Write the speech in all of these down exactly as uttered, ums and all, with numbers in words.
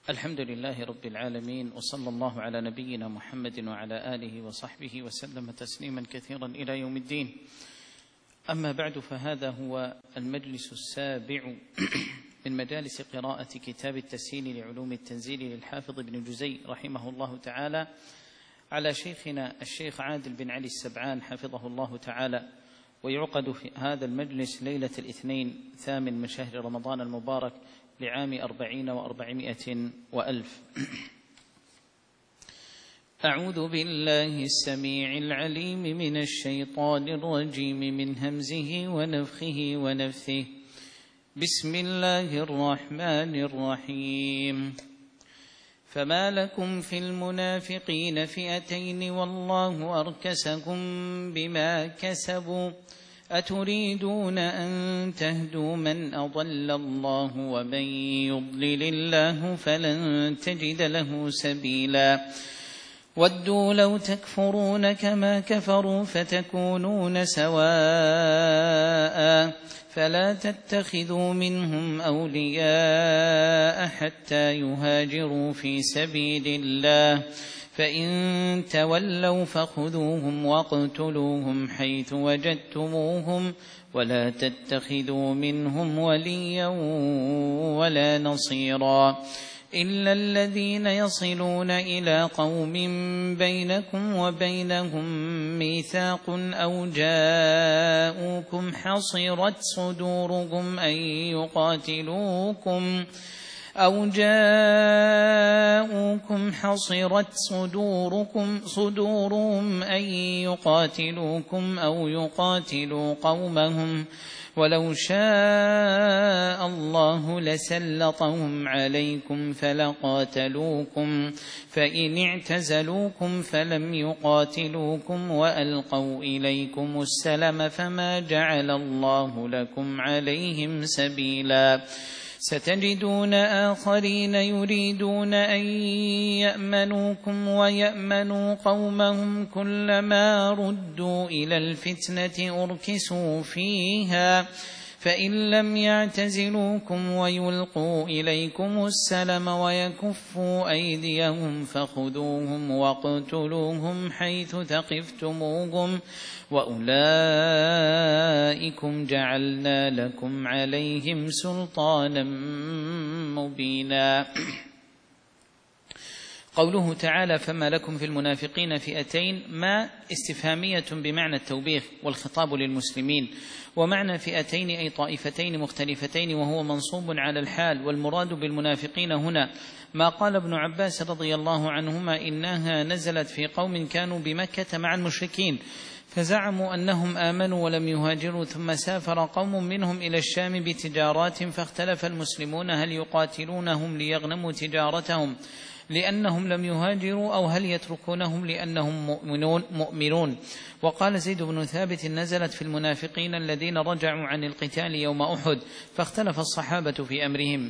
الحمد لله رب العالمين، وصلى الله على نبينا محمد وعلى آله وصحبه وسلم تسليما كثيرا إلى يوم الدين. أما بعد، فهذا هو المجلس السابع من مجالس قراءة كتاب التسهيل لعلوم التنزيل للحافظ ابن جزي رحمه الله تعالى، على شيخنا الشيخ عادل بن علي السبعان حفظه الله تعالى. ويعقد في هذا المجلس ليلة الاثنين ثامن من شهر رمضان المبارك لعام أربعين وأربعمائة وألف. أعوذ بالله السميع العليم من الشيطان الرجيم، من همزه ونفخه ونفثه. بسم الله الرحمن الرحيم. فما لكم في المنافقين فئتين والله أركسكم بما كسبوا، أتريدون أن تهدوا من أضل الله ومن يضلل الله فلن تجد له سبيلا. ودوا لو تكفرون كما كفروا فتكونون سواء، فلا تتخذوا منهم أولياء حتى يهاجروا في سبيل الله، فإن تولوا فخذوهم واقتلوهم حيث وجدتموهم، ولا تتخذوا منهم وليا ولا نصيرا، إلا الذين يصلون إلى قوم بينكم وبينهم ميثاق أو جاءوكم حصرت صدورهم أن يقاتلوكم أو جاءوكم حصرت صدوركم صدورهم أن يقاتلوكم أو يقاتلوا قومهم، ولو شاء الله لسلطهم عليكم فلقاتلوكم، فإن اعتزلوكم فلم يقاتلوكم وألقوا إليكم السلم فما جعل الله لكم عليهم سبيلا. ستجدون آخرين يريدون أن يأمنوكم ويأمنوا قومهم، كلما ردوا إلى الفتنة أركسوا فيها، فإن لم يعتزلوكم ويلقوا إليكم السلم ويكفوا أيديهم فخذوهم واقتلوهم حيث ثقفتموهم، وأولئكم جعلنا لكم عليهم سلطانا مبينا. قوله تعالى: فما لكم في المنافقين فئتين، ما استفهامية بمعنى التوبيخ والخطاب للمسلمين، ومعنى فئتين أي طائفتين مختلفتين، وهو منصوب على الحال. والمراد بالمنافقين هنا ما قال ابن عباس رضي الله عنهما: إنها نزلت في قوم كانوا بمكة مع المشركين فزعموا أنهم آمنوا ولم يهاجروا، ثم سافر قوم منهم إلى الشام بتجارات، فاختلف المسلمون هل يقاتلونهم ليغنموا تجارتهم لأنهم لم يهاجروا، أو هل يتركونهم لأنهم مؤمنون, مؤمنون. وقال زيد بن ثابت: نزلت في المنافقين الذين رجعوا عن القتال يوم أحد، فاختلف الصحابة في أمرهم.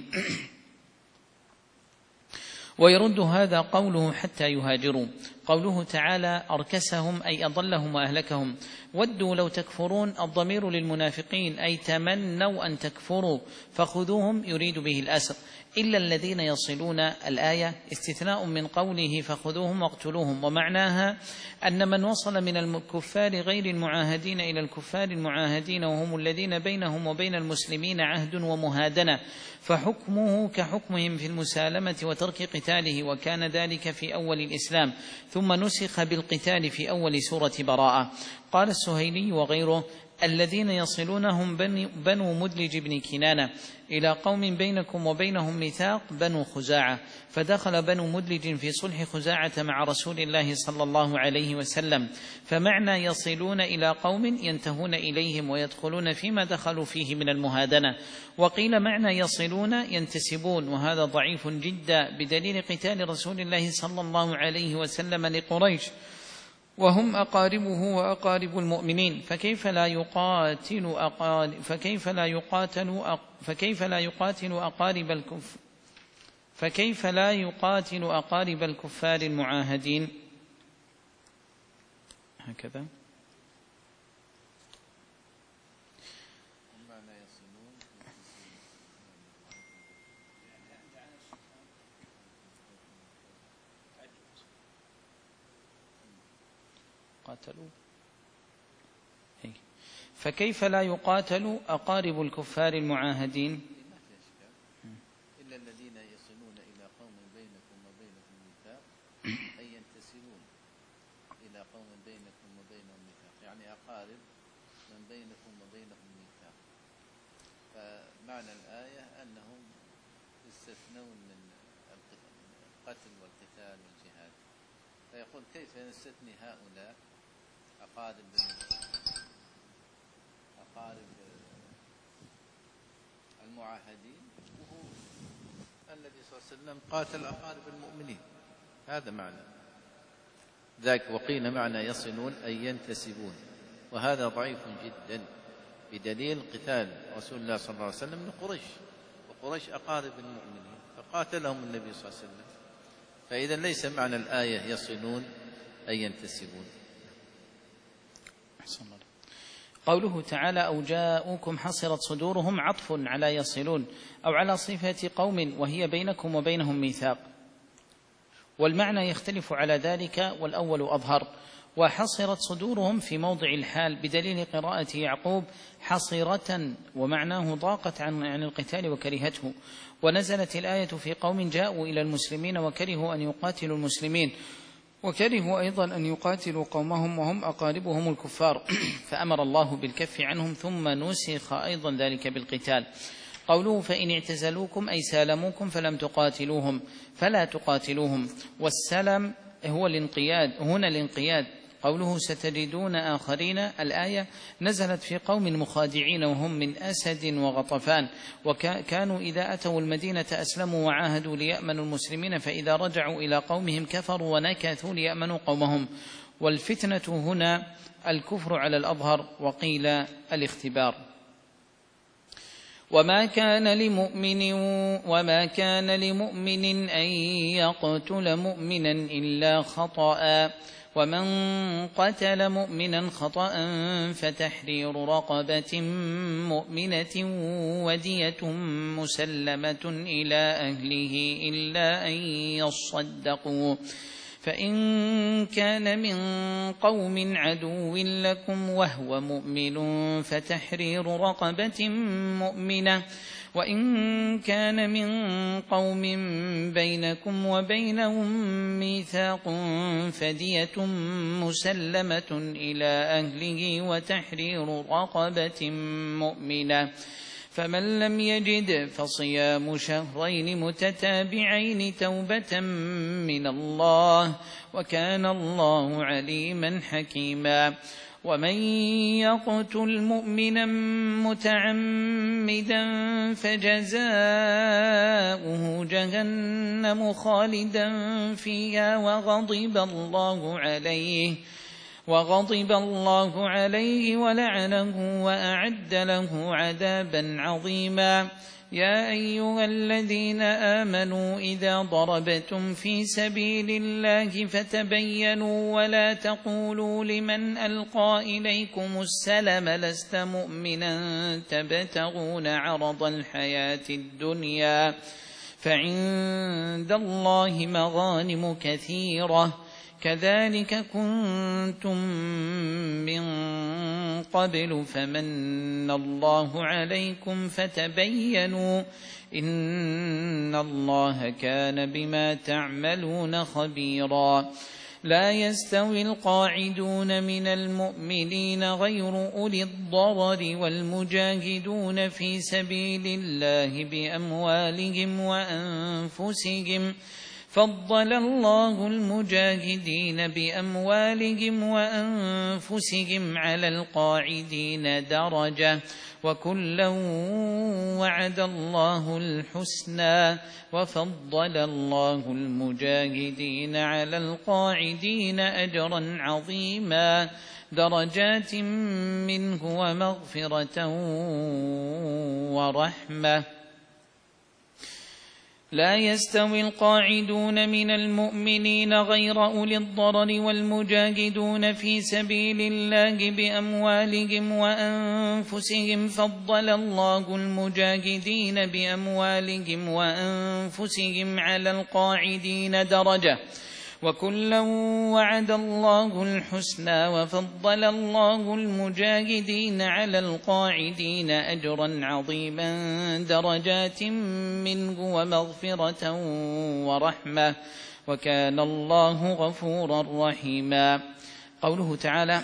ويرد هذا قوله حتى يهاجروا. قوله تعالى: أركسهم أي أضلهم وأهلكهم. ودوا لو تكفرون، الضمير للمنافقين أي تمنوا أن تكفروا، فخذوهم يريد به الأسر، إلا الذين يصلون. الآية استثناء من قوله فخذوهم واقتلوهم، ومعناها أن من وصل من الكفار غير المعاهدين إلى الكفار المعاهدين، وهم الذين بينهم وبين المسلمين عهد ومهادنة، فحكمه كحكمهم في المسالمة وترك قتاله، وكان ذلك في أول الإسلام، ثم نسخ بالقتال في أول سورة براءة. قال السهيلي وغيره: الذين يصلونهم بنو مدلج بن كنانة إلى قوم بينكم وبينهم ميثاق بنو خزاعة، فدخل بنو مدلج في صلح خزاعة مع رسول الله صلى الله عليه وسلم، فمعنى يصلون إلى قوم ينتهون إليهم ويدخلون فيما دخلوا فيه من المهادنة. وقيل معنى يصلون ينتسبون، وهذا ضعيف جدا بدليل قتال رسول الله صلى الله عليه وسلم لقريش وهم أقاربه وأقارب المؤمنين، فكيف لا يقاتل أقارب فكيف لا يقاتل فكيف لا يقاتل أقارب الكفر فكيف لا يقاتل أقارب الكفار المعاهدين. هكذا. قاتلوا. فكيف لا يقاتل أقارب الكفار المعاهدين؟ إلا الذين يصلون إلى قوم بينكم وبينهم ميثاق أي ينتسبون إلى قوم بينكم وبينهم ميثاق، يعني أقارب من بينكم وبينهم ميثاق. فمعنى الآية أنهم يستثنون من القتل والقتال والجهاد، فيقول كيف نستثني هؤلاء أقارب أقارب المعاهدين وهو الذي صلى الله عليه وسلم قاتل أقارب المؤمنين؟ هذا معنى ذاك. وقيل معنى يصلون أي ينتسبون، وهذا ضعيف جدا بدليل قتال رسول الله صلى الله عليه وسلم من قريش، وقريش أقارب المؤمنين فقاتلهم النبي صلى الله عليه وسلم. فإذا ليس معنى الآية يصلون أي ينتسبون. أحسن الله. قوله تعالى أو جاءوكم حصرت صدورهم عطف على يصلون أو على صفة قوم وهي بينكم وبينهم ميثاق، والمعنى يختلف على ذلك والأول أظهر. وحصرت صدورهم في موضع الحال بدليل قراءة يعقوب حصرة، ومعناه ضاقت عن, عن القتال وكرهته. ونزلت الآية في قوم جاءوا إلى المسلمين وكرهوا أن يقاتلوا المسلمين، وكرهوا أيضا أن يقاتلوا قومهم وهم أقاربهم الكفار فأمر الله بالكف عنهم، ثم نسخ أيضا ذلك بالقتال. قوله فإن اعتزلوكم أي سالموكم فلم تقاتلوهم فلا تقاتلوهم، والسلم هو الانقياد، هنا الانقياد. قوله ستجدون آخرين، الآية نزلت في قوم مخادعين وهم من أسد وغطفان، وكانوا إذا أتوا المدينة أسلموا وعاهدوا ليأمنوا المسلمين، فإذا رجعوا إلى قومهم كفروا ونكثوا ليأمنوا قومهم. والفتنة هنا الكفر على الأظهر، وقيل الاختبار. وما كان لمؤمن وما كان لمؤمن أن يقتل مؤمنا إلا خطأ، ومن قتل مؤمنا خطأ فتحرير رقبة مؤمنة ودية مسلمة إلى أهله إلا أن يصدقوا، فإن كان من قوم عدو لكم وهو مؤمن فتحرير رقبة مؤمنة، وإن كان من قوم بينكم وبينهم ميثاق فدية مسلمة إلى أهله وتحرير رقبة مؤمنة، فمن لم يجد فصيام شهرين متتابعين توبة من الله، وكان الله عليما حكيما. ومن يقتل مؤمنا متعمدا فجزاؤه جهنم خالدا فيها وغضب الله عليه وغضب الله عليه ولعنه وأعد له عذابا عظيما. يا أيها الذين آمنوا إذا ضربتم في سبيل الله فتبينوا ولا تقولوا لمن ألقى إليكم السلم لست مؤمنا تبتغون عرض الحياة الدنيا فعند الله مغانم كثيرة كذلك كنتم من قبل فمن الله عليكم فتبينوا إن الله كان بما تعملون خبيرا. لا يستوي القاعدون من المؤمنين غير أولي الضرر والمجاهدون في سبيل الله بأموالهم وأنفسهم، فضل الله المجاهدين بأموالهم وأنفسهم على القاعدين درجة، وكلا وعد الله الحسنى، وفضل الله المجاهدين على القاعدين أجرا عظيما درجات منه ومغفرة ورحمة. لا يستوي القاعدون من المؤمنين غير أولي الضرر والمجاهدون في سبيل الله بأموالهم وأنفسهم، فضل الله المجاهدين بأموالهم وأنفسهم على القاعدين درجة، وكلا وعد الله الحسنى وفضل الله المجاهدين على القاعدين أجرا عظيما درجات منه ومغفرة ورحمة وكان الله غفورا رحيما. قوله تعالى: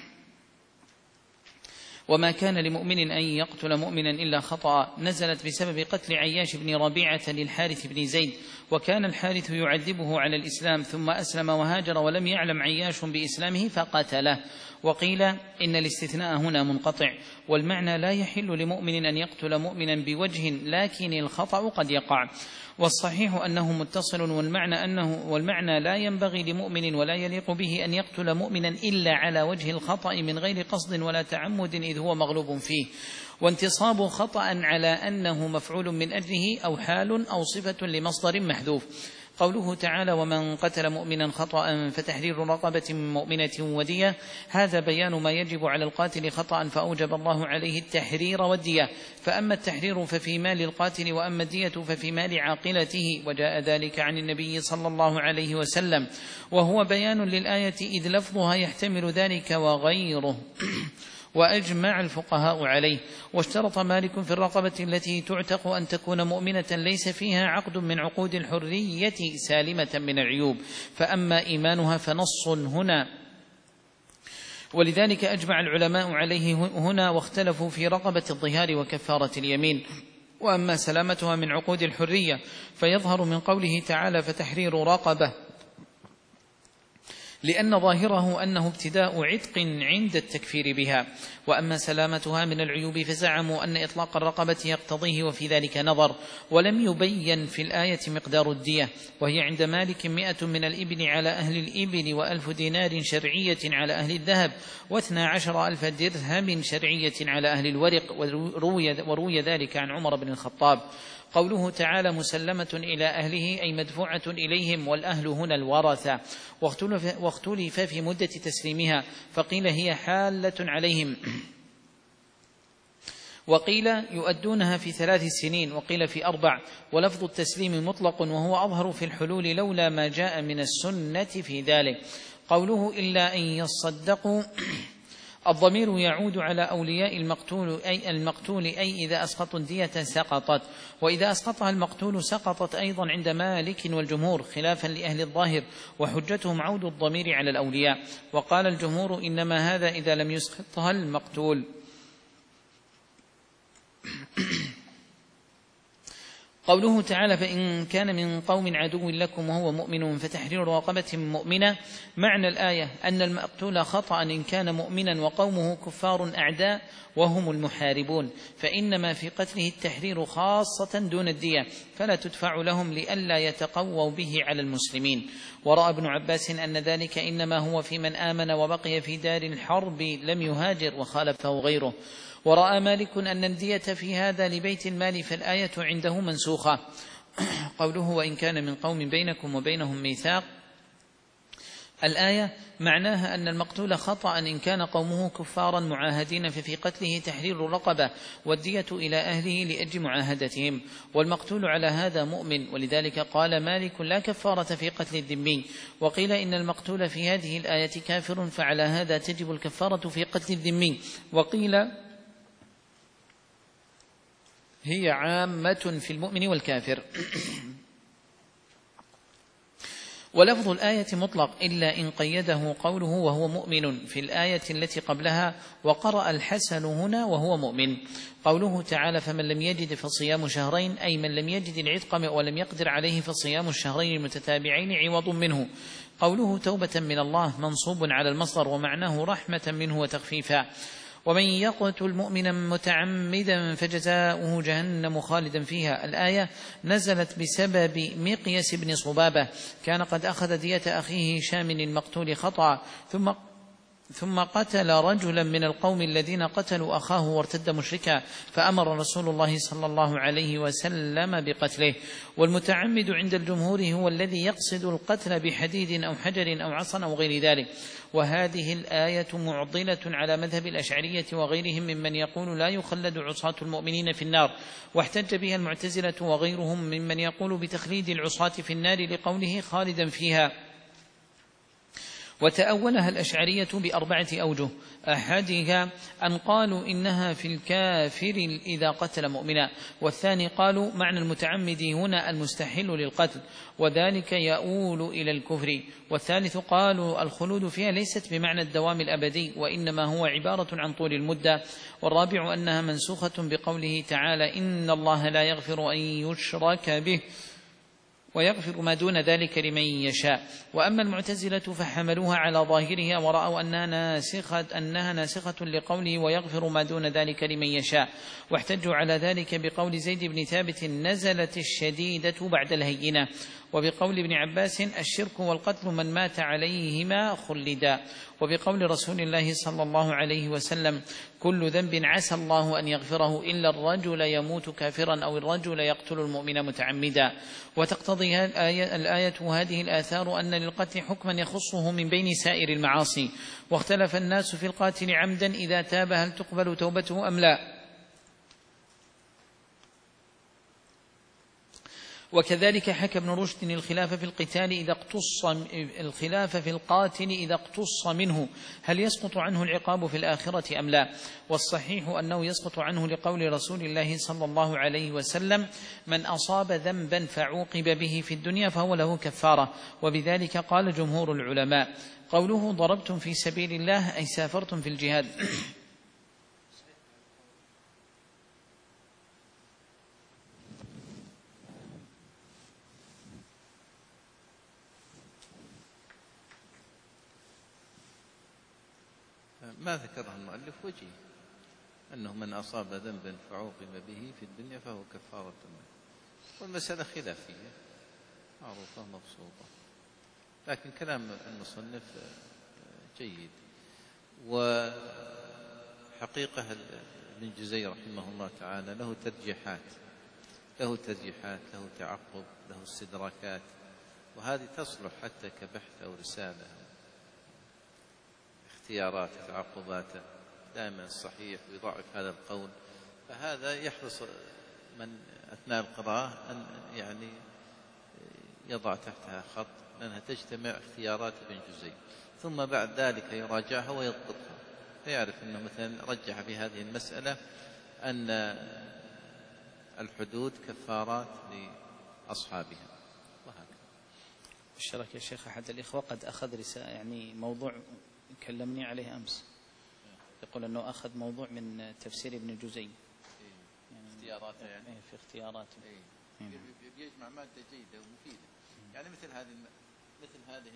وما كان لمؤمن أن يقتل مؤمنا إلا خطأ، نزلت بسبب قتل عياش بن ربيعة للحارث بن زيد، وكان الحارث يعذبه على الإسلام ثم أسلم وهاجر ولم يعلم عياش بإسلامه فقتله. وقيل إن الاستثناء هنا منقطع، والمعنى لا يحل لمؤمن أن يقتل مؤمنا بوجه، لكن الخطأ قد يقع. والصحيح أنه متصل، والمعنى, أنه والمعنى لا ينبغي لمؤمن ولا يليق به أن يقتل مؤمنا إلا على وجه الخطأ من غير قصد ولا تعمد إذ هو مغلوب فيه، وانتصاب خطأ على أنه مفعول من أجله أو حال أو صفة لمصدر محذوف. قوله تعالى: ومن قتل مؤمنا خطأ فتحرير رقبة مؤمنة ودية، هذا بيان ما يجب على القاتل خطأ فأوجب الله عليه التحرير والدية، فأما التحرير ففي مال القاتل وأما الدية ففي مال عاقلته، وجاء ذلك عن النبي صلى الله عليه وسلم، وهو بيان للآية إذ لفظها يحتمل ذلك وغيره وأجمع الفقهاء عليه. واشترط مالك في الرقبة التي تعتق أن تكون مؤمنة ليس فيها عقد من عقود الحرية سالمة من العيوب، فأما إيمانها فنص هنا، ولذلك أجمع العلماء عليه هنا واختلفوا في رقبة الظهار وكفارة اليمين. وأما سلامتها من عقود الحرية فيظهر من قوله تعالى: فتحرير رقبة، لأن ظاهره أنه ابتداء عتق عند التكفير بها. وأما سلامتها من العيوب فزعموا أن إطلاق الرقبة يقتضيه، وفي ذلك نظر، ولم يبين في الآية مقدار الدية، وهي عند مالك مئة من الإبل على أهل الإبل، وألف دينار شرعية على أهل الذهب، واثنا عشر ألف درهم شرعية على أهل الورق، وروي, وروي ذلك عن عمر بن الخطاب. قوله تعالى: مسلمة إلى أهله، أي مدفوعة إليهم، والأهل هنا الورثة، واختلف في مدة تسليمها، فقيل هي حالة عليهم، وقيل يؤدونها في ثلاث سنين، وقيل في أربع، ولفظ التسليم مطلق وهو أظهر في الحلول لولا ما جاء من السنة في ذلك. قوله إلا أن يصدقوا، الضمير يعود على أولياء المقتول، أي المقتول أي إذا أسقطوا الدية سقطت، وإذا أسقطها المقتول سقطت أيضا عند مالك والجمهور، خلافا لأهل الظاهر، وحجتهم عود الضمير على الأولياء. وقال الجمهور: إنما هذا إذا لم يسقطها المقتول. قوله تعالى: فإن كان من قوم عدو لكم وهو مؤمن فتحرير رقبة مؤمنة، معنى الآية أن المقتول خطأ إن كان مؤمنا وقومه كفار أعداء وهم المحاربون، فإنما في قتله التحرير خاصة دون الدية، فلا تدفع لهم لئلا يتقووا به على المسلمين. ورأى ابن عباس أن ذلك إنما هو في من آمن وبقي في دار الحرب لم يهاجر وخالفه غيره. ورأى مالك أن الدية في هذا لبيت المال، فالآية عنده منسوخة. قوله: وإن كان من قوم بينكم وبينهم ميثاق، الآية معناها أن المقتول خطأ إن كان قومه كفارا معاهدين، ففي قتله تحرير رقبة والدية إلى أهله لأجل معاهدتهم، والمقتول على هذا مؤمن، ولذلك قال مالك: لا كفارة في قتل الذمي. وقيل إن المقتول في هذه الآية كافر، فعلى هذا تجب الكفارة في قتل الذمي. وقيل هي عامة في المؤمن والكافر. ولفظ الآية مطلق إلا إن قيده قوله وهو مؤمن في الآية التي قبلها، وقرأ الحسن هنا وهو مؤمن. قوله تعالى: فمن لم يجد فصيام شهرين، أي من لم يجد العتق ولم يقدر عليه فصيام الشهرين المتتابعين عوض منه. قوله توبة من الله منصوب على المصدر، ومعناه رحمة منه وتخفيفا. ومن يقتل مؤمنا متعمدا فجزاؤه جهنم خالدا فيها، الآية نزلت بسبب مقيس بن صبابة، كان قد أخذ دية أخيه هشام المقتول خطأ، ثم ثم قتل رجلا من القوم الذين قتلوا أخاه وارتد مشركا، فأمر رسول الله صلى الله عليه وسلم بقتله. والمتعمد عند الجمهور هو الذي يقصد القتل بحديد أو حجر أو عصا أو غير ذلك. وهذه الآية معضلة على مذهب الأشعرية وغيرهم ممن يقول لا يخلد عصاة المؤمنين في النار، واحتج بها المعتزلة وغيرهم ممن يقول بتخليد العصاة في النار لقوله خالدا فيها. وتأولها الأشعرية بأربعة أوجه، أحدها أن قالوا إنها في الكافر إذا قتل مؤمنا، والثاني قالوا معنى المتعمد هنا المستحل للقتل وذلك يؤول إلى الكفر، والثالث قالوا الخلود فيها ليست بمعنى الدوام الأبدي وإنما هو عبارة عن طول المدة، والرابع أنها منسوخة بقوله تعالى إن الله لا يغفر أن يشرك به ويغفر ما دون ذلك لمن يشاء. وأما المعتزلة فحملوها على ظاهرها ورأوا أنها ناسخة, أنها ناسخة لقوله ويغفر ما دون ذلك لمن يشاء، واحتجوا على ذلك بقول زيد بن ثابت نزلت الشديدة بعد الهينة، وبقول ابن عباس الشرك والقتل من مات عليهما خلدا، وبقول رسول الله صلى الله عليه وسلم كل ذنب عسى الله أن يغفره إلا الرجل يموت كافرا أو الرجل يقتل المؤمن متعمدا. وتقتضي الآية, الآية هذه الآثار أن للقتل حكما يخصه من بين سائر المعاصي، واختلف الناس في القاتل عمدا إذا تاب هل تقبل توبته أم لا. وكذلك حكى ابن رشد الخلاف في القتال إذا اقتص الخلاف في القاتل إذا اقتص منه هل يسقط عنه العقاب في الآخرة أم لا، والصحيح أنه يسقط عنه لقول رسول الله صلى الله عليه وسلم من أصاب ذنبا فعوقب به في الدنيا فهو له كفارة، وبذلك قال جمهور العلماء. قوله ضربتم في سبيل الله أي سافرتم في الجهاد. ما ذكره المؤلف وجه أنه من أصاب ذنبا فعوقب به في الدنيا فهو كفارة له، والمسألة خلافية معروفة مبسوطة، لكن كلام المصنف جيد. وحقيقة ابن جزي رحمه الله تعالى له ترجيحات له ترجيحات له تعقب له استدراكات، وهذه تصلح حتى كبحث أو رسالة، اختيارات تعقباته دائما الصحيح ويضعف هذا القول، فهذا يحرص من أثناء القراءة أن يعني يضع تحتها خط، لأنها تجتمع اختيارات ابن جزي، ثم بعد ذلك يراجعها ويضبطها، فيعرف أنه مثلا رجح في هذه المسألة أن الحدود كفارات لأصحابها وهكذا. اشترك يا شيخ أحد الإخوة قد أخذ رسالة يعني موضوع كلمني عليه أمس، يقول أنه أخذ موضوع من تفسير ابن جزي يعني اختياراته يعني في اختياراته بيجمع مادة جيدة ومفيدة، يعني مثل هذه مثل هذه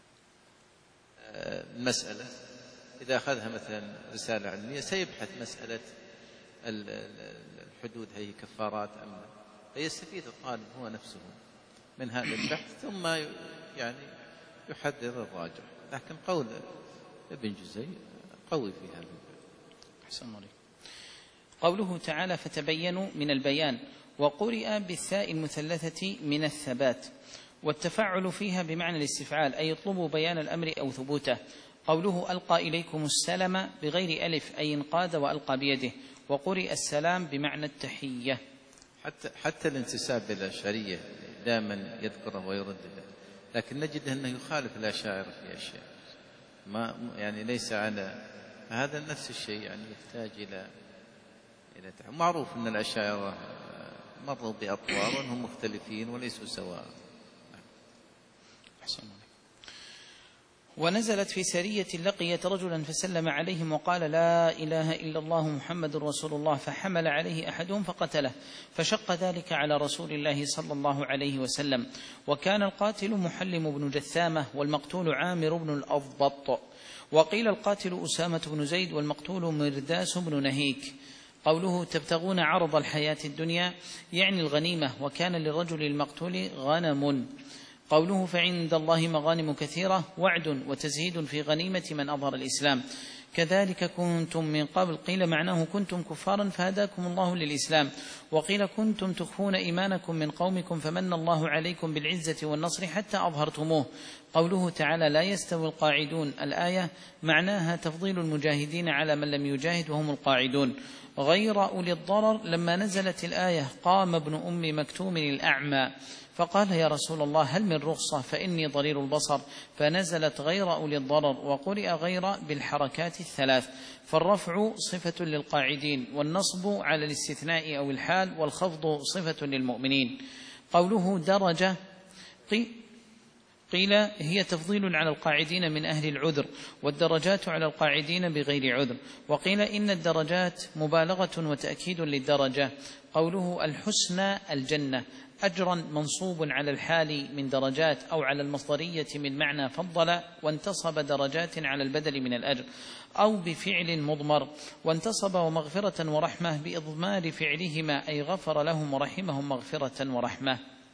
المسألة إذا أخذها مثلا رسالة علمية سيبحث مسألة الحدود هي كفارات أم لا، فيستفيد الطالب هو نفسه من هذا البحث ثم يعني يحدد الراجح، لكن قول ابن جزي قوي في هذا. أحسن عليك. قوله تعالى فتبينوا من البيان، وقرئ بالثاء المثلثة من الثبات، والتفعل فيها بمعنى الاستفعال أي يطلبوا بيان الأمر أو ثبوته. قوله ألقى إليكم السلام بغير ألف أي انقاد وألقى بيده، وقرئ السلام بمعنى التحية. حتى حتى الانتساب للأشعرية دائما يذكره ويرده، لكن نجد أنه يخالف الأشاعرة في أشياء ما يعني ليس على هذا نفس الشيء، يعني يحتاج إلى إلى تحمل. معروف أن الأشاعرة مروا بأطوار وأنهم مختلفين وليسوا سواء. أحسن عليك. ونزلت في سرية لقيت رجلا فسلم عليهم وقال لا إله إلا الله محمد رسول الله، فحمل عليه أحدهم فقتله، فشق ذلك على رسول الله صلى الله عليه وسلم. وكان القاتل محلم بن جثامة والمقتول عامر بن الأضبط، وقيل القاتل أسامة بن زيد والمقتول مرداس بن نهيك. قوله تبتغون عرض الحياة الدنيا يعني الغنيمة، وكان للرجل المقتول غنم. قوله فعند الله مغانم كثيرة وعد وتزهيد في غنيمة من أظهر الإسلام. كذلك كنتم من قبل، قيل معناه كنتم كفارا فهداكم الله للإسلام، وقيل كنتم تخفون إيمانكم من قومكم فمن الله عليكم بالعزة والنصر حتى أظهرتموه. قوله تعالى لا يستوي القاعدون، الآية معناها تفضيل المجاهدين على من لم يجاهد وهم القاعدون غير أولي الضرر. لما نزلت الآية قام ابن أم مكتوم الأعمى فقال يا رسول الله هل من رخصة فإني ضرير البصر، فنزلت غير أولي الضرر، وقرئ غير بالحركات الثلاث. فالرفع صفة للقاعدين، والنصب على الاستثناء أو الحال، والخفض صفة للمؤمنين. قوله درجة قيل هي تفضيل على القاعدين من أهل العذر، والدرجات على القاعدين بغير عذر. وقيل إن الدرجات مبالغة وتأكيد للدرجة. قوله الحسنى الجنة، أجرا منصوب على الحال من درجات أو على المصدرية من معنى فضل، وانتصب درجات على البدل من الأجر، أو بفعل مضمر، وانتصب ومغفرة ورحمة بإضمار فعلهما، أي غفر لهم ورحمهم مغفرة ورحمة.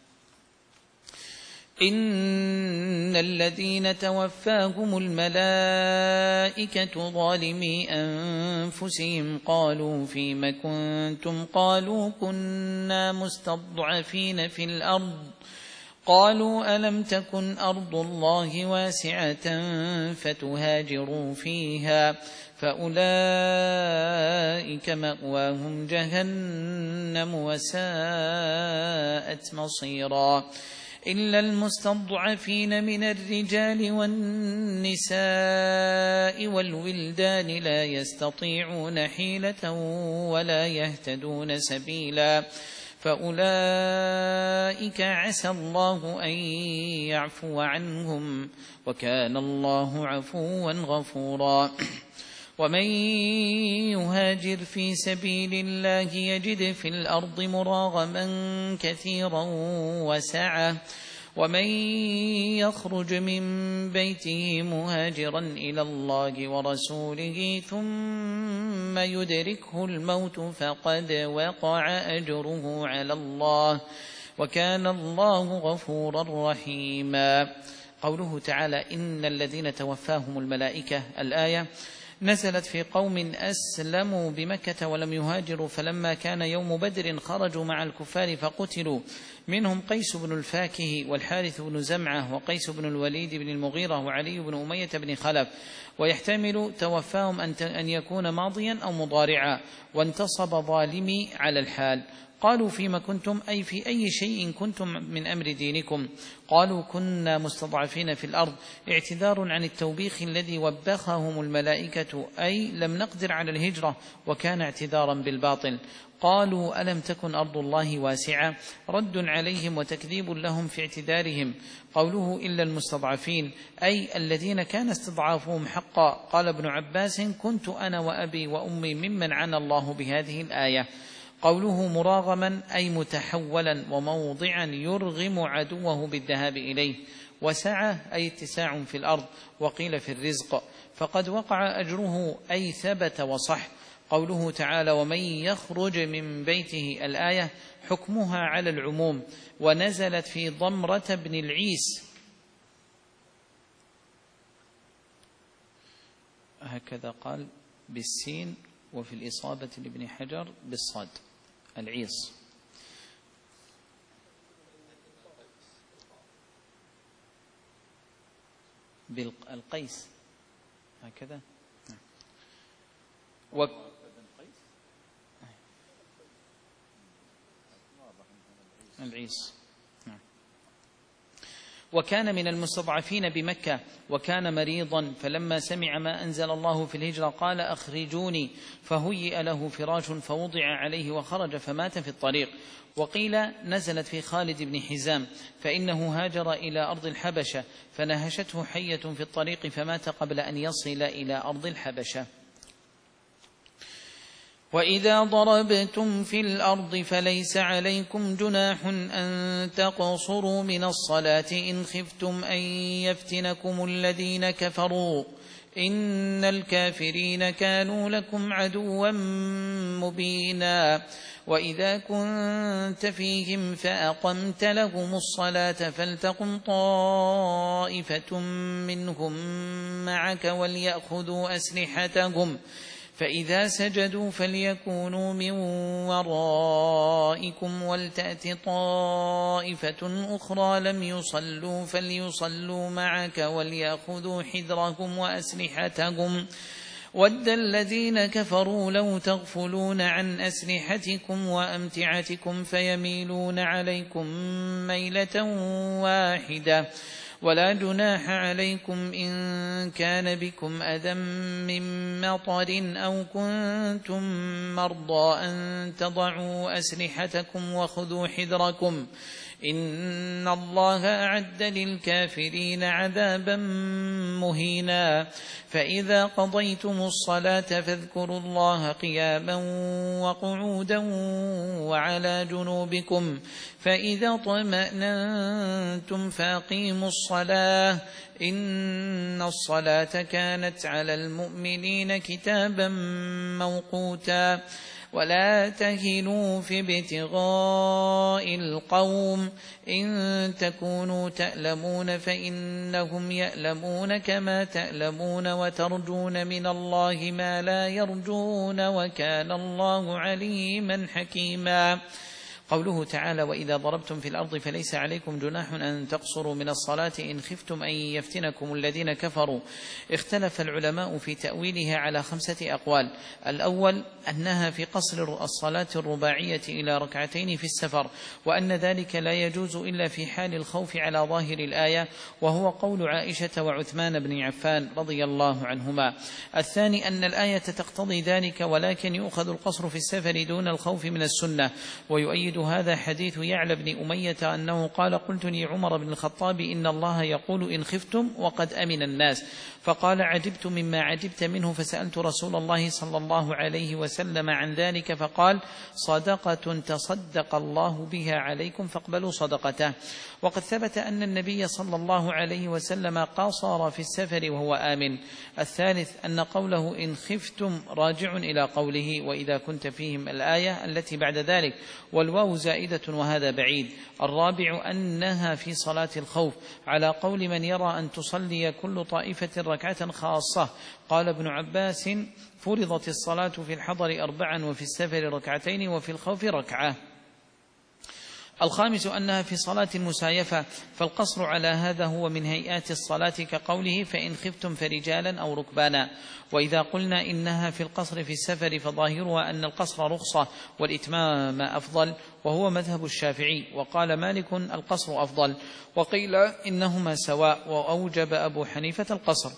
إن الذين توفاهم الملائكة ظالمي أنفسهم قالوا فيم كنتم، قالوا كنا مستضعفين في الأرض، قالوا ألم تكن أرض الله واسعة فتهاجروا فيها، فأولئك مأواهم جهنم وساءت مصيرا. إلا المستضعفين من الرجال والنساء والولدان لا يستطيعون حيلة ولا يهتدون سبيلا، فأولئك عسى الله أن يعفو عنهم، وكان الله عفوا غفورا. ومن يهاجر في سبيل الله يجد في الأرض مراغما كثيرا وسعة، ومن يخرج من بيته مهاجرا إلى الله ورسوله ثم يدركه الموت فقد وقع أجره على الله، وكان الله غفورا رحيما. قوله تعالى إن الذين توفاهم الملائكة، الآية نزلت في قوم أسلموا بمكة ولم يهاجروا، فلما كان يوم بدر خرجوا مع الكفار فقتلوا، منهم قيس بن الفاكه والحارث بن زمعة وقيس بن الوليد بن المغيرة وعلي بن أمية بن خلف. ويحتمل توفاهم أن يكون ماضيا أو مضارعا، وانتصب ظالمي على الحال. قالوا فيما كنتم، أي في أي شيء كنتم من أمر دينكم؟ قالوا كنا مستضعفين في الأرض، اعتذار عن التوبيخ الذي وبخهم الملائكة، أي لم نقدر على الهجرة، وكان اعتذارا بالباطل. قالوا ألم تكن أرض الله واسعة، رد عليهم وتكذيب لهم في اعتذارهم. قوله إلا المستضعفين، أي الذين كان استضعافهم حقا. قال ابن عباس كنت أنا وأبي وأمي ممن عنى الله بهذه الآية. قوله مراغما، أي متحولا وموضعا يرغم عدوه بالذهاب إليه. وسعة، أي اتساع في الأرض. وقيل في الرزق، فقد وقع أجره، أي ثبت وصح. قوله تعالى ومن يخرج من بيته، الآية حكمها على العموم، ونزلت في ضمرة بن العيس، هكذا قال بالسين، وفي الإصابة لابن حجر بالصاد، العيص. بالقيس هكذا و... العيص. وكان من المستضعفين بمكة، وكان مريضا، فلما سمع ما أنزل الله في الهجرة قال أخرجوني، فهيئ له فراش فوضع عليه وخرج فمات في الطريق. وقيل نزلت في خالد بن حزام، فإنه هاجر إلى أرض الحبشة فنهشته حية في الطريق فمات قبل أن يصل إلى أرض الحبشة. وإذا ضربتم في الأرض فليس عليكم جناح أن تقصروا من الصلاة إن خفتم أن يفتنكم الذين كفروا إن الكافرين كانوا لكم عدوا مبينا. وإذا كنت فيهم فأقمت لهم الصلاة فلتقم طائفة منهم معك وليأخذوا أسلحتهم، فإذا سجدوا فليكونوا من ورائكم ولتأت طائفة أخرى لم يصلوا فليصلوا معك وليأخذوا حذرهم وأسلحتهم ود الذين كفروا لو تغفلون عن أسلحتكم وأمتعتكم فيميلون عليكم ميلة واحدة ولا جناح عليكم إن كان بكم أذى من مطر أو كنتم مرضى أن تضعوا أسلحتكم وخذوا حذركم إن الله أعد للكافرين عذابا مهينا فإذا قضيتم الصلاة فاذكروا الله قياما وقعودا وعلى جنوبكم فإذا اطمأننتم فأقيموا الصلاة إن الصلاة كانت على المؤمنين كتابا موقوتا ولا تهنوا في ابتغاء القوم إن تكونوا تألمون فإنهم يألمون كما تألمون وترجون من الله ما لا يرجون وكان الله عليما حكيما. قوله تعالى وإذا ضربتم في الأرض فليس عليكم جناح أن تقصروا من الصلاة إن خفتم أن يفتنكم الذين كفروا. اختلف العلماء في تأويلها على خمسة أقوال. الأول أنها في قصر الصلاة الرباعية إلى ركعتين في السفر وأن ذلك لا يجوز إلا في حال الخوف على ظاهر الآية وهو قول عائشة وعثمان بن عفان رضي الله عنهما. الثاني أن الآية تقتضي ذلك ولكن يؤخذ القصر في السفر دون الخوف من السنة ويؤيد هذا حديث يعلى بن أمية أنه قال قلت لعمر بن الخطاب إن الله يقول إن خفتم وقد أمن الناس فقال عجبت مما عجبت منه فسألت رسول الله صلى الله عليه وسلم عن ذلك فقال صدقة تصدق الله بها عليكم فاقبلوا صدقته. وقد ثبت أن النبي صلى الله عليه وسلم قاصر في السفر وهو آمن. الثالث أن قوله إن خفتم راجع إلى قوله وإذا كنت فيهم الآية التي بعد ذلك والواو زائدة وهذا بعيد. الرابع أنها في صلاة الخوف على قول من يرى أن تصلي كل طائفة ركعة خاصة. قال ابن عباس فرضت الصلاة في الحضر أربعا وفي السفر ركعتين وفي الخوف ركعة. الخامس أنها في صلاة المسايفة فالقصر على هذا هو من هيئات الصلاة كقوله فإن خفتم فرجالا أو ركبانا. وإذا قلنا إنها في القصر في السفر فظاهرها أن القصر رخصة والإتمام أفضل وهو مذهب الشافعي وقال مالك القصر أفضل وقيل إنهما سواء وأوجب أبو حنيفة القصر.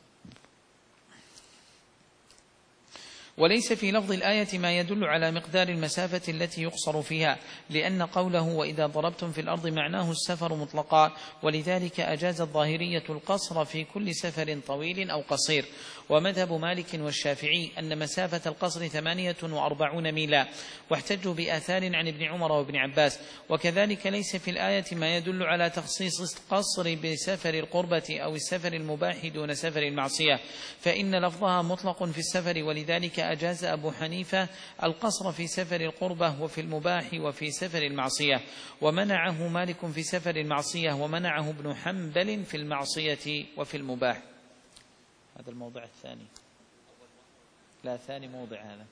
وليس في لفظ الآية ما يدل على مقدار المسافة التي يقصر فيها لأن قوله وإذا ضربتم في الأرض معناه السفر مطلقا ولذلك أجاز الظاهرية القصر في كل سفر طويل أو قصير. ومذهب مالك والشافعي أن مسافة القصر ثمانية وأربعون ميلا واحتجوا بآثار عن ابن عمر وابن عباس. وكذلك ليس في الآية ما يدل على تخصيص القصر بسفر القربة أو السفر المباح دون سفر المعصية فإن لفظها مطلق في السفر ولذلك أجاز أبو حنيفة القصر في سفر القربة وفي المباح وفي سفر المعصية ومنعه مالك في سفر المعصية ومنعه ابن حنبل في المعصية وفي المباح. هذا الموضع الثاني لا ثاني موضع هذا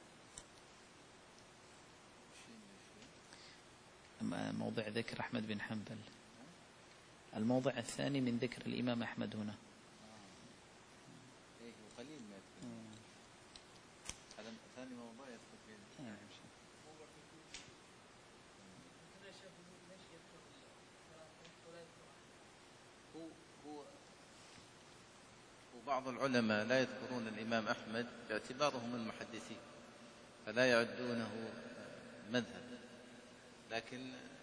موضع ذكر أحمد بن حنبل. الموضع الثاني من ذكر الإمام أحمد هنا بعض العلماء لا يذكرون الإمام أحمد باعتباره من المحدثين فلا يعدونه مذهب لكن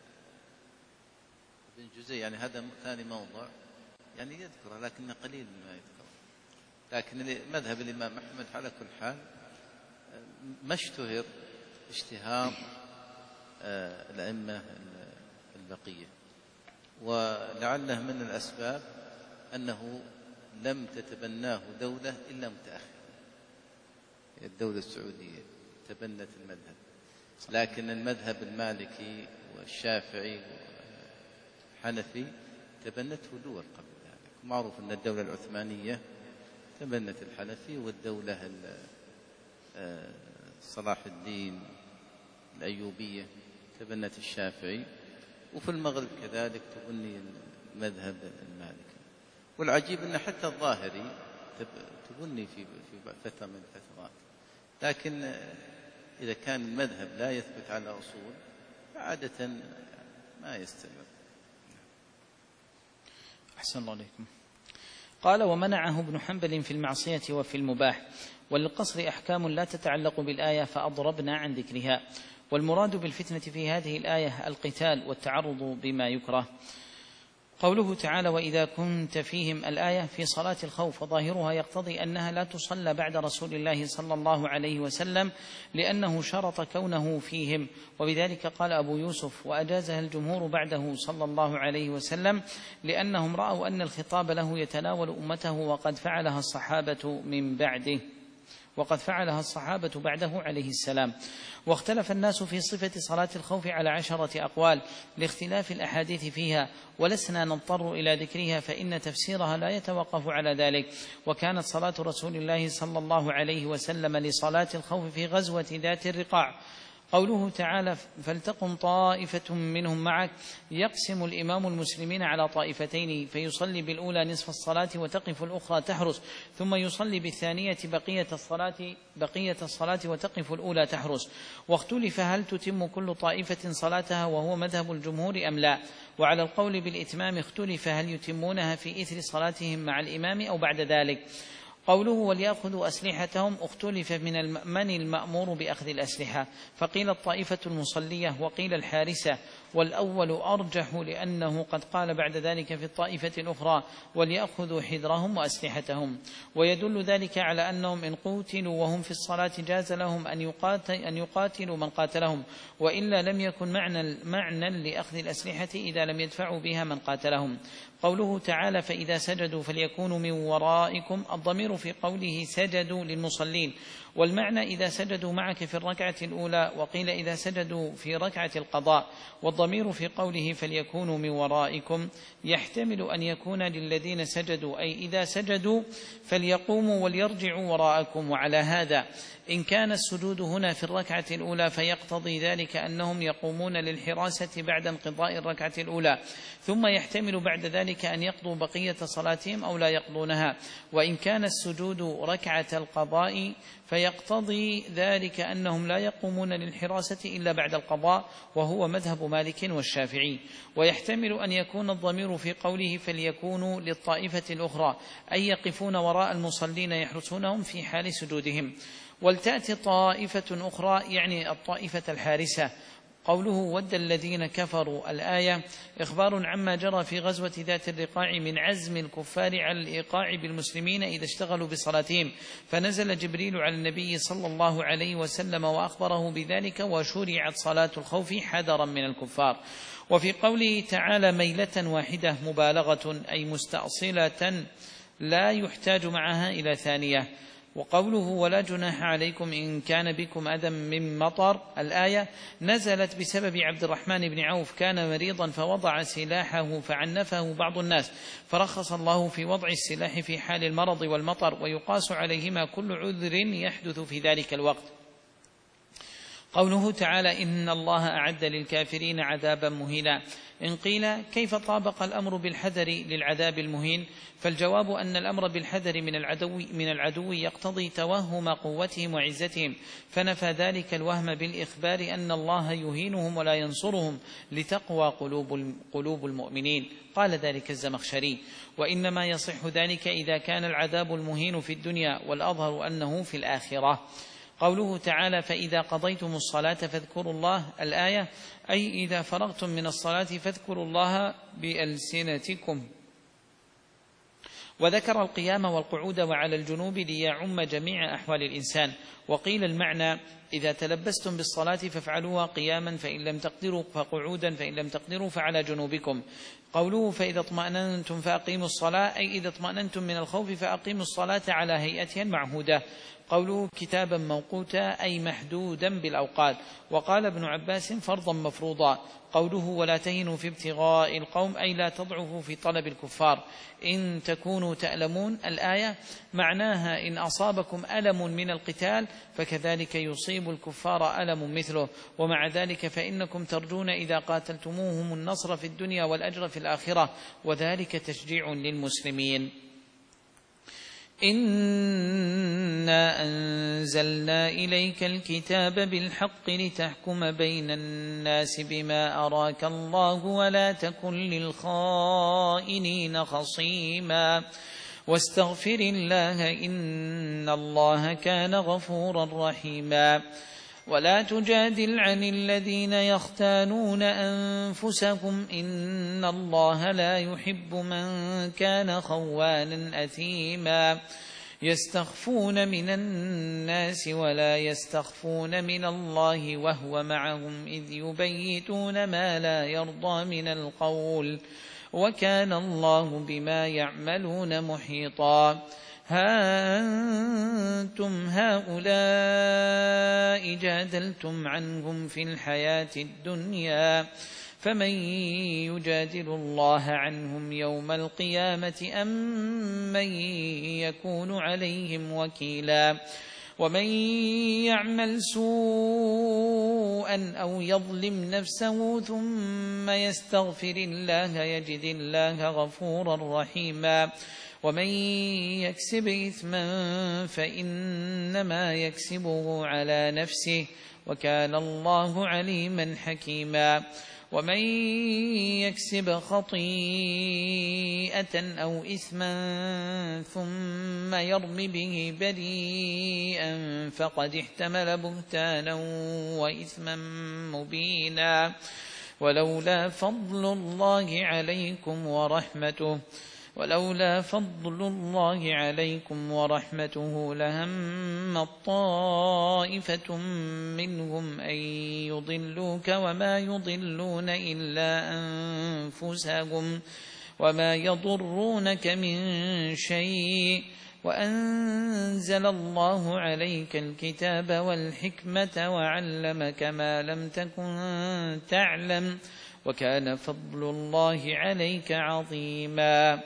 ابن جزي يعني هذا ثاني موضع يعني يذكره لكن قليل ما يذكره. لكن مذهب الإمام أحمد على كل حال ما اشتهر اشتهار الأئمة البقية ولعله من الأسباب أنه لم تتبناه دولة إلا متأخرة. الدولة السعودية تبنت المذهب لكن المذهب المالكي والشافعي والحنفي تبنته دول قبل ذلك. معروف أن الدولة العثمانية تبنت الحنفي والدولة صلاح الدين الأيوبية تبنت الشافعي وفي المغرب كذلك تبني المذهب المالكي. والعجيب أن حتى الظاهري تبني في في فترة من الفترات، لكن إذا كان المذهب لا يثبت على أصول فعادة ما يستمر. أحسن الله عليكم. قال: ومنعه ابن حنبل في المعصية وفي المباح، وللقصر أحكام لا تتعلق بالآية فأضربنا عن ذكرها. والمراد بالفتنة في هذه الآية القتال والتعرض بما يكره. قوله تعالى: وإذا كنت فيهم، الآية في صلاة الخوف، وظاهرها يقتضي أنها لا تصلى بعد رسول الله صلى الله عليه وسلم، لأنه شرط كونه فيهم، وبذلك قال أبو يوسف: وأجازها الجمهور بعده صلى الله عليه وسلم، لأنهم رأوا أن الخطاب له يتناول أمته، وقد فعلها الصحابة من بعده وقد فعلها الصحابة بعده عليه السلام. واختلف الناس في صفة صلاة الخوف على عشرة أقوال لاختلاف الأحاديث فيها، ولسنا نضطر إلى ذكرها فإن تفسيرها لا يتوقف على ذلك. وكانت صلاة رسول الله صلى الله عليه وسلم لصلاة الخوف في غزوة ذات الرقاع. قوله تعالى: فلتقم طائفة منهم معك، يقسم الإمام المسلمين على طائفتين، فيصلي بالأولى نصف الصلاة وتقف الأخرى تحرس، ثم يصلي بالثانية بقية الصلاة بقية الصلاة وتقف الأولى تحرس. واختلف هل تتم كل طائفة صلاتها، وهو مذهب الجمهور أم لا. وعلى القول بالإتمام اختلف هل يتمونها في إثر صلاتهم مع الإمام أو بعد ذلك. قوله: وليأخذوا أسلحتهم، اختلف من من المأمور بأخذ الأسلحة، فقيل الطائفة المصلية وقيل الحارسة، والأول أرجح لأنه قد قال بعد ذلك في الطائفة الأخرى: وليأخذوا حذرهم وأسلحتهم. ويدل ذلك على أنهم إن قوتلوا وهم في الصلاة جاز لهم أن يقاتل أن يقاتلوا من قاتلهم، وإلا لم يكن معنى معنى لأخذ الأسلحة إذا لم يدفعوا بها من قاتلهم. قوله تعالى: فإذا سجدوا فليكونوا من ورائكم، الضمير في قوله سجدوا للمصلين، والمعنى إذا سجدوا معك في الركعة الأولى، وقيل إذا سجدوا في ركعة القضاء. والضمير في قوله فليكونوا من ورائكم يحتمل أن يكون للذين سجدوا، أي إذا سجدوا فليقوموا وليرجعوا وراءكم. وعلى هذا إن كان السجود هنا في الركعة الأولى فيقتضي ذلك أنهم يقومون للحراسة بعد انقضاء الركعة الأولى، ثم يحتمل بعد ذلك أن يقضوا بقية صلاتهم أو لا يقضونها. وإن كان السجود ركعة القضاء فيقتضي ذلك أنهم لا يقومون للحراسة إلا بعد القضاء، وهو مذهب مالك والشافعي. ويحتمل أن يكون الضمير في قوله فليكونوا للطائفة الأخرى، أي يقفون وراء المصلين يحرسونهم في حال سجودهم. ولتأتي طائفة أخرى، يعني الطائفة الحارسة. قوله ود الذين كفروا، الآية إخبار عما جرى في غزوة ذات الرقاع من عزم الكفار على الإيقاع بالمسلمين إذا اشتغلوا بصلاتهم، فنزل جبريل على النبي صلى الله عليه وسلم وأخبره بذلك، وشرعت صلاة الخوف حذرا من الكفار. وفي قوله تعالى ميلة واحدة مبالغة، أي مستأصلة لا يحتاج معها إلى ثانية. وقوله ولا جناح عليكم إن كان بكم أذى من مطر، الآية نزلت بسبب عبد الرحمن بن عوف، كان مريضا فوضع سلاحه فعنفه بعض الناس، فرخص الله في وضع السلاح في حال المرض والمطر، ويقاس عليهما كل عذر يحدث في ذلك الوقت. قوله تعالى إن الله أعد للكافرين عذابا مهينا، إن قيل كيف طابق الأمر بالحذر للعذاب المهين؟ فالجواب أن الأمر بالحذر من العدو, من العدو يقتضي توهم قوتهم وعزتهم، فنفى ذلك الوهم بالإخبار أن الله يهينهم ولا ينصرهم لتقوى قلوب, قلوب المؤمنين. قال ذلك الزمخشري: وإنما يصح ذلك إذا كان العذاب المهين في الدنيا، والأظهر أنه في الآخرة. قوله تعالى فإذا قضيتم الصلاة فاذكروا الله، الآية أي إذا فرغتم من الصلاة فاذكروا الله بألسنتكم. وذكر القيام والقعود وعلى الجنوب ليعم جميع أحوال الإنسان. وقيل المعنى إذا تلبستم بالصلاة فافعلوها قياما، فإن لم تقدروا فقعودا، فإن لم تقدروا فعلى جنوبكم. قوله فإذا اطمأننتم فأقيموا الصلاة، أي إذا اطمأننتم من الخوف فأقيموا الصلاة على هيئتها المعهودة. قوله كتابا موقوتا، أي محدودا بالأوقات. وقال ابن عباس فرضا مفروضا. قوله ولا تهنوا في ابتغاء القوم، أي لا تضعفوا في طلب الكفار. إن تكونوا تألمون، الآية معناها إن أصابكم ألم من القتال فكذلك يصيب الكفار ألم مثله، ومع ذلك فإنكم ترجون إذا قاتلتموهم النصر في الدنيا والأجر في الآخرة، وذلك تشجيع للمسلمين. إنا أنزلنا إليك الكتاب بالحق لتحكم بين الناس بما أراك الله ولا تكن للخائنين خصيما واستغفر الله إن الله كان غفورا رحيما ولا تجادل عن الذين يختانون أنفسهم إن الله لا يحب من كان خوانا أثيما يستخفون من الناس ولا يستخفون من الله وهو معهم إذ يبيتون ما لا يرضى من القول وكان الله بما يعملون محيطا ها أنتم هؤلاء جادلتم عنهم في الحياة الدنيا فمن يجادل الله عنهم يوم القيامة أم من يكون عليهم وكيلا ومن يعمل سوءا أو يظلم نفسه ثم يستغفر الله يجد الله غفورا رحيما ومن يكسب إثما فإنما يكسبه على نفسه وكان الله عليما حكيما ومن يكسب خطيئة أو إثما ثم يرم به بريئا فقد احتمل بهتانا وإثما مبينا ولولا فضل الله عليكم ورحمته ولولا فضل الله عليكم ورحمته لهم طائفة منهم أن يضلوك وما يضلون إلا أنفسهم وما يضرونك من شيء وأنزل الله عليك الكتاب والحكمة وعلمك ما لم تكن تعلم وكان فضل الله عليك عظيما.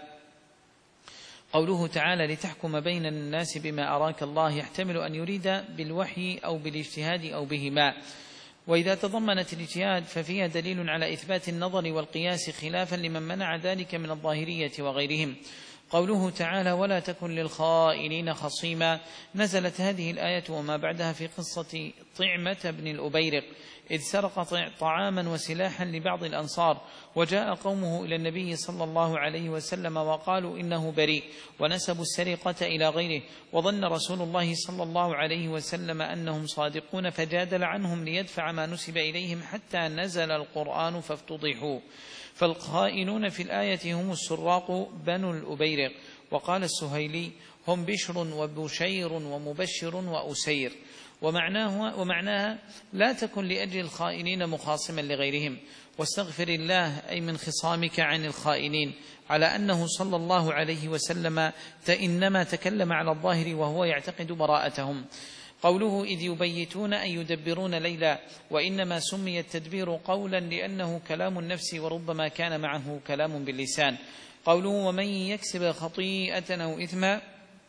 قوله تعالى لتحكم بين الناس بما أراك الله يحتمل أن يريد بالوحي أو بالاجتهاد أو بهما، وإذا تضمنت الاجتهاد ففيها دليل على إثبات النظر والقياس خلافا لمن منع ذلك من الظاهرية وغيرهم. قوله تعالى ولا تكن للخائنين خصيما، نزلت هذه الآية وما بعدها في قصة طعمة بن الأبيرق إذ سرق طعاما وسلاحا لبعض الأنصار، وجاء قومه إلى النبي صلى الله عليه وسلم وقالوا إنه بريء، ونسبوا السرقة إلى غيره، وظن رسول الله صلى الله عليه وسلم أنهم صادقون فجادل عنهم ليدفع ما نسب إليهم حتى نزل القرآن فافتضحوا. فالخائنون في الآية هم السراق بنو الأبيرق. وقال السهيلي هم بشر وبشير ومبشر وأسير. ومعناه ومعناها لا تكن لأجل الخائنين مخاصما لغيرهم، واستغفر الله أي من خصامك عن الخائنين، على أنه صلى الله عليه وسلم إنما تكلم على الظاهر وهو يعتقد براءتهم. قوله إذ يبيتون أن يدبرون ليلا، وإنما سمي التدبير قولا لأنه كلام النفس وربما كان معه كلام باللسان. قوله ومن يكسب خطيئة أو إثما،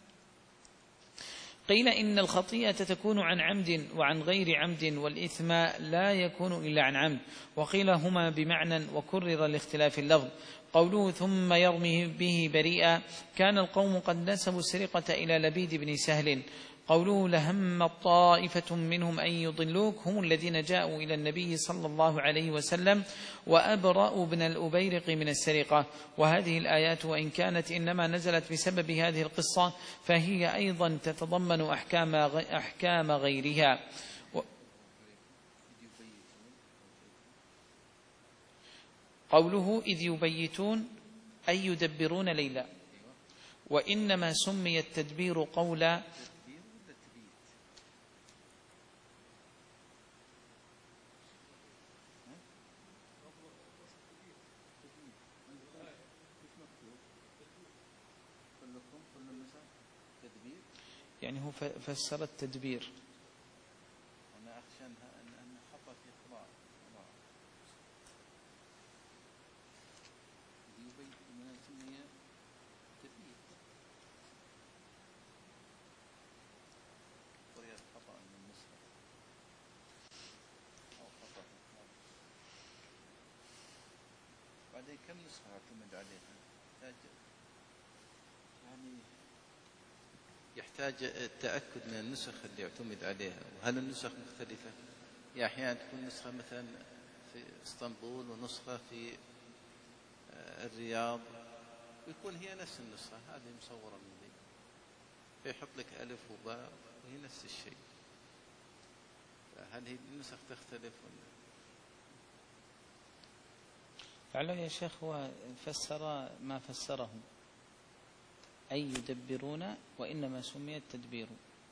قيل إن الخطيئة تكون عن عمد وعن غير عمد، والإثم لا يكون إلا عن عمد، وقيل هما بمعنى وكرر لاختلاف اللفظ. قوله ثم يرمي به بريئا، كان القوم قد نسبوا السرقة إلى لبيد بن سهل. قوله لهم طائفة منهم أن يضلوك، هم الذين جاءوا إلى النبي صلى الله عليه وسلم وأبرأوا بن الأبيرق من السرقة. وهذه الآيات وإن كانت إنما نزلت بسبب هذه القصة فهي أيضا تتضمن أحكام أحكام غيرها. قوله إذ يبيتون أي يدبرون ليلا، وإنما سمي التدبير قولا يعني هو فسر التدبير. أنا أخشى أن خطأ في قراءة يبيت من السمية تدبير قرية خطأ من مصر أو خطأ. بعدين كم نسخة اعتمد عليها يعني يحتاج التأكد من النسخ اللي يعتمد عليها، وهل النسخ مختلفة؟ يعني أحيانا تكون نسخة مثلا في اسطنبول ونسخة في الرياض، ويكون هي نفس النسخة، هذه مصورة من ذي، فيحط لك ألف وباء وهي نفس الشيء. هل هي النسخ تختلف ولا؟ لعله يا شيخ هو فسر ما فسره، أي يدبرون وإنما سمي التدبير.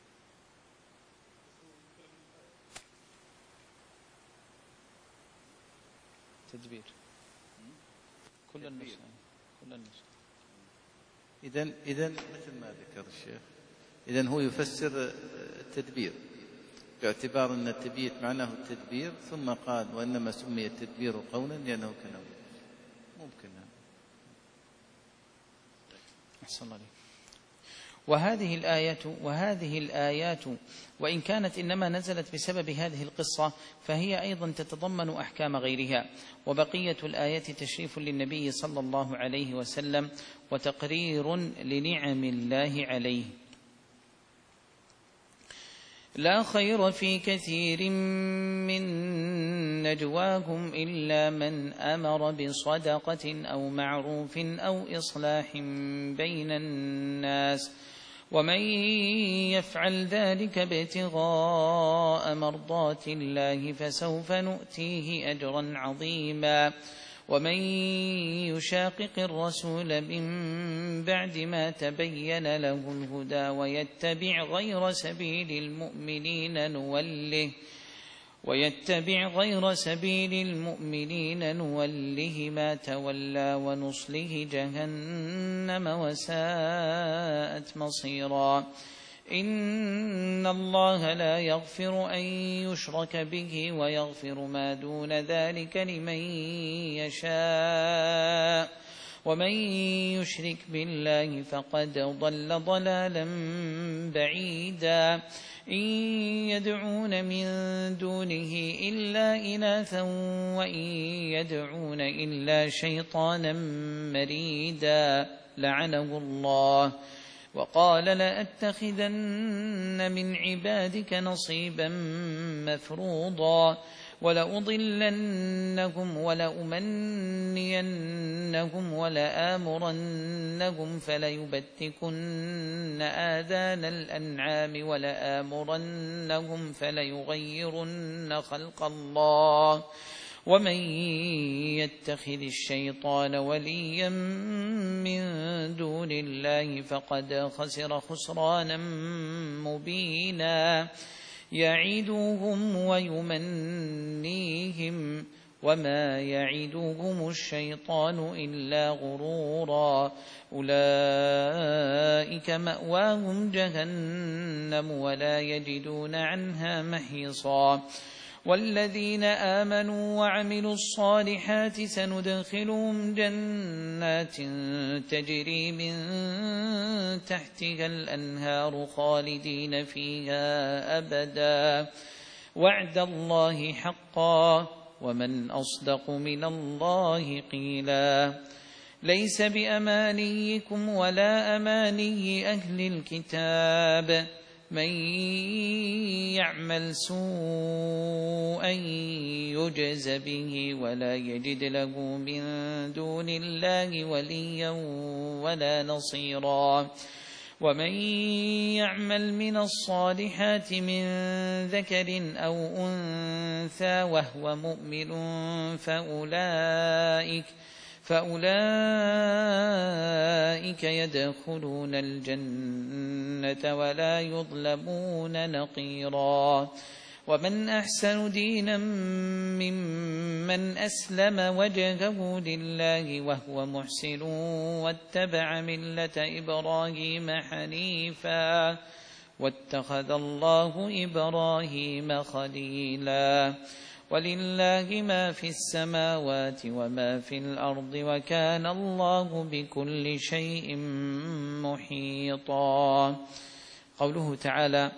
تدبير كل النسخ كل النسخ. إذن إذن مثل ما ذكر الشيخ، إذن هو يفسر التدبير باعتبار أن التبييت معناه التدبير، ثم قال وإنما سمي التدبير قولا لأنه كان ممكن. أحسن الله عليك. وهذه الآية وهذه الآيات وإن كانت إنما نزلت بسبب هذه القصة فهي أيضا تتضمن أحكام غيرها، وبقية الآية تشريف للنبي صلى الله عليه وسلم وتقرير لنعم الله عليه. لا خير في كثير من نجواهم إلا من أمر بصدقة أو معروف أو إصلاح بين الناس، ومن يفعل ذلك ابتغاء مرضات الله فسوف نؤتيه أجرا عظيما. ومن يشاقق الرسول من بعد ما تبين له الهدى ويتبع غير سبيل المؤمنين نوله ويتبع غير سبيل المؤمنين نوله ما تولى ونصله جهنم وساءت مصيرا. إن الله لا يغفر أن يشرك به ويغفر ما دون ذلك لمن يشاء، ومن يشرك بالله فقد ضل ضلالا بعيدا. إن يدعون من دونه إلا إناثا وإن يدعون إلا شيطانا مريدا لعنه الله، وقال لأتخذن من عبادك نصيبا مفروضا ولأضلنهم ولأمنينهم ولآمرنهم فليبتكن آذان الأنعام ولآمرنهم فليغيرن خلق الله، ومن يتخذ الشيطان وليا من دون الله فقد خسر خسرانا مبينا. يعدهم ويمنيهم وما يعدهم الشيطان إلا غرورا. أولئك مأواهم جهنم ولا يجدون عنها محيصا. والذين آمنوا وعملوا الصالحات سندخلهم جنات تجري من تحتها الأنهار خالدين فيها أبدا وعد الله حقا ومن أصدق من الله قيلا. ليس بأمانيكم ولا أماني أهل الكتاب، من يعمل سوءا يجز به ولا يجد له من دون الله وليا ولا نصيرا. ومن يعمل من الصالحات من ذكر أو أنثى وهو مؤمن فأولئك فأولئك يدخلون الجنة ولا يظلمون نقيرا. ومن أحسن دينا ممن أسلم وجهه لله وهو محسن واتبع ملة إبراهيم حنيفا واتخذ الله إبراهيم خليلا. ولله ما في السماوات وما في الأرض وكان الله بكل شيء محيطا. قوله تعالى: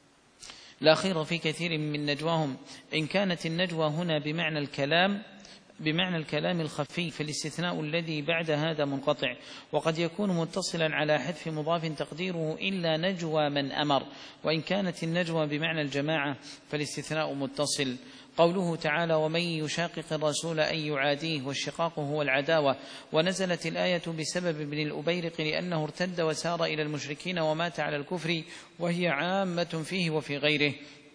لا خير في كثير من نجواهم، إن كانت النجوى هنا بمعنى الكلام بمعنى الكلام الخفي، فالاستثناء الذي بعد هذا منقطع، وقد يكون متصلا على حذف مضاف تقديره إلا نجوى من أمر، وإن كانت النجوى بمعنى الجماعة فالاستثناء متصل. قوله تعالى: ومن يشاقق الرسول أن يعاديه، والشقاق هو العداوة، ونزلت الآية بسبب ابن الأبيرق لأنه ارتد وسار إلى المشركين ومات على الكفر، وهي عامة فيه وفي غيره.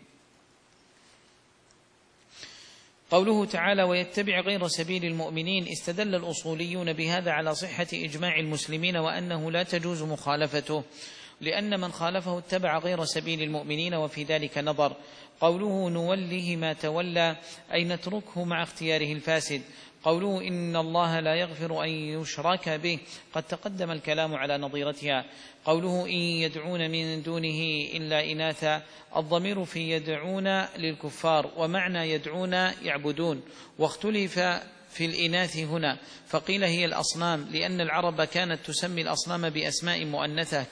قوله تعالى: ويتبع غير سبيل المؤمنين، استدل الأصوليون بهذا على صحة إجماع المسلمين وأنه لا تجوز مخالفته، لأن من خالفه اتبع غير سبيل المؤمنين، وفي ذلك نظر. قوله: نوله ما تولى، أي نتركه مع اختياره الفاسد. قوله: إن الله لا يغفر أن يشرك به، قد تقدم الكلام على نظيرتها. قوله: إن يدعون من دونه إلا إناثا، الضمير في يدعون للكفار، ومعنى يدعون يعبدون، واختلف في الإناث هنا، فقيل هي الأصنام، لأن العرب كانت تسمي الأصنام بأسماء مؤنثة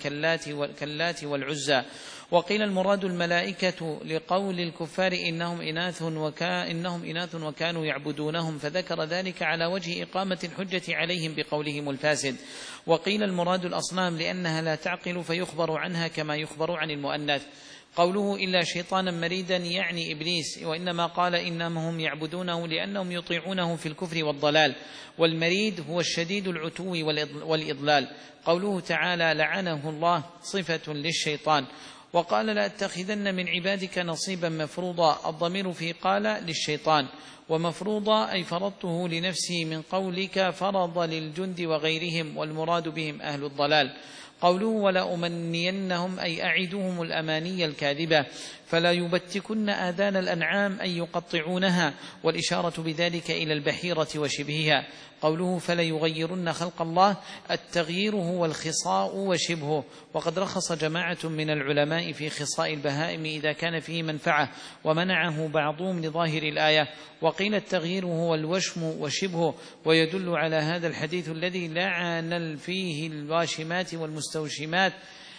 كاللات والعزى، وقيل المراد الملائكة لقول الكفار إنهم إناث وكا إنهم إناث وكانوا يعبدونهم، فذكر ذلك على وجه إقامة الحجة عليهم بقولهم الفاسد. وقيل المراد الأصنام لأنها لا تعقل فيخبر عنها كما يخبر عن المؤنث. قوله: إلا شيطانا مريدا، يعني إبليس، وإنما قال إنهم يعبدونه لأنهم يطيعونه في الكفر والضلال، والمريد هو الشديد العتو والإضلال. قوله تعالى: لعنه الله، صفة للشيطان. وقال: لأتخذن من عبادك نصيبا مفروضا، الضمير في قال للشيطان، ومفروضا أي فرضته لنفسه من قولك فرض للجند وغيرهم، والمراد بهم أهل الضلال. قوله: ولا أمنينهم، أي أعدهم الأماني الكاذبة، فلا يبتكن آذان الأنعام أي يقطعونها، والإشارة بذلك إلى البحيرة وشبهها. قوله: فلا يغيرن خلق الله، التغيير هو الخصاء وشبهه، وقد رخص جماعة من العلماء في خصاء البهائم إذا كان فيه منفعة، ومنعه بعضهم لظاهر الآية. وقيل التغيير هو الوشم وشبهه، ويدل على هذا الحديث الذي لعن فيه الواشمات والمستوشمات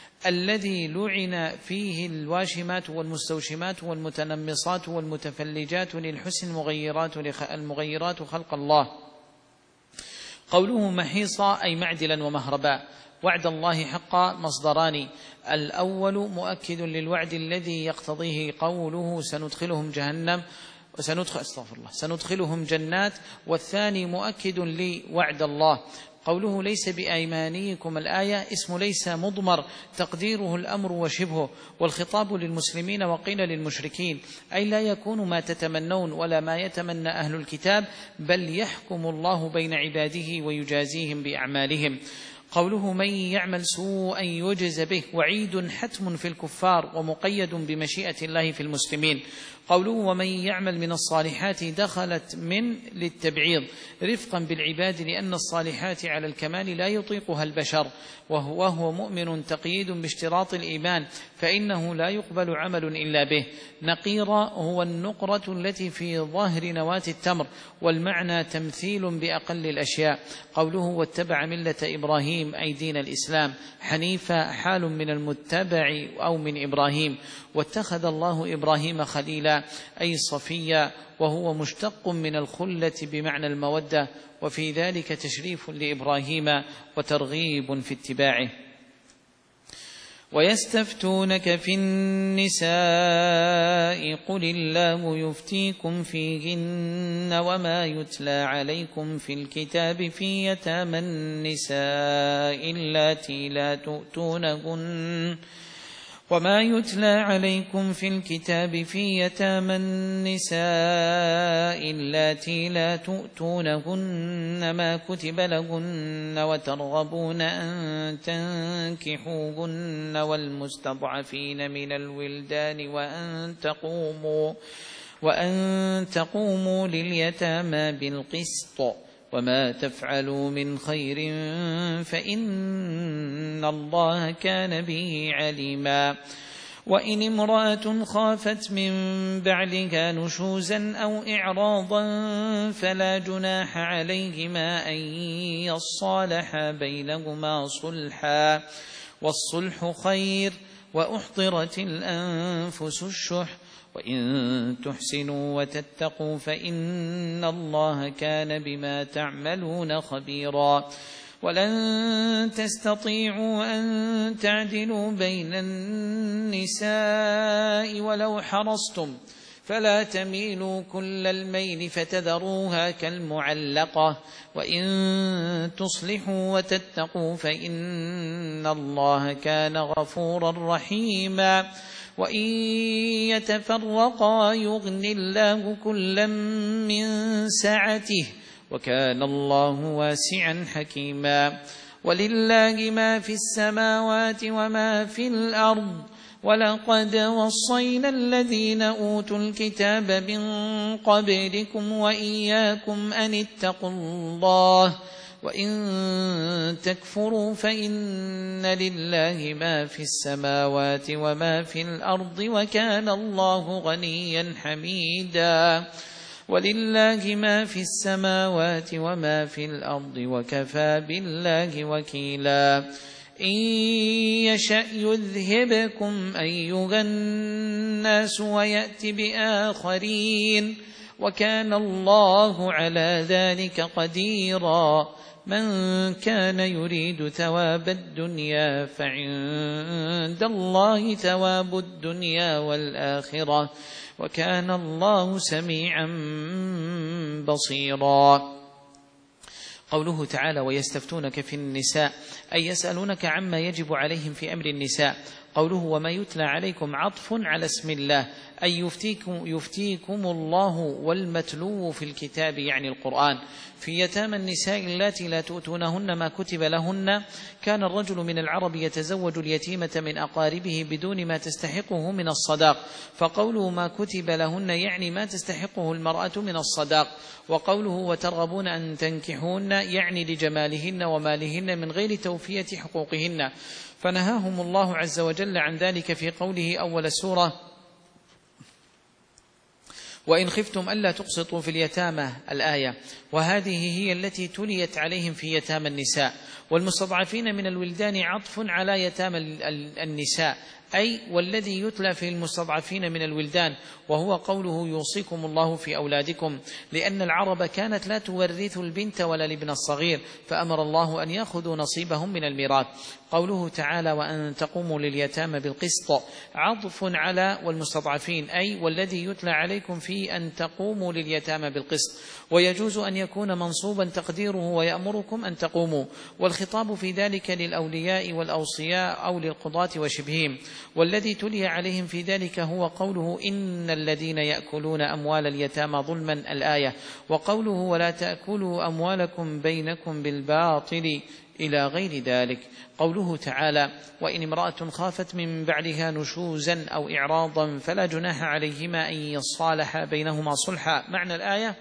الذي لعن فيه الواشمات والمستوشمات والمتنمصات والمتفلجات للحسن المغيرات المغيرات خلق الله. قوله: محيصا، أي معدلا ومهربا. وعد الله حقا مصدران، الأول مؤكد للوعد الذي يقتضيه قوله: سندخلهم جهنم وسندخل استغفر الله سندخلهم جنات، والثاني مؤكد لوعد الله. قوله: ليس بأيمانيكم، الآية اسم ليس مضمر تقديره الأمر وشبهه، والخطاب للمسلمين، وقيل للمشركين، أي لا يكون ما تتمنون ولا ما يتمنى أهل الكتاب، بل يحكم الله بين عباده ويجازيهم بأعمالهم. قوله: من يعمل سوءا يجز به، وعيد حتم في الكفار ومقيد بمشيئة الله في المسلمين. قوله: ومن يعمل من الصالحات، دخلت من للتبعيض رفقا بالعباد، لأن الصالحات على الكمال لا يطيقها البشر، وهو, وهو مؤمن تقييد باشتراط الإيمان، فإنه لا يقبل عمل إلا به. نقيرة هو النقرة التي في ظهر نواة التمر، والمعنى تمثيل بأقل الأشياء. قوله: واتبع ملة إبراهيم، أي دين الإسلام، حنيفا حال من المتبع أو من إبراهيم. واتخذ الله إبراهيم خليلا، أي صفيا، وهو مشتق من الخلة بمعنى المودة، وفي ذلك تشريف لإبراهيم وترغيب في اتباعه. ويستفتونك في النساء، قل الله يفتيكم فيهن وما يتلى عليكم في الكتاب في يتامى النساء اللاتي لا تؤتونهن وما يتلى عليكم في الكتاب في يتامى النساء اللاتي لا تؤتونهن ما كتب لهن، وترغبون أن تنكحوهن، والمستضعفين من الولدان، وأن تقوموا وأن تقوموا لليتامى بالقسط، وما تفعلوا من خير فإن الله كان به عليما. وإن امرأة خافت من بعلها نشوزا أو إعراضا فلا جناح عليهما أن يصالحا بينهما صلحا، والصلح خير، وأحضرت الأنفس الشح، وإن تحسنوا وتتقوا فإن الله كان بما تعملون خبيرا ولن تستطيعوا أن تعدلوا بين النساء ولو حرصتم فلا تميلوا كل الميل فتذروها كالمعلقة وإن تصلحوا وتتقوا فإن الله كان غفورا رحيما وإن يتفرقا يغن الله كلا من سعته وكان الله واسعا حكيما ولله ما في السماوات وما في الأرض ولقد وصينا الذين أوتوا الكتاب من قبلكم وإياكم أن اتقوا الله وإن تكفروا فإن لله ما في السماوات وما في الأرض وكان الله غنيا حميدا ولله ما في السماوات وما في الأرض وكفى بالله وكيلا إن يشأ يذهبكم أيها الناس ويأت بآخرين وكان الله على ذلك قديرا من كان يريد ثواب الدنيا فعند الله ثواب الدنيا والآخرة وكان الله سميعا بصيرا. قوله تعالى ويستفتونك في النساء أي يسألونك عما يجب عليهم في أمر النساء. قوله وما يتلى عليكم عطف على اسم الله أي يفتيكم, يفتيكم الله والمتلو في الكتاب يعني القرآن في يتامى النساء اللاتي لا تؤتونهن ما كتب لهن. كان الرجل من العرب يتزوج اليتيمة من أقاربه بدون ما تستحقه من الصداق فقوله ما كتب لهن يعني ما تستحقه المرأة من الصداق. وقوله وترغبون أن تنكحون يعني لجمالهن ومالهن من غير توفية حقوقهن فنهاهم الله عز وجل عن ذلك في قوله أول السورة وإن خفتم ألا تقسطوا في اليتامى الآية وهذه هي التي تليت عليهم في يتامى النساء. والمستضعفين من الولدان عطف على يتامى النساء أي والذي يتلى في المستضعفين من الولدان وهو قوله يوصيكم الله في أولادكم لأن العرب كانت لا تورث البنت ولا الابن الصغير فأمر الله أن يأخذوا نصيبهم من الميراث. قوله تعالى وأن تقوموا لليتامى بالقسط عطف على والمستضعفين أي والذي يتلى عليكم في أن تقوموا لليتامى بالقسط ويجوز أن يكون منصوبا تقديره ويأمركم أن تقوموا والخطاب في ذلك للأولياء والأوصياء أو للقضاة وشبههم. والذي تلي عليهم في ذلك هو قوله إن الذين يأكلون أموال اليتامى ظلما الآية وقوله ولا تأكلوا أموالكم بينكم بالباطل إلى غير ذلك. قوله تعالى وإن امرأة خافت من بعدها نشوزا أو إعراضا فلا جناح عليهما أن يصالحا بينهما صلحا. معنى الآية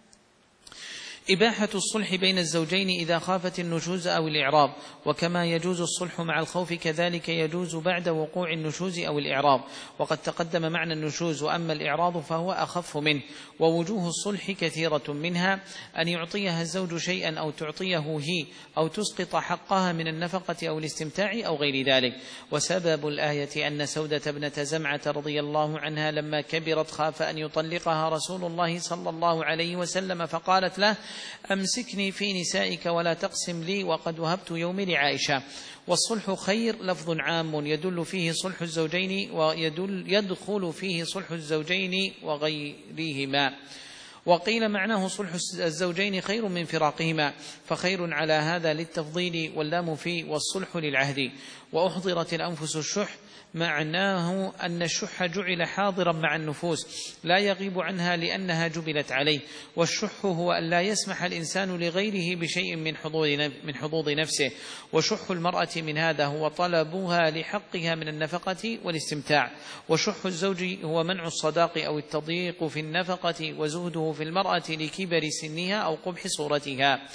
إباحة الصلح بين الزوجين إذا خافت النشوز أو الإعراض وكما يجوز الصلح مع الخوف كذلك يجوز بعد وقوع النشوز أو الإعراض وقد تقدم معنى النشوز وأما الإعراض فهو أخف منه. ووجوه الصلح كثيرة منها أن يعطيها الزوج شيئا أو تعطيه هي أو تسقط حقها من النفقة أو الاستمتاع أو غير ذلك. وسبب الآية أن سودة ابنة زمعة رضي الله عنها لما كبرت خاف أن يطلقها رسول الله صلى الله عليه وسلم فقالت له أمسكني في نسائك ولا تقسم لي وقد وهبت يومي لعائشة. والصلح خير لفظ عام يدل فيه صلح الزوجين ويدل يدخل فيه صلح الزوجين وغيرهما. وقيل معناه صلح الزوجين خير من فراقهما فخير على هذا للتفضيل واللام فيه والصلح للعهد. وأحضرت الأنفس الشح معناه أن الشح جعل حاضرا مع النفوس لا يغيب عنها لأنها جبلت عليه. والشح هو أن لا يسمح الإنسان لغيره بشيء من من حظوظ نفسه. وشح المرأة من هذا هو طلبها لحقها من النفقة والاستمتاع. وشح الزوج هو منع الصداق أو التضييق في النفقة وزهده في المرأة لكبر سنها أو قبح صورتها.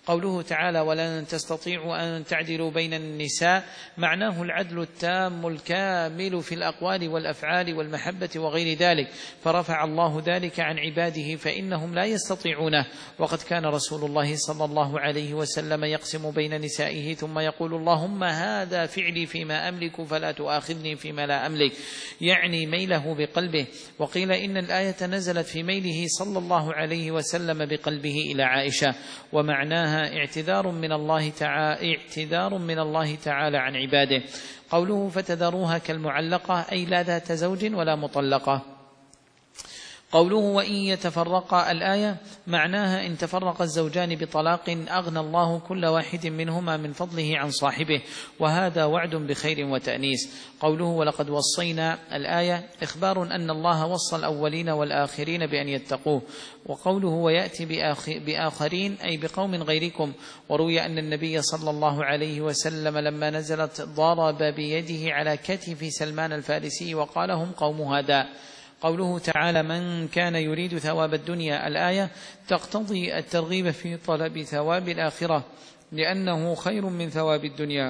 قوله تعالى ولن تستطيعوا أن تعدلوا بين النساء معناه العدل التام الكامل في الأقوال والأفعال والمحبة وغير ذلك، فرفع الله ذلك عن عباده فإنهم لا يستطيعونه. وقد كان رسول الله صلى الله عليه وسلم يقسم بين نسائه ثم يقول اللهم هذا فعلي فيما أملك فلا تؤاخذني فيما لا أملك، يعني ميله بقلبه. وقيل إن الآية نزلت في ميله صلى الله عليه وسلم بقلبه إلى عائشة، ومعناها اعتذار من الله تعالى اعتذار من الله تعالى عن عباده. قوله فتذروها كالمعلقة أي لا ذات زوج ولا مطلقة. قوله وإن يتفرقا الآية معناها إن تفرق الزوجان بطلاق أغنى الله كل واحد منهما من فضله عن صاحبه، وهذا وعد بخير وتأنيس. قوله ولقد وصينا الآية إخبار أن الله وصى الأولين والآخرين بأن يتقوه. وقوله ويأتي بآخرين أي بقوم غيركم. وروي أن النبي صلى الله عليه وسلم لما نزلت ضرب بيده على كتف سلمان الفارسي وقال هم قوم هذا. قوله تعالى من كان يريد ثواب الدنيا الآية تقتضي الترغيب في طلب ثواب الآخرة لأنه خير من ثواب الدنيا،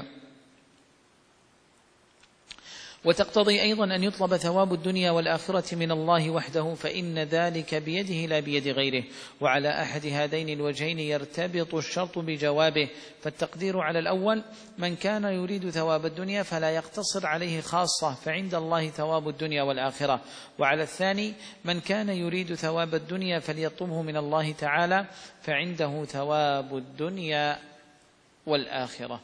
وتقتضي أيضا أن يطلب ثواب الدنيا والآخرة من الله وحده فإن ذلك بيده لا بيد غيره. وعلى أحد هذين الوجهين يرتبط الشرط بجوابه، فالتقدير على الأول من كان يريد ثواب الدنيا فلا يقتصر عليه خاصة فعند الله ثواب الدنيا والآخرة. وعلى الثاني من كان يريد ثواب الدنيا فليطلبه من الله تعالى فعنده ثواب الدنيا والآخرة.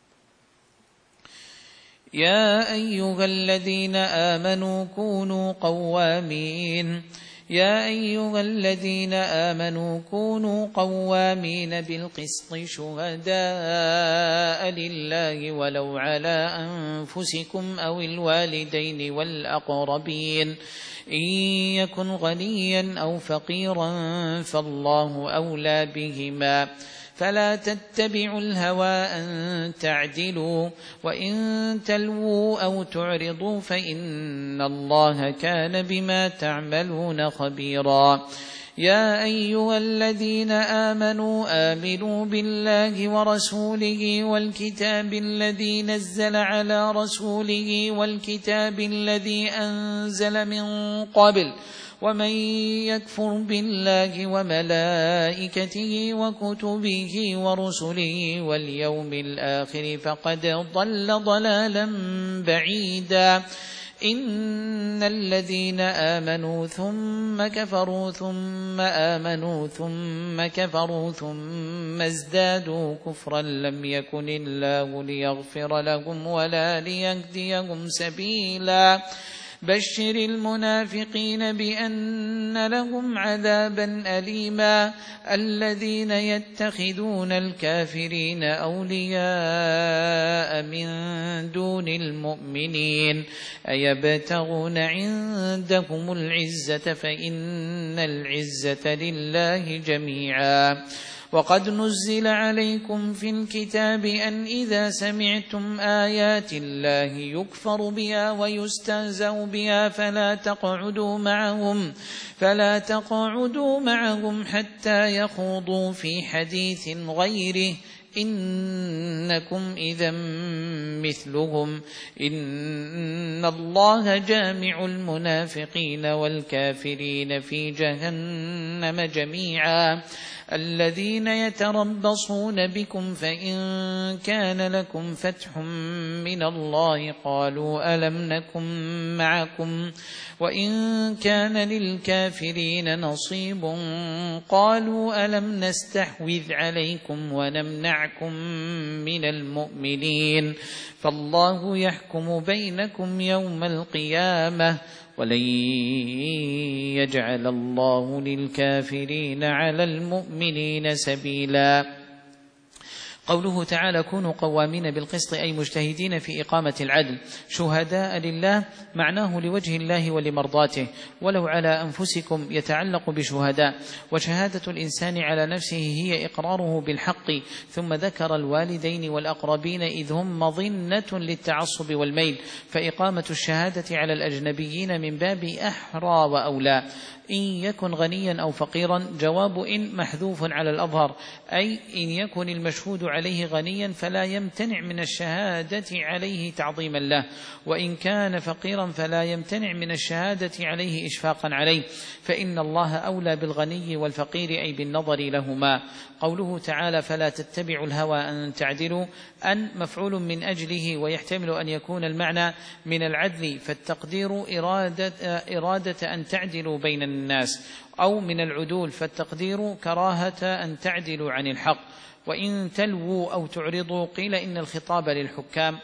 يا أيها الذين آمنوا كونوا قوامين يا أيها الذين آمنوا كونوا قوامين بالقسط شهداء لله ولو على أنفسكم أو الوالدين والأقربين إن يكن غنيا أو فقيرا فالله أولى بهما فلا تتبعوا الهوى أن تعدلوا وإن تلووا أو تعرضوا فإن الله كان بما تعملون خبيرا. يا أيها الذين آمنوا آمنوا بالله ورسوله والكتاب الذي نزل على رسوله والكتاب الذي أنزل من قبل ومن يكفر بالله وملائكته وكتبه ورسله واليوم الآخر فقد ضل ضلالا بعيدا. إن الذين آمنوا ثم كفروا ثم آمنوا ثم كفروا ثم ازدادوا كفرا لم يكن الله ليغفر لهم ولا ليهديهم سبيلا. بشر المنافقين بأن لهم عذابا أليما. الذين يتخذون الكافرين أولياء من دون المؤمنين أيبتغون عندهم العزة فإن العزة لله جميعا. وقد نزل عليكم في الكتاب أن إذا سمعتم آيات الله يكفر بها ويستهزأ بها فلا تقعدوا معهم فلا تقعدوا معهم حتى يخوضوا في حديث غيره إنكم إذا مثلهم إن الله جامع المنافقين والكافرين في جهنم جميعا. الذين يتربصون بكم فإن كان لكم فتح من الله قالوا ألم نكن معكم وإن كان للكافرين نصيب قالوا ألم نستحوذ عليكم ونمنعكم من المؤمنين فالله يحكم بينكم يوم القيامة ولن يجعل الله للكافرين على المؤمنين سبيلا. قوله تعالى كونوا قوامين بالقسط أي مجتهدين في إقامة العدل شهداء لله معناه لوجه الله ولمرضاته، ولو على أنفسكم يتعلق بشهداء. وشهادة الإنسان على نفسه هي إقراره بالحق، ثم ذكر الوالدين والأقربين إذ هم مظنة للتعصب والميل، فإقامة الشهادة على الأجنبيين من باب أحرى وأولى. إن يكن غنيا أو فقيرا. جواب إن محذوف على الأظهر، أي إن يكن المشهود عليه غنيا فلا يمتنع من الشهادة عليه تعظيما له، وإن كان فقيرا فلا يمتنع من الشهادة عليه إشفاقا عليه، فإن الله أولى بالغني والفقير أي بالنظر لهما. قوله تعالى فلا تتبعوا الهوى أن تعدلوا، أن مفعول من أجله، ويحتمل أن يكون المعنى من العدل، فالتقدير إرادة, إرادة أن تعدلوا بين الناس، أو من العدول فالتقدير كراهة أن تعدلوا عن الحق. وإن تلووا أو تعرضوا قيل إن الخطاب للحكام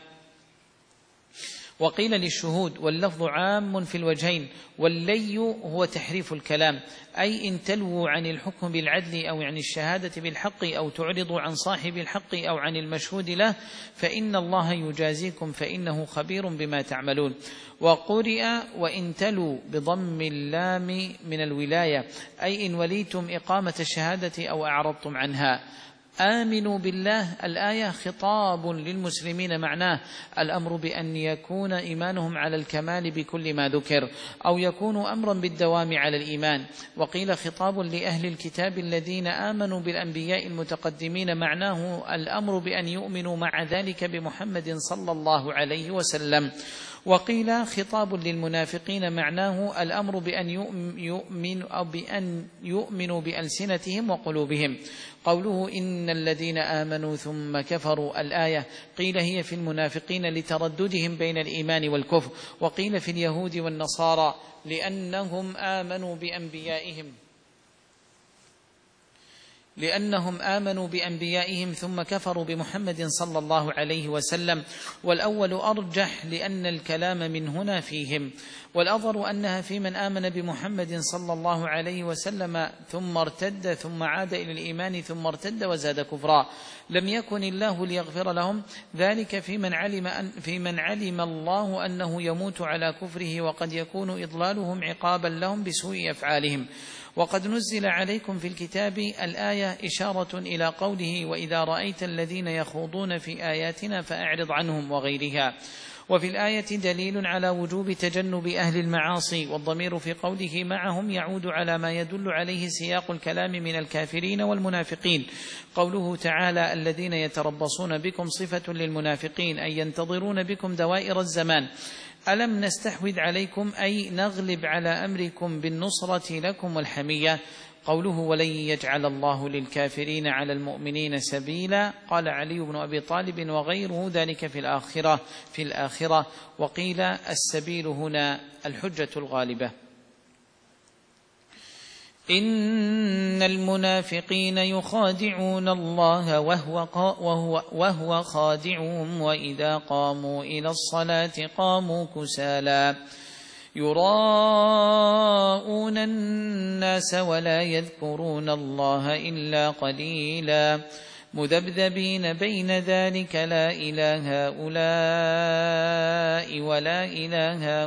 وقيل للشهود، واللفظ عام في الوجهين، واللي هو تحريف الكلام، أي إن تلووا عن الحكم بالعدل أو عن الشهادة بالحق أو تعرضوا عن صاحب الحق أو عن المشهود له فإن الله يجازيكم فإنه خبير بما تعملون. وقرئ وإن تلوا بضم اللام من الولاية، أي إن وليتم إقامة الشهادة أو أعرضتم عنها. آمنوا بالله الآية خطاب للمسلمين، معناه الأمر بأن يكون إيمانهم على الكمال بكل ما ذكر، أو يكون أمرا بالدوام على الإيمان. وقيل خطاب لأهل الكتاب الذين آمنوا بالأنبياء المتقدمين، معناه الأمر بأن يؤمنوا مع ذلك بمحمد صلى الله عليه وسلم. وقيل خطاب للمنافقين، معناه الأمر بأن يؤمن أو بأن يؤمنوا بألسنتهم وقلوبهم. قوله إن الذين آمنوا ثم كفروا الآية قيل هي في المنافقين لترددهم بين الإيمان والكفر، وقيل في اليهود والنصارى لأنهم آمنوا بأنبيائهم لأنهم آمنوا بأنبيائهم ثم كفروا بمحمد صلى الله عليه وسلم، والأول أرجح لأن الكلام من هنا فيهم، والأظهر أنها في من آمن بمحمد صلى الله عليه وسلم ثم ارتد ثم عاد إلى الإيمان ثم ارتد وزاد كفرا، لم يكن الله ليغفر لهم، ذلك في من علم, أن في من علم الله أنه يموت على كفره، وقد يكون إضلالهم عقابا لهم بسوء أفعالهم. وقد نزل عليكم في الكتاب الآية إشارة إلى قوله وإذا رأيت الذين يخوضون في آياتنا فأعرض عنهم وغيرها. وفي الآية دليل على وجوب تجنب أهل المعاصي، والضمير في قوله معهم يعود على ما يدل عليه سياق الكلام من الكافرين والمنافقين. قوله تعالى الذين يتربصون بكم صفة للمنافقين، أي ينتظرون بكم دوائر الزمان. ألم نستحوذ عليكم، أي نغلب على أمركم بالنصرة لكم والحمية. قوله ولن يجعل الله للكافرين على المؤمنين سبيلا، قال علي بن أبي طالب وغيره ذلك في الآخرة في الآخرة وقيل السبيل هنا الحجة الغالبة. إن المنافقين يخادعون الله وهو, وهو, وهو خادعهم وإذا قاموا إلى الصلاة قاموا كسالى يراءون الناس ولا يذكرون الله إلا قليلا مذبذبين بين ذلك لا إله هؤلاء ولا إله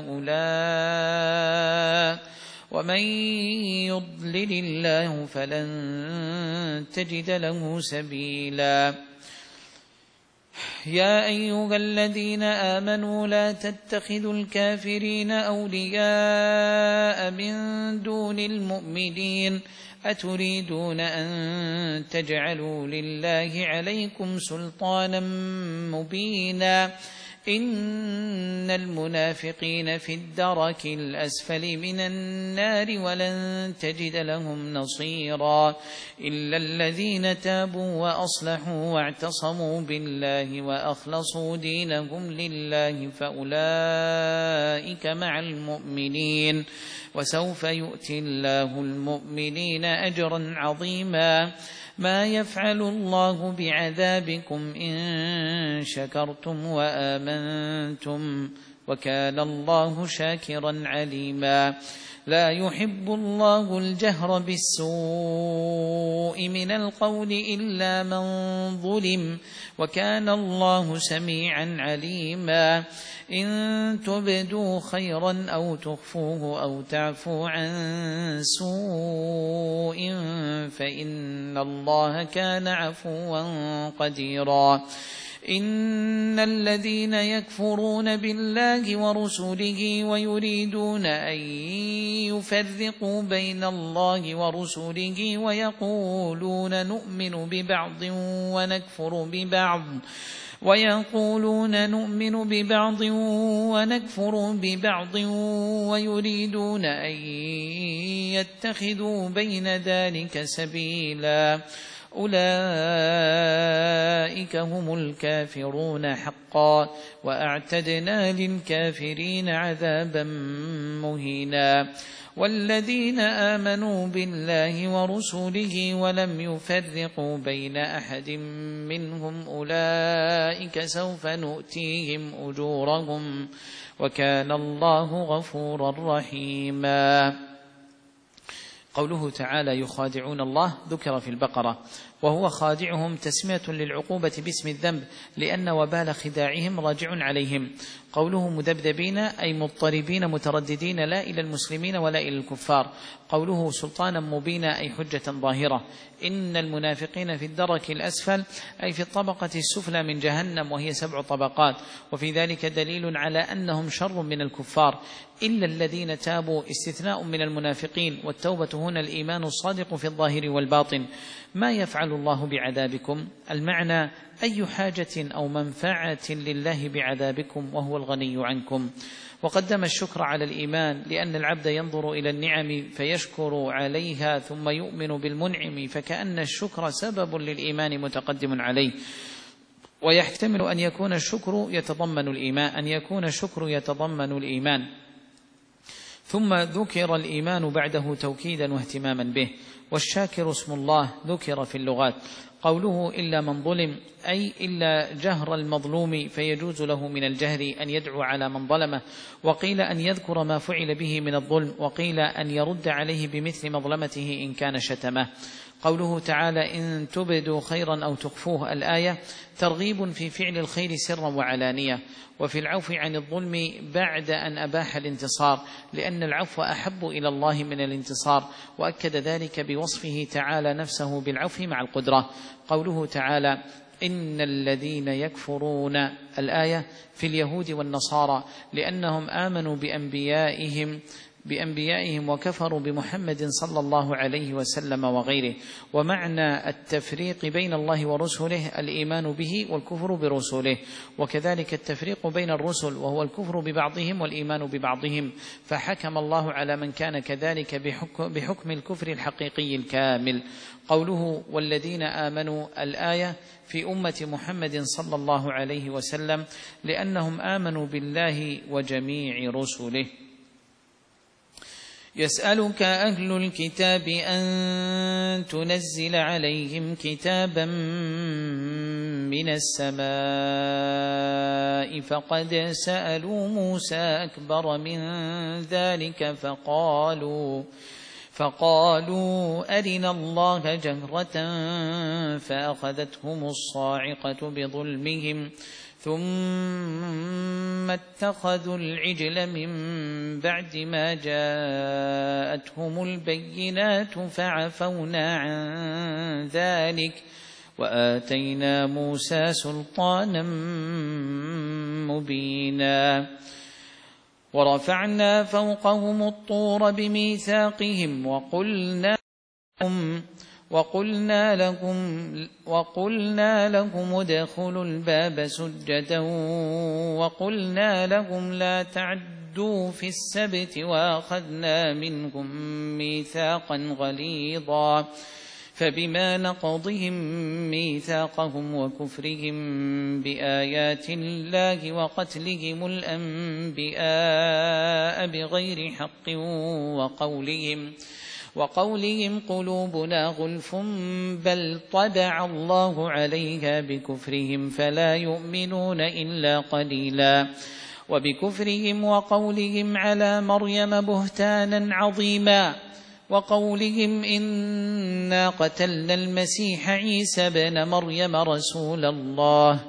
هؤلاء ومن يضلل الله فلن تجد له سبيلا. يا أيها الذين آمنوا لا تتخذوا الكافرين أولياء من دون المؤمنين أتريدون أن تجعلوا لله عليكم سلطانا مبينا إن المنافقين في الدرك الأسفل من النار ولن تجد لهم نصيرا إلا الذين تابوا وأصلحوا واعتصموا بالله وأخلصوا دينهم لله فأولئك مع المؤمنين وسوف يؤتي الله المؤمنين أجرا عظيما. ما يفعل الله بعذابكم إن شكرتم وآمنتم وكان الله شاكرا عليما. لا يحب الله الجهر بالسوء من القول إلا من ظلم وكان الله سميعا عليما. إن تبدوا خيرا أو تخفوه أو تعفوا عن سوء فإن الله كان عفوا قديرا. إن الذين يكفرون بالله ورسله ويريدون أن يفرقوا بين الله ورسله ويقولون نؤمن ببعض ونكفر ببعض ويقولون نؤمن ببعض ونكفر ببعض ويريدون أن يتخذوا بين ذلك سبيلا أولئك هم الكافرون حقا وأعتدنا للكافرين عذابا مهينا والذين آمنوا بالله ورسله ولم يفرقوا بين أحد منهم أولئك سوف نؤتيهم أجورهم وكان الله غفورا رحيما. قوله تعالى يخادعون الله ذكر في البقرة، وهو خادعهم تسمية للعقوبة باسم الذنب لأن وبال خداعهم راجع عليهم. قوله مذبذبين أي مضطربين مترددين لا إلى المسلمين ولا إلى الكفار. قوله سلطانا مبينا أي حجة ظاهرة. إن المنافقين في الدرك الأسفل أي في الطبقة السفلى من جهنم وهي سبع طبقات، وفي ذلك دليل على أنهم شر من الكفار إلا الذين تابوا استثناء من المنافقين، والتوبة هنا الإيمان الصادق في الظاهر والباطن. ما يفعل الله بعذابكم؟ المعنى أي حاجة أو منفعة لله بعذابكم وهو الغني عنكم. وقدم الشكر على الإيمان لأن العبد ينظر إلى النعم فيشكر عليها ثم يؤمن بالمنعم، فكأن الشكر سبب للإيمان متقدم عليه. ويحتمل أن يكون الشكر يتضمن الإيمان أن يكون الشكر يتضمن الإيمان ثم ذكر الإيمان بعده توكيدا واهتماما به. والشاكر اسم الله ذكر في اللغات. قوله إلا من ظلم أي إلا جهر المظلوم فيجوز له من الجهر أن يدعو على من ظلمه، وقيل أن يذكر ما فعل به من الظلم، وقيل أن يرد عليه بمثل مظلمته إن كان شتمه. قوله تعالى إن تبدوا خيرا أو تخفوه الآية ترغيب في فعل الخير سرا وعلانية، وفي العفو عن الظلم بعد أن أباح الانتصار، لأن العفو أحب إلى الله من الانتصار، وأكد ذلك بوصفه تعالى نفسه بالعفو مع القدرة. قوله تعالى إن الذين يكفرون الآية في اليهود والنصارى لأنهم آمنوا بأنبيائهم بأنبيائهم وكفروا بمحمد صلى الله عليه وسلم وغيره. ومعنى التفريق بين الله ورسله الإيمان به والكفر برسله، وكذلك التفريق بين الرسل وهو الكفر ببعضهم والإيمان ببعضهم، فحكم الله على من كان كذلك بحكم, بحكم الكفر الحقيقي الكامل. قوله والذين آمنوا الآية في أمة محمد صلى الله عليه وسلم لأنهم آمنوا بالله وجميع رسله. يسألك أهل الكتاب أن تنزل عليهم كتابا من السماء فقد سألوا موسى أكبر من ذلك فقالوا فقالوا أرنا الله جهرة فأخذتهم الصاعقة بظلمهم ثم اتخذوا العجل من بعد ما جاءتهم البينات فعفونا عن ذلك وآتينا موسى سلطانا مبينا. ورفعنا فوقهم الطور بميثاقهم وقلنا لهم وقلنا لهم وقلنا لهم ادخلوا الباب سجدا وقلنا لهم لا تعدوا في السبت وأخذنا منهم ميثاقا غليظا فبما نقضهم ميثاقهم وكفرهم بآيات الله وقتلهم الأنبياء بغير حق وقولهم وقولهم قلوبنا غلف بل طبع الله عليها بكفرهم فلا يؤمنون إلا قليلا. وبكفرهم وقولهم على مريم بهتانا عظيما وقولهم إنا قتلنا المسيح عيسى بن مريم رسول الله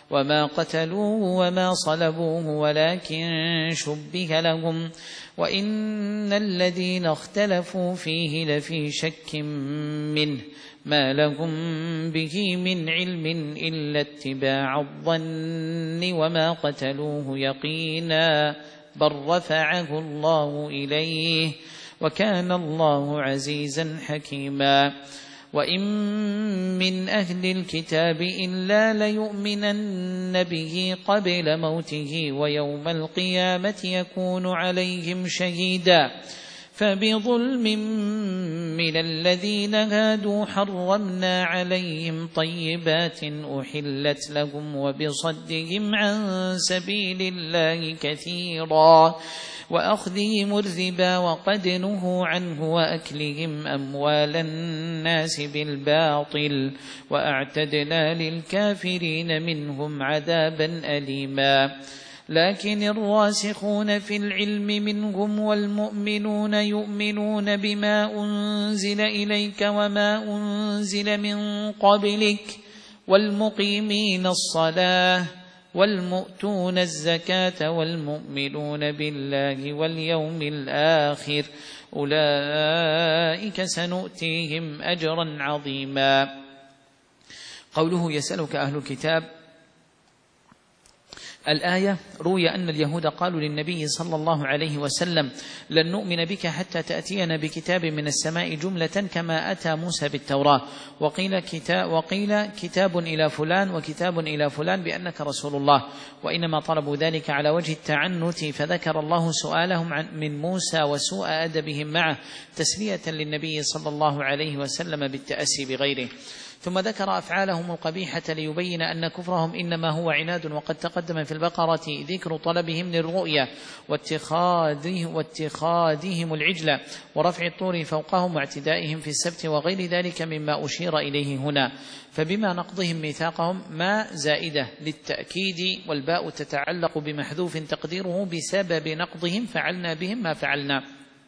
وما قتلوه وما صلبوه ولكن شبه لهم وإن الذين اختلفوا فيه لفي شك منه ما لهم به من علم إلا اتباع الظن وما قتلوه يقينا بل رفعه الله إليه وكان الله عزيزا حكيما وإن من أهل الكتاب إلا ليؤمنن به قبل موته ويوم القيامة يكون عليهم شهيدا فبظلم من الذين هادوا حرمنا عليهم طيبات أحلت لهم وبصدهم عن سبيل الله كثيرا وأخذهم الربا وقد نهوا عنه وأكلهم أموال الناس بالباطل وأعتدنا للكافرين منهم عذابا أليما لكن الراسخون في العلم منهم والمؤمنون يؤمنون بما أنزل إليك وما أنزل من قبلك والمقيمين الصلاة والمؤتون الزكاة والمؤمنون بالله واليوم الآخر أولئك سنؤتيهم أجرا عظيما. قوله يسألك أهل الكتاب، الآية روي أن اليهود قالوا للنبي صلى الله عليه وسلم لن نؤمن بك حتى تأتينا بكتاب من السماء جملة كما أتى موسى بالتوراة وقيل كتاب, وقيل كتاب إلى فلان وكتاب إلى فلان بأنك رسول الله وإنما طلبوا ذلك على وجه التعنت فذكر الله سؤالهم من موسى وسوء أدبهم معه تسلية للنبي صلى الله عليه وسلم بالتأسي بغيره. ثم ذكر أفعالهم القبيحة ليبين أن كفرهم إنما هو عناد وقد تقدم في البقرة ذكر طلبهم للرؤية واتخاذه واتخاذهم العجل ورفع الطور فوقهم واعتدائهم في السبت وغير ذلك مما أشير إليه هنا. فبما نقضهم ميثاقهم ما زائدة للتأكيد والباء تتعلق بمحذوف تقديره بسبب نقضهم فعلنا بهم ما فعلنا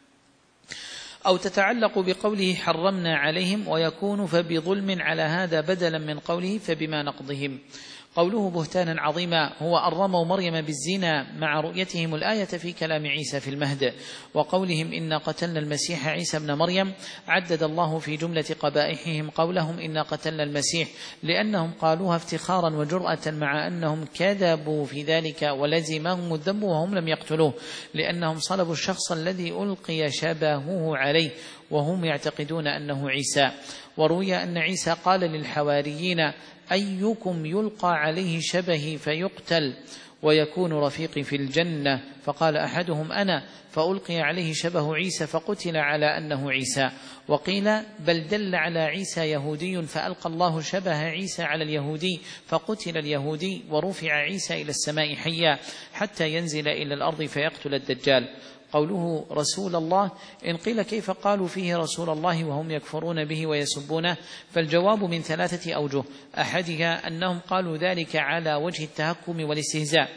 أو تتعلق بقوله حرمنا عليهم ويكون فبظلم على هذا بدلا من قوله فبما نقضهم. قوله بهتانا عظيما هو أن رموا مريم بالزنا مع رؤيتهم الآية في كلام عيسى في المهد وقولهم إنا قتلنا المسيح عيسى بن مريم. عدد الله في جملة قبائحهم قولهم إنا قتلنا المسيح لأنهم قالوها افتخارا وجرأة مع أنهم كذبوا في ذلك ولزمهم الذنب وهم لم يقتلوه لأنهم صلبوا الشخص الذي ألقي شبهه عليه وهم يعتقدون أنه عيسى. وروي أن عيسى قال للحواريين أيكم يلقى عليه شبهي فيقتل ويكون رفيقي في الجنة فقال أحدهم أنا فألقي عليه شبه عيسى فقتل على أنه عيسى. وقيل بل دل على عيسى يهودي فألقى الله شبه عيسى على اليهودي فقتل اليهودي ورفع عيسى إلى السماء حيا حتى ينزل إلى الأرض فيقتل الدجال. قوله رسول الله إن قيل كيف قالوا فيه رسول الله وهم يكفرون به ويسبونه فالجواب من ثلاثة أوجه أحدها أنهم قالوا ذلك على وجه التهكم والاستهزاء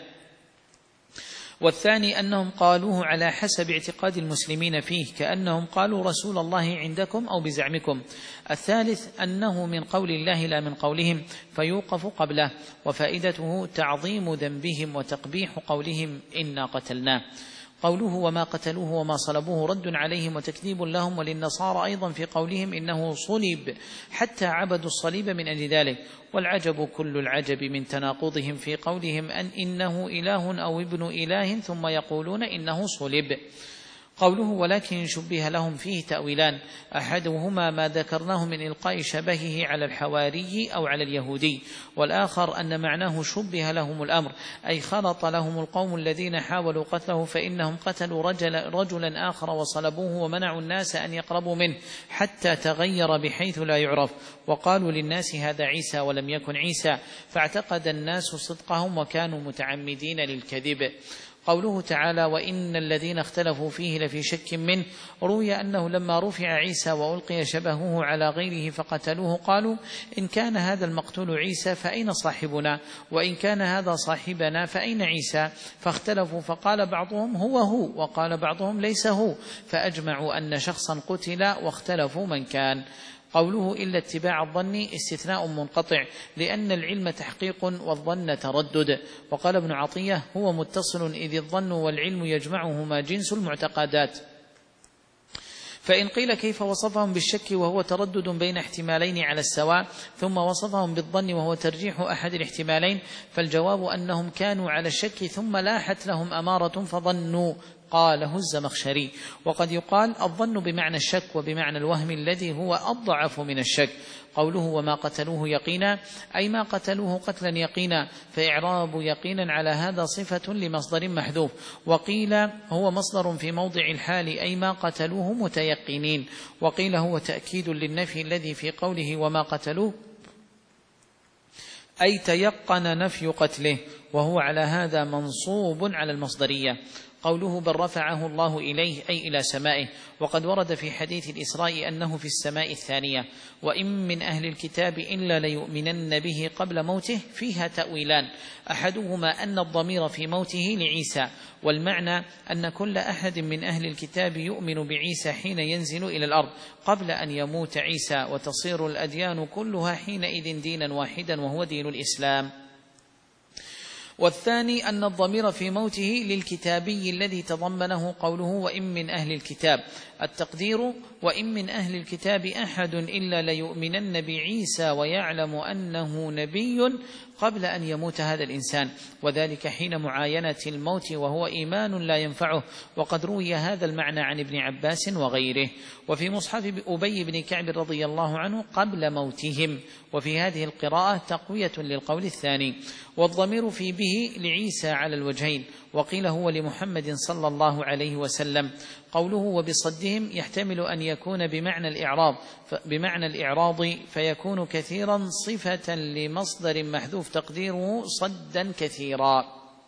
والثاني أنهم قالوه على حسب اعتقاد المسلمين فيه كأنهم قالوا رسول الله عندكم أو بزعمكم. الثالث أنه من قول الله لا من قولهم فيوقف قبله وفائدته تعظيم ذنبهم وتقبيح قولهم إنا قتلناه. قوله وما قتلوه وما صلبوه رد عليهم وتكذيب لهم وللنصارى أيضا في قولهم إنه صلب حتى عبدوا الصليب من أجل ذلك. والعجب كل العجب من تناقضهم في قولهم أن إنه إله أو ابن إله ثم يقولون إنه صلب. قوله ولكن شبه لهم فيه تأويلان أحدهما ما ذكرناه من إلقاء شبهه على الحواري أو على اليهودي والآخر أن معناه شبه لهم الأمر أي خلط لهم القوم الذين حاولوا قتله فإنهم قتلوا رجل رجلا آخر وصلبوه ومنعوا الناس أن يقربوا منه حتى تغير بحيث لا يعرف وقالوا للناس هذا عيسى ولم يكن عيسى فاعتقد الناس صدقهم وكانوا متعمدين للكذب. قوله تعالى وإن الذين اختلفوا فيه لفي شك منه روي أنه لما رفع عيسى وألقي شبهه على غيره فقتلوه قالوا إن كان هذا المقتول عيسى فأين صاحبنا وإن كان هذا صاحبنا فأين عيسى فاختلفوا فقال بعضهم هو هو وقال بعضهم ليس هو فأجمعوا أن شخصا قتل واختلفوا من كان. قوله إلا اتباع الظن استثناء منقطع، لأن العلم تحقيق والظن تردد. وقال ابن عطية: هو متصل، إذ الظن والعلم يجمعهما جنس المعتقدات. فإن قيل كيف وصفهم بالشك وهو تردد بين احتمالين على السواء، ثم وصفهم بالظن وهو ترجيح أحد الاحتمالين، فالجواب أنهم كانوا على الشك ثم لاحت لهم أمارة فظنوا. قاله الزمخشري. وقد يقال الظن بمعنى الشك وبمعنى الوهم الذي هو أضعف من الشك. قوله وما قتلوه يقينا أي ما قتلوه قتلا يقينا، فإعراب يقينا على هذا صفة لمصدر محذوف. وقيل هو مصدر في موضع الحال أي ما قتلوه متيقنين. وقيل هو تأكيد للنفي الذي في قوله وما قتلوه أي تيقن نفي قتله، وهو على هذا منصوب على المصدرية. قوله بل رفعه الله إليه أي إلى سمائه. وقد ورد في حديث الإسراء أنه في السماء الثانية. وإن من أهل الكتاب إلا ليؤمنن به قبل موته، فيها تأويلان، أحدهما أن الضمير في موته لعيسى، والمعنى أن كل أحد من أهل الكتاب يؤمن بعيسى حين ينزل إلى الأرض قبل أن يموت عيسى، وتصير الأديان كلها حينئذ دينا واحدا وهو دين الإسلام. والثاني أن الضمير في موته للكتابي الذي تضمنه قوله وإن من أهل الكتاب، التقدير وإن من أهل الكتاب أحد إلا ليؤمنن بعيسى ويعلم أنه نبي قبل أن يموت هذا الإنسان، وذلك حين معاينة الموت وهو إيمان لا ينفعه. وقد روي هذا المعنى عن ابن عباس وغيره. وفي مصحف أبي بن كعب رضي الله عنه قبل موتهم. وفي هذه القراءة تقوية للقول الثاني. والضمير في به لعيسى على الوجهين، وقيل هو لمحمد صلى الله عليه وسلم. قوله وبصدهم يحتمل أن يكون بمعنى الإعراض بمعنى الإعراض فيكون كثيرا صفة لمصدر محذوف تقديره صدا كثيرا،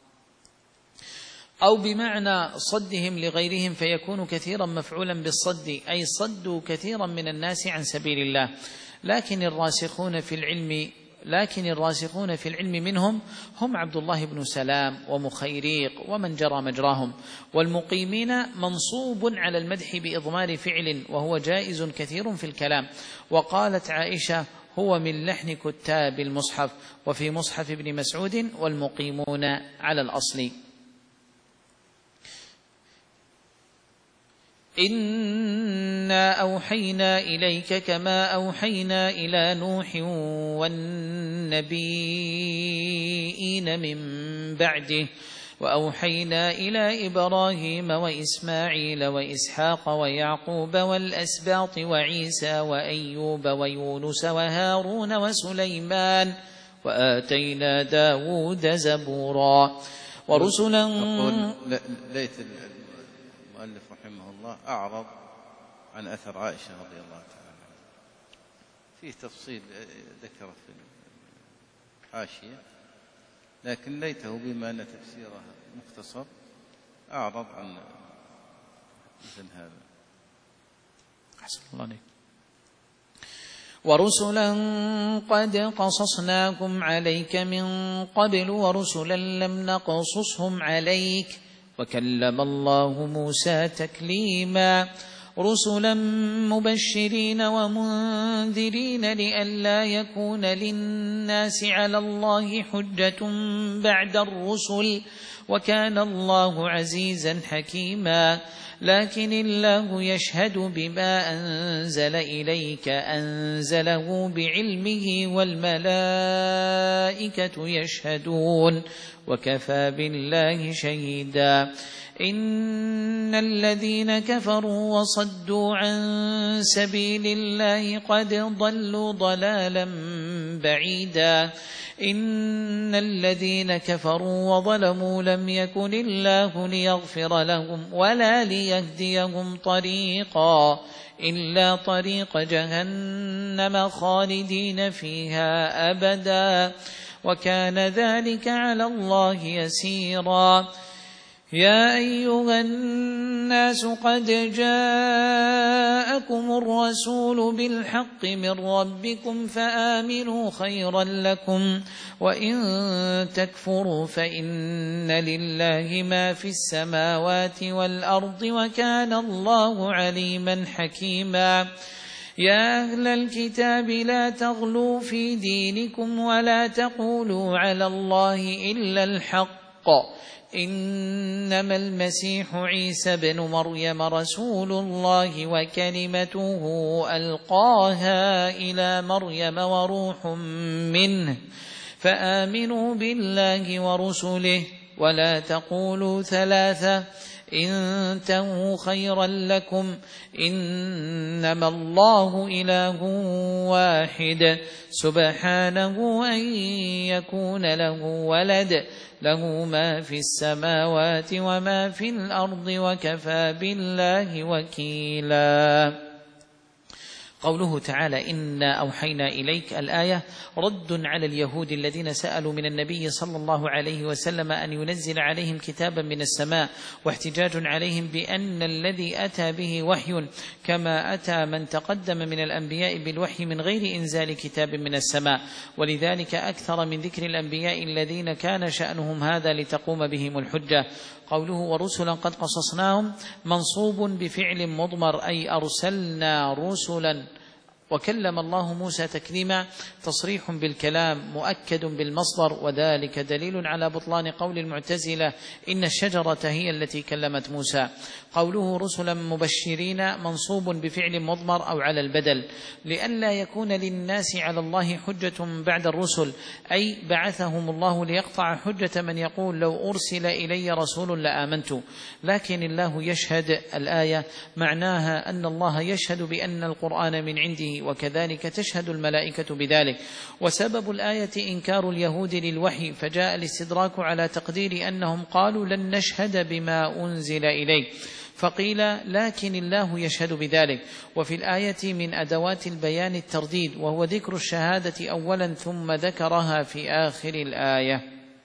أو بمعنى صدهم لغيرهم فيكون كثيرا مفعولا بالصد أي صدوا كثيرا من الناس عن سبيل الله. لكن الراسخون في العلم لكن الراسخون في العلم منهم هم عبد الله بن سلام ومخيريق ومن جرى مجراهم. والمقيمين منصوب على المدح بإضمار فعل، وهو جائز كثير في الكلام. وقالت عائشة هو من لحن كتاب المصحف. وفي مصحف ابن مسعود والمقيمون على الأصل. إنا أوحينا إليك كما أوحينا إلى نوح والنبيين من بعده، وأوحينا إلى إبراهيم وإسماعيل وإسحاق ويعقوب والأسباط وعيسى وأيوب ويونس وهارون وسليمان وآتينا داود زبورا ورسلا. أقول ليت المؤلف رحمه الله أعرض عن أثر عائشة رضي الله تعالى عنها، فيه تفصيل ذكر في الحاشية، لكن ليته بما أن تفسيره مختصر أعرض عن مثل هذا. أحسن الله عليك. ورسلا قد قصصناكم عليك من قبل ورسلا لم نقصصهم عليك وكلم الله موسى تكليما. رسلا مبشرين ومنذرين لئلا يكون للناس على الله حجة بعد الرسل وكان الله عزيزا حكيما. لكن الله يشهد بما أنزل إليك أنزله بعلمه والملائكة يشهدون وكفى بالله شهيدا. إن الذين كفروا وصدوا عن سبيل الله قد ضلوا ضلالا بعيدا. إن الذين كفروا وظلموا لم يكن الله ليغفر لهم ولا ليهديهم طريقا إلا طريق جهنم خالدين فيها أبدا وكان ذلك على الله يسيرا. يا أيها الناس قد جاءكم الرسول بالحق من ربكم فآمنوا خيرا لكم وإن تكفروا فإن لله ما في السماوات والأرض وكان الله عليما حكيما. يا أهل الكتاب لا تغلوا في دينكم ولا تقولوا على الله إلا الحق إنما المسيح عيسى بن مريم رسول الله وكلمته ألقاها إلى مريم وروح منه فآمنوا بالله ورسله ولا تقولوا ثلاثة انتهوا خيرا لكم إنما الله إله واحد سبحانه أن يكون له ولد له ما في السماوات وما في الأرض وكفى بالله وكيلا. قوله تعالى إنا أوحينا إليك الآية رد على اليهود الذين سألوا من النبي صلى الله عليه وسلم أن ينزل عليهم كتابا من السماء، واحتجاج عليهم بأن الذي أتى به وحي كما أتى من تقدم من الأنبياء بالوحي من غير إنزال كتاب من السماء، ولذلك أكثر من ذكر الأنبياء الذين كان شأنهم هذا لتقوم بهم الحجة. قوله ورسلا قد قصصناهم منصوب بفعل مضمر أي أرسلنا رسلا، وكلم الله موسى تكليما تصريح بالكلام مؤكد بالمصدر، وذلك دليل على بطلان قول المعتزلة إن الشجرة هي التي كلمت موسى. قوله رسلا مبشرين منصوب بفعل مضمر أو على البدل لئلا يكون للناس على الله حجة بعد الرسل، أي بعثهم الله ليقطع حجة من يقول لو أرسل إلي رسول لآمنت، لكن الله يشهد. الآية معناها أن الله يشهد بأن القرآن من عنده، وكذلك تشهد الملائكة بذلك. وسبب الآية إنكار اليهود للوحي، فجاء الاستدراك على تقدير أنهم قالوا لن نشهد بما أنزل إليك، فقيل لكن الله يشهد بذلك. وفي الآية من أدوات البيان الترديد، وهو ذكر الشهادة أولا ثم ذكرها في آخر الآية.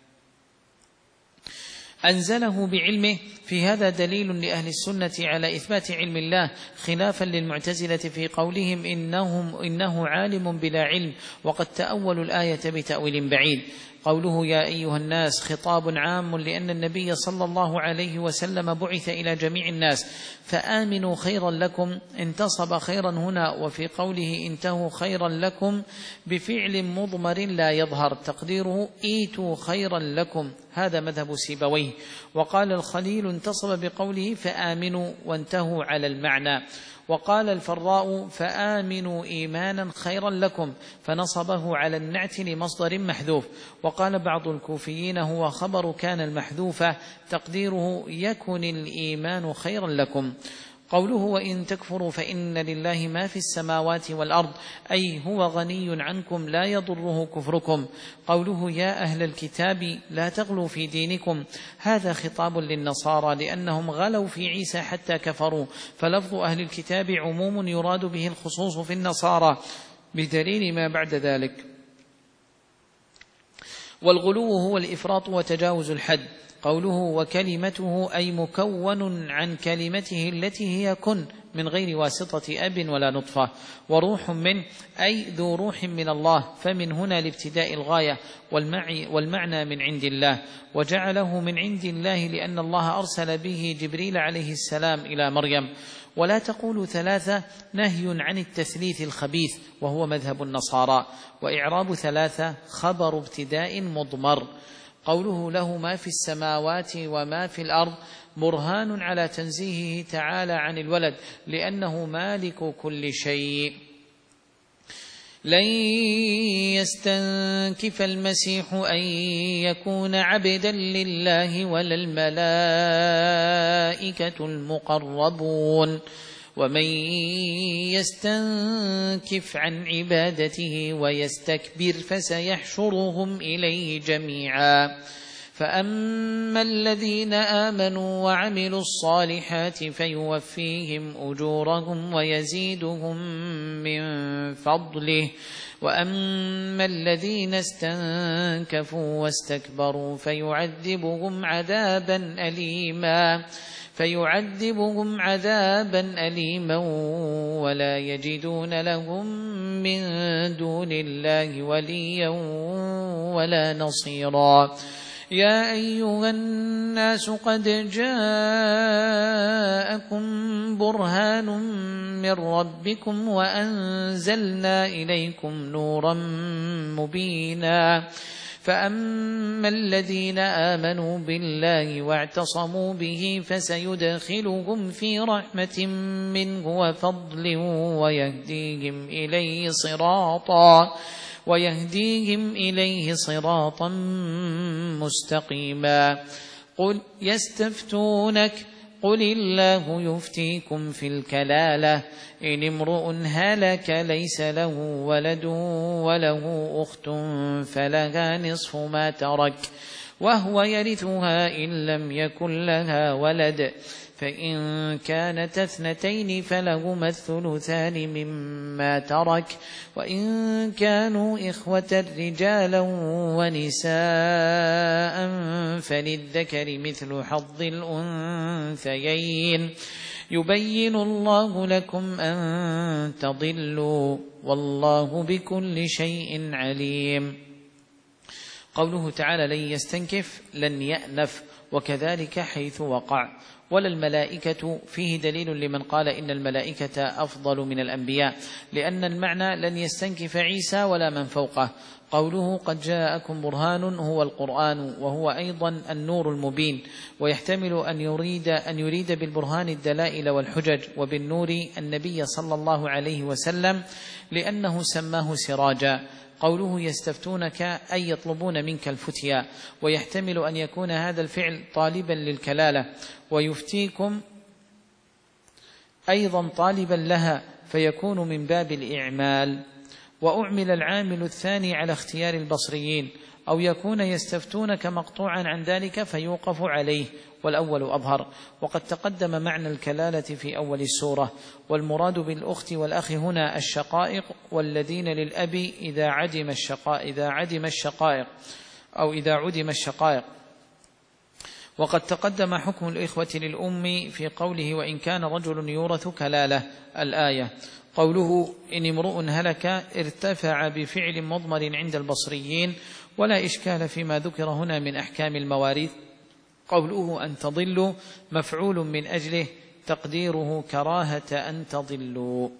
أنزله بعلمه، في هذا دليل لأهل السنة على إثبات علم الله خلافا للمعتزلة في قولهم إنهم إنه عالم بلا علم، وقد تأولوا الآية بتأويل بعيد. قوله يا أيها الناس خطاب عام لأن النبي صلى الله عليه وسلم بعث إلى جميع الناس، فآمنوا خيرا لكم انتصب خيرا هنا، وفي قوله انتهوا خيرا لكم بفعل مضمر لا يظهر تقديره ايتوا خيرا لكم، هذا مذهب سيبويه. وقال الخليل انتصب بقوله فآمنوا وانتهوا على المعنى. وقال الفراء فآمنوا إيمانا خيرا لكم، فنصبه على النعت لمصدر محذوف. وقال بعض الكوفيين هو خبر كان المحذوفة تقديره يكن الإيمان خيرا لكم. قوله وإن تكفروا فإن لله ما في السماوات والأرض، أي هو غني عنكم لا يضره كفركم. قوله يا أهل الكتاب لا تغلوا في دينكم، هذا خطاب للنصارى لأنهم غلوا في عيسى حتى كفروا، فلفظ أهل الكتاب عموم يراد به الخصوص في النصارى بدليل ما بعد ذلك. والغلو هو الإفراط وتجاوز الحد. قوله وكلمته أي مكون عن كلمته التي هي كن من غير واسطة أب ولا نطفة. وروح من أي ذو روح من الله، فمن هنا لابتداء الغاية، والمعنى من عند الله، وجعله من عند الله لأن الله أرسل به جبريل عليه السلام إلى مريم. ولا تقولوا ثلاثة نهي عن التثليث الخبيث وهو مذهب النصارى، وإعراب ثلاثة خبر ابتداء مضمر. قوله له ما في السماوات وما في الأرض برهان على تنزيهه تعالى عن الولد لأنه مالك كل شيء. لن يستنكف المسيح أن يكون عبدا لله ولا الملائكة المقربون، ومن يستنكف عن عبادته ويستكبر فسيحشرهم إليه جميعا. فأما الذين آمنوا وعملوا الصالحات فيوفيهم أجورهم ويزيدهم من فضله، وأما الذين استنكفوا واستكبروا فيعذبهم عذابا أليما فيعذبهم عذابا أليما ولا يجدون لهم من دون الله وليا ولا نصيرا. يا أيها الناس قد جاءكم برهان من ربكم وأنزلنا إليكم نورا مبينا فأما الذين آمنوا بالله واعتصموا به فسيدخلهم في رحمة منه وفضل ويهديهم إليه صراطا ويهديهم إليه صراطا مستقيما. قل يستفتونك قل الله يفتيكم في الكلالة إن امرؤ هلك ليس له ولد وله أخت فلها نصف ما ترك وهو يرثها إن لم يكن لها ولد فإن كانت اثنتين فلهما الثلثان مما ترك وإن كانوا إخوة رجالا ونساء فللذكر مثل حظ الأنثيين يبين الله لكم أن تضلوا والله بكل شيء عليم. قوله تعالى لن يستنكف لن يأنف وكذلك حيث وقع. ولا الملائكة فيه دليل لمن قال إن الملائكة أفضل من الأنبياء لأن المعنى لن يستنكف عيسى ولا من فوقه. قوله قد جاءكم برهان هو القرآن وهو أيضا النور المبين ويحتمل أن يريد, أن يريد بالبرهان الدلائل والحجج وبالنور النبي صلى الله عليه وسلم لأنه سماه سراجا. قوله يستفتونك أي يطلبون منك الفتيا ويحتمل أن يكون هذا الفعل طالبا للكلالة ويفتيكم أيضا طالبا لها فيكون من باب الإعمال. وأعمل العامل الثاني على اختيار البصريين أو يكون يستفتونك مقطوعا عن ذلك فيوقف عليه والأول أظهر. وقد تقدم معنى الكلالة في أول السورة والمراد بالأخت والأخ هنا الشقائق والذين للأب إذا عدم الشقائق, إذا عدم الشقائق أو إذا عدم الشقائق. وقد تقدم حكم الإخوة للأم في قوله وإن كان رجل يورث كلالة الآية. قوله إن امرؤ هلك ارتفع بفعل مضمر عند البصريين ولا إشكال فيما ذكر هنا من أحكام المواريث. قوله أن تضلوا مفعول من أجله تقديره كراهة أن تضلوا.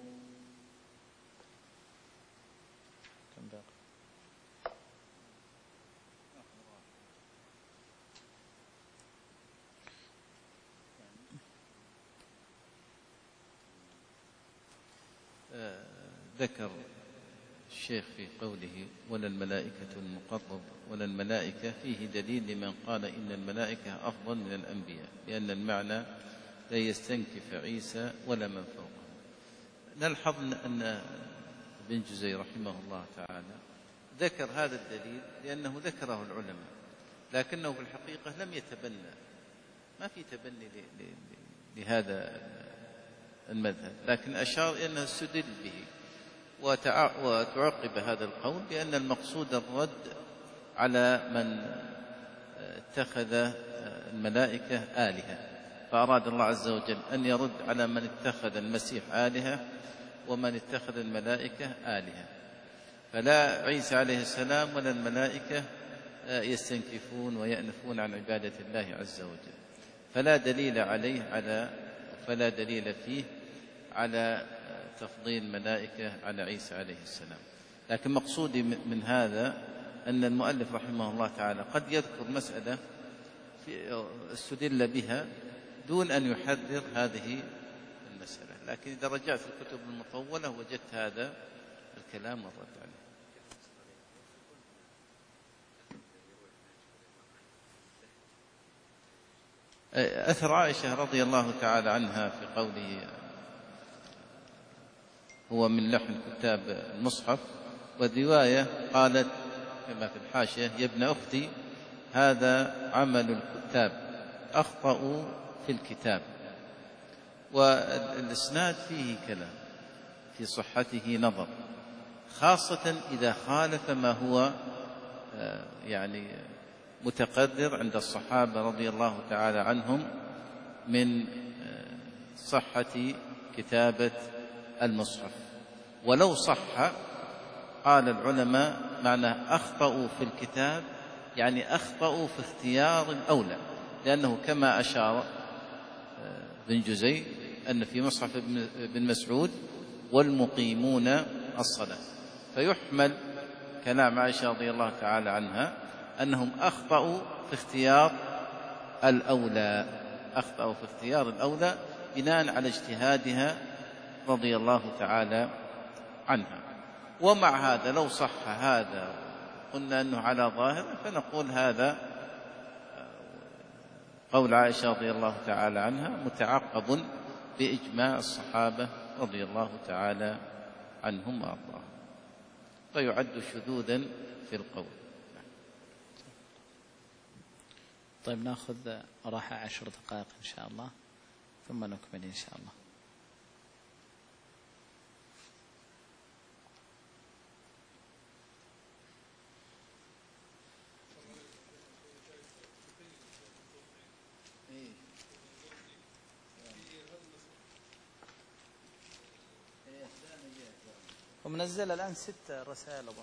ذكر الشيخ في قوله ولا الملائكة المقرب ولا الملائكة فيه دليل لمن قال إن الملائكة أفضل من الأنبياء لأن المعنى لا يستنكف عيسى ولا من فوقه. نلحظ أن ابن جزي رحمه الله تعالى ذكر هذا الدليل لأنه ذكره العلماء لكنه في الحقيقة لم يتبنى، ما في تبني لهذا المذهب، لكن أشار إلى أنه استدل به وتعقب هذا القول بأن المقصود الرد على من اتخذ الملائكة آلهة، فأراد الله عز وجل أن يرد على من اتخذ المسيح آلهة ومن اتخذ الملائكة آلهة. فلا عيسى عليه السلام ولا الملائكة يستنكفون ويأنفون عن عبادة الله عز وجل، فلا دليل عليه على فلا دليل فيه على تفضيل الملائكة على عيسى عليه السلام. لكن مقصودي من هذا أن المؤلف رحمه الله تعالى قد يذكر مسألة استدل بها دون أن يحرر هذه المسألة، لكن إذا رجعت في الكتب المطولة وجدت هذا الكلام والرد عليه. أثر عائشة رضي الله تعالى عنها في قوله هو من لحن كتاب المصحف، والرواية قالت كما في الحاشية يا ابن أختي هذا عمل الكتاب أخطأوا في الكتاب، والإسناد فيه كلام في صحته نظر، خاصة إذا خالف ما هو يعني متقرر عند الصحابة رضي الله تعالى عنهم من صحة كتابة المصحف. ولو صح قال العلماء معنى أخطأوا في الكتاب يعني أخطأوا في اختيار الأولى، لأنه كما أشار ابن جزي أن في مصحف ابن مسعود والمقيمون الصلاة، فيحمل كلام عائشة رضي الله تعالى عنها أنهم أخطأوا في اختيار الأولى، أخطأوا في اختيار الأولى بناء على اجتهادها رضي الله تعالى عنها. ومع هذا لو صح هذا قلنا أنه على ظاهر، فنقول هذا قول عائشة رضي الله تعالى عنها متعقب بإجماع الصحابة رضي الله تعالى عنهم وأرضاهم، فيعد شذوذا في القول. طيب نأخذ راحة عشر دقائق إن شاء الله ثم نكمل إن شاء الله. ومنزل الآن ست رسائل أظن.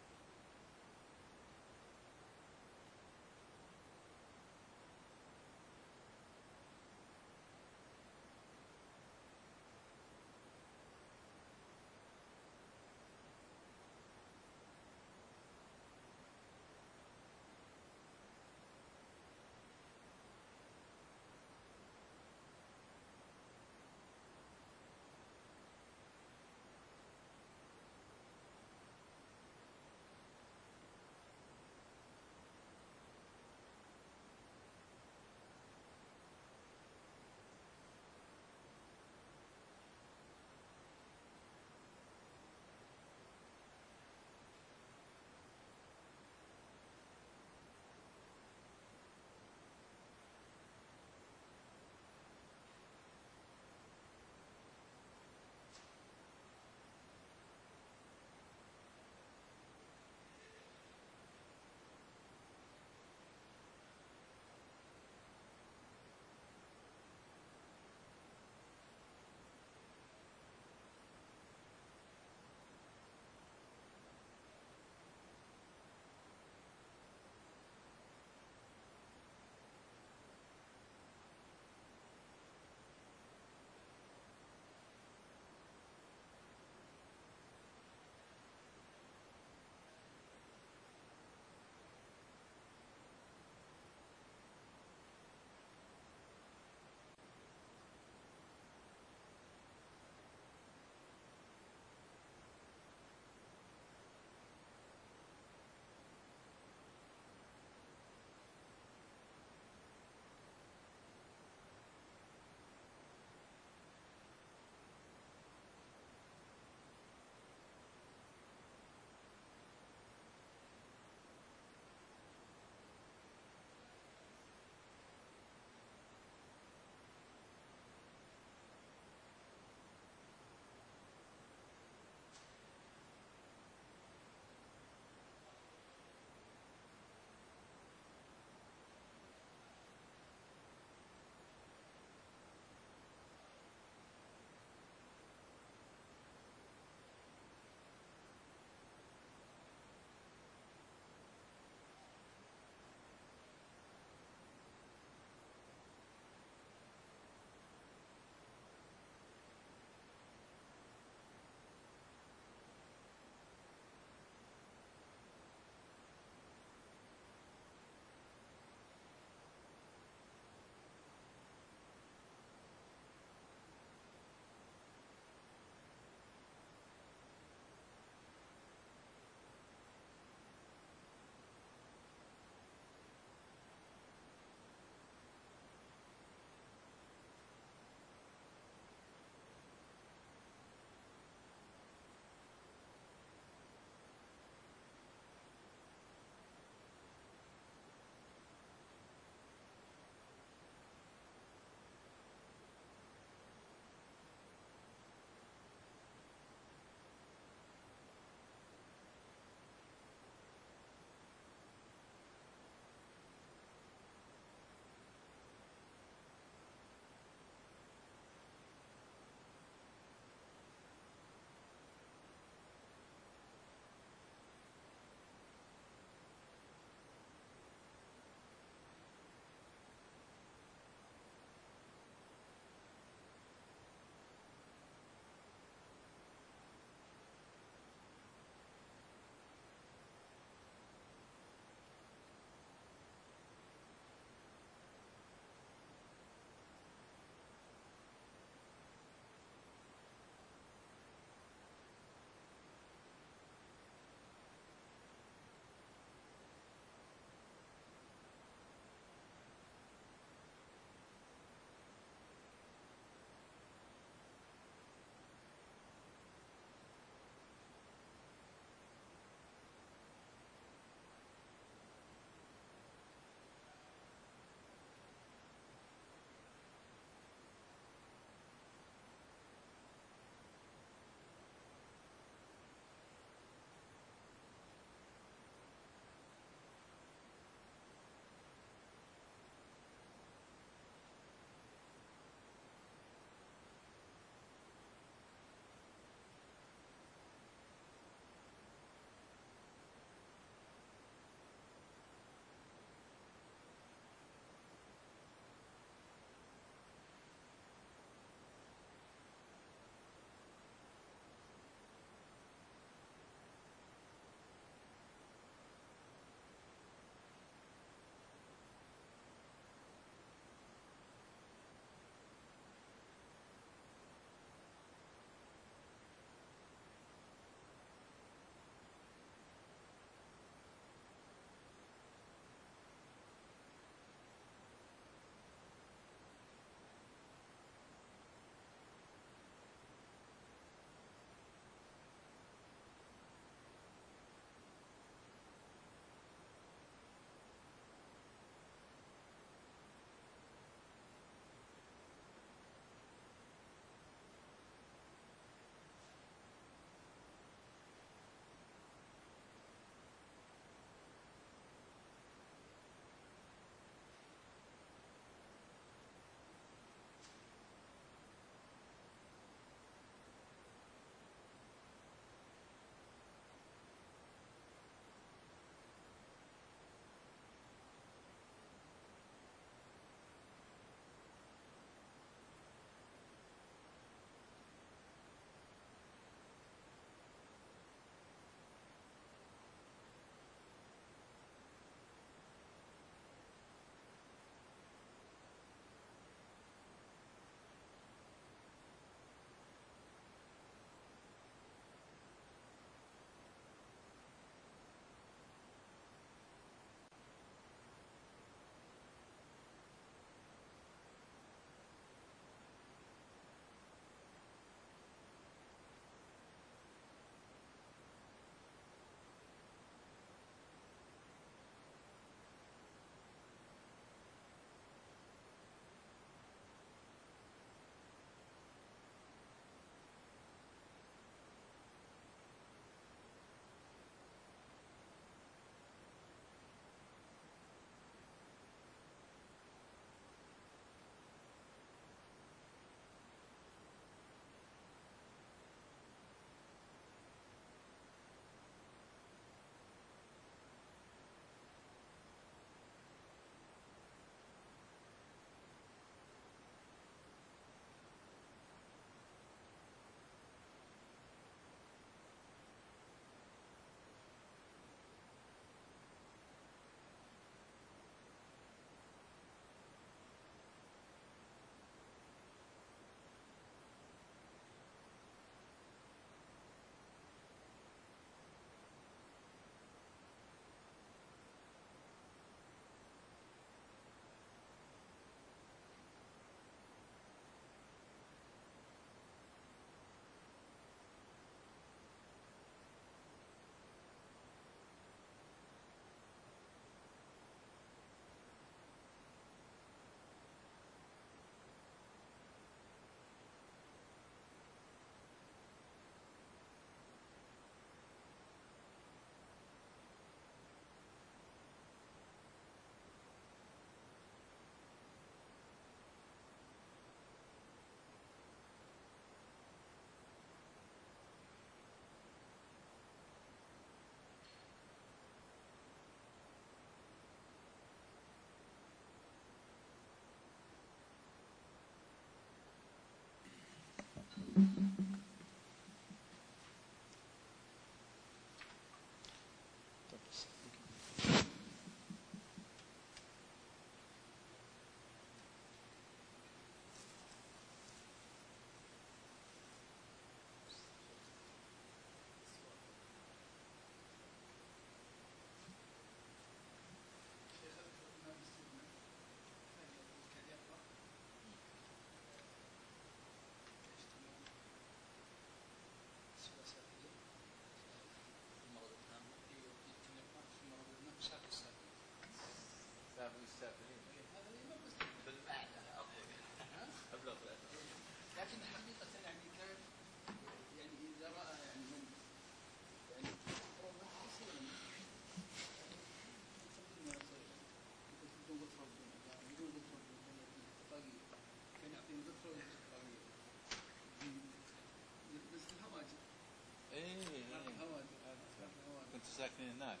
ساكنين هناك.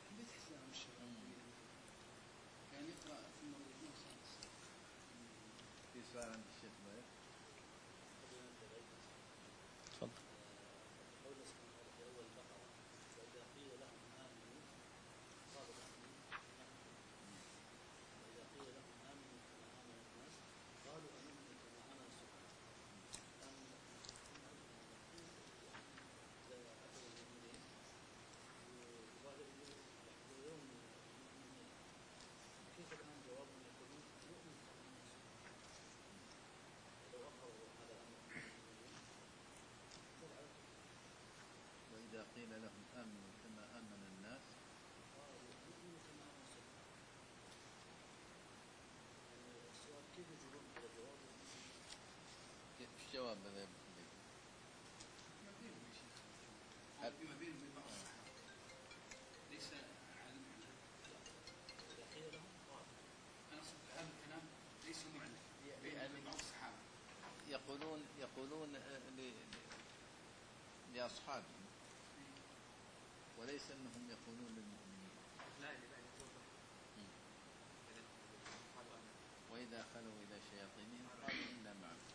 كان يقرأ في المولدين خالص. في سؤال عند الشيخ باير. تفضل. وإذا قيل لهم آمنوا كما آمن الناس كيف الجواب هذا يا ابو خليل؟ فيما بينهم وبين بعض الصحابة ليس عالم أنا أقصد هذا الكلام ليس معلن بين بعض الصحابة. يقولون يقولون لأصحابهم وليس أنهم يقولون للمؤمنين. لا لا وإذا خلوا إلى شياطينهم قالوا إنا معكم.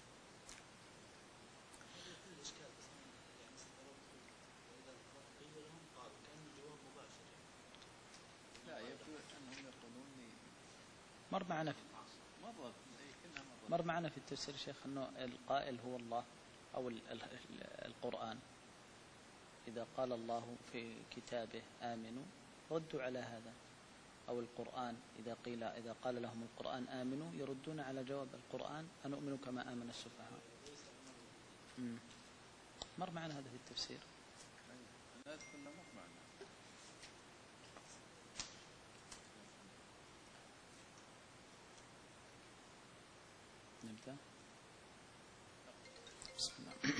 لا يقول أنهم يقولون لي مر معنا في مرة مر معنا في التفسير شيخ أنه القائل هو الله أو القرآن. إذا قال الله في كتابه آمنوا ردوا على هذا، أو القرآن إذا قيل إذا قال لهم القرآن آمنوا يردون على جواب القرآن أنؤمن كما آمن السفهاء. مر معنا هذا في التفسير. أنا أذكر أنه مر معنا. نبدأ. بسم الله.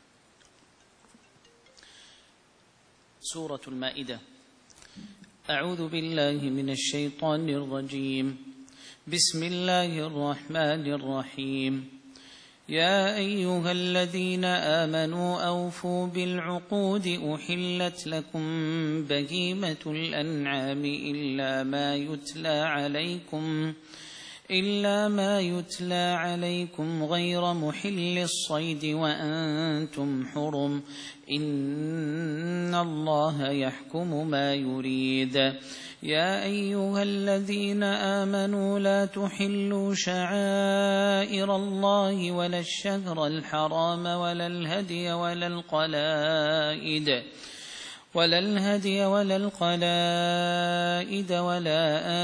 سورة المائدة. أعوذ بالله من الشيطان الرجيم. بسم الله الرحمن الرحيم. يا أيها الذين آمنوا أوفوا بالعقود أحلت لكم بهيمة الأنعام إلا ما يتلى عليكم إلا ما يتلى عليكم غير محل الصيد وأنتم حرم إن الله يحكم ما يريد. يا أيها الذين آمنوا لا تحلوا شعائر الله ولا الشهر الحرام ولا الهدي ولا القلائد ولا الهدي ولا القلائد ولا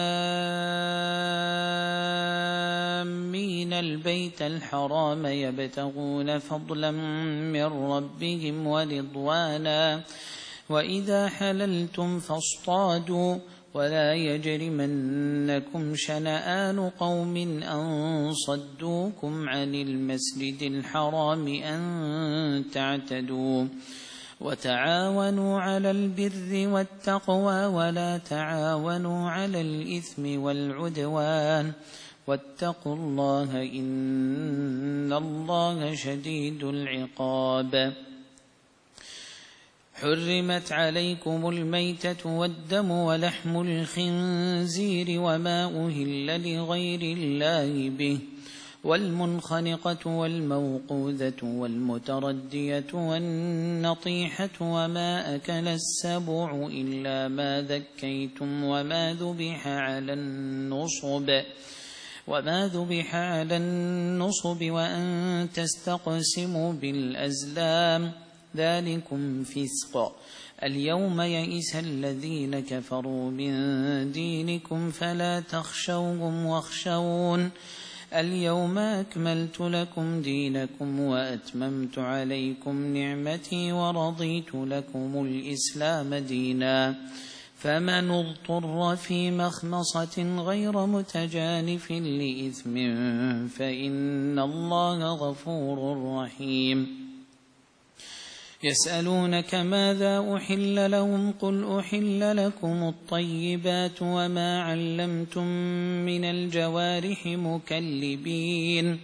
آمين البيت الحرام يبتغون فضلا من ربهم ورضوانا وإذا حللتم فاصطادوا ولا يجرمنكم شنآن قوم أن صدوكم عن المسجد الحرام أن تعتدوا وتعاونوا على البر والتقوى ولا تعاونوا على الإثم والعدوان واتقوا الله إن الله شديد العقاب. حرمت عليكم الميتة والدم ولحم الخنزير وما أهل لغير الله به والمنخنقة والموقوذة والمتردية والنطيحة وما أكل السبع إلا ما ذكيتم وما ذبح على النصب وما ذبح على النصب وأن تستقسموا بالأزلام ذلكم فسق. اليوم يئس الذين كفروا من دينكم فلا تخشوهم واخشون اليوم أكملت لكم دينكم وأتممت عليكم نعمتي ورضيت لكم الإسلام دينا فمن اضطر في مخمصة غير متجانف لإثم فإن الله غفور رحيم. يسألونك ماذا أحل لهم قل أحل لكم الطيبات وما علمتم من الجوارح مكلبين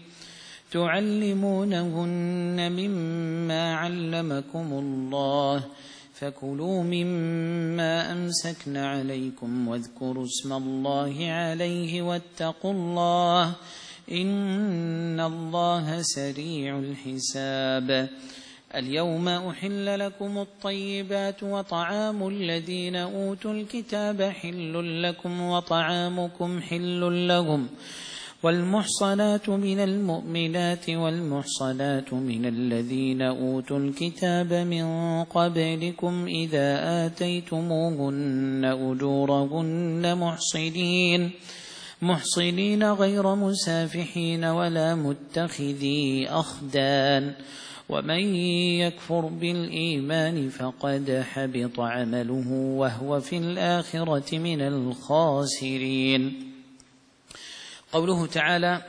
تعلمونهن مما علمكم الله فكلوا مما أمسكن عليكم واذكروا اسم الله عليه واتقوا الله إن الله سريع الحساب. اليوم أحل لكم الطيبات وطعام الذين أوتوا الكتاب حل لكم وطعامكم حل لهم والمحصنات من المؤمنات والمحصنات من الذين أوتوا الكتاب من قبلكم إذا آتيتموهن أجورهن محصنين محصنين غير مسافحين ولا متخذي أخدان ومن يكفر بالإيمان فقد حبط عمله وهو في الآخرة من الخاسرين. قوله تعالى: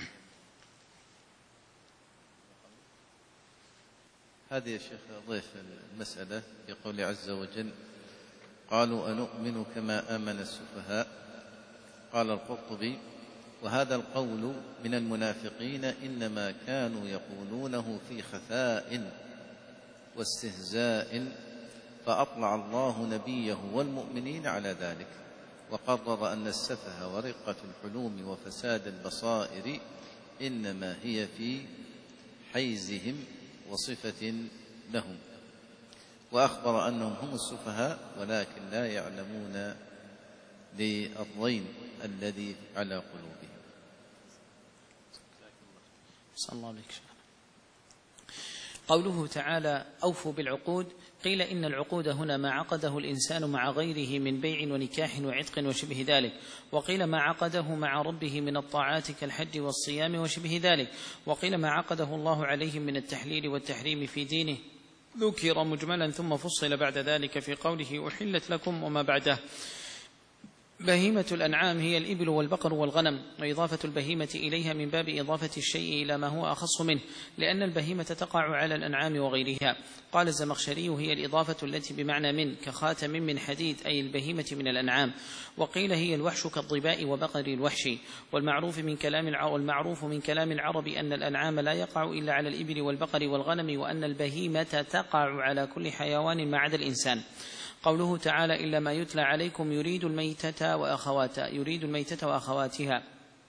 هذه يا شيخ ضيف المسألة يقول عز وجل: قالوا أنؤمن كما آمن السفهاء. قال القرطبي: وهذا القول من المنافقين إنما كانوا يقولونه في خفاء واستهزاء، فأطلع الله نبيه والمؤمنين على ذلك، وقرر أن السفه ورقة الحلوم وفساد البصائر إنما هي في حيزهم وصفة لهم، وأخبر أنهم هم السفهاء ولكن لا يعلمون للضيم الذي على قلوبهم. صلى الله عليه وسلم. قوله تعالى: أوفوا بالعقود. قيل إن العقود هنا ما عقده الإنسان مع غيره من بيع ونكاح وعتق وشبه ذلك، وقيل ما عقده مع ربه من الطاعات كالحج والصيام وشبه ذلك، وقيل ما عقده الله عليهم من التحليل والتحريم في دينه ذكر مجملا ثم فصل بعد ذلك في قوله: أحلت لكم وما بعده. بهيمة الأنعام هي الإبل والبقر والغنم، وإضافة البهيمة إليها من باب إضافة الشيء إلى ما هو أخص منه، لأن البهيمة تقع على الأنعام وغيرها. قال الزمخشري: هي الإضافة التي بمعنى من، كخاتم من حديد، أي البهيمة من الأنعام. وقيل هي الوحش كالضباء وبقر الوحش. والمعروف من كلام والمعروف من كلام العرب أن الأنعام لا يقع إلا على الإبل والبقر والغنم، وأن البهيمة تقع على كل حيوان ما عدا الإنسان. قوله تعالى: إلا ما يتلى عليكم يريد الميتة وأخواتها يريد الميتة وأخواتها.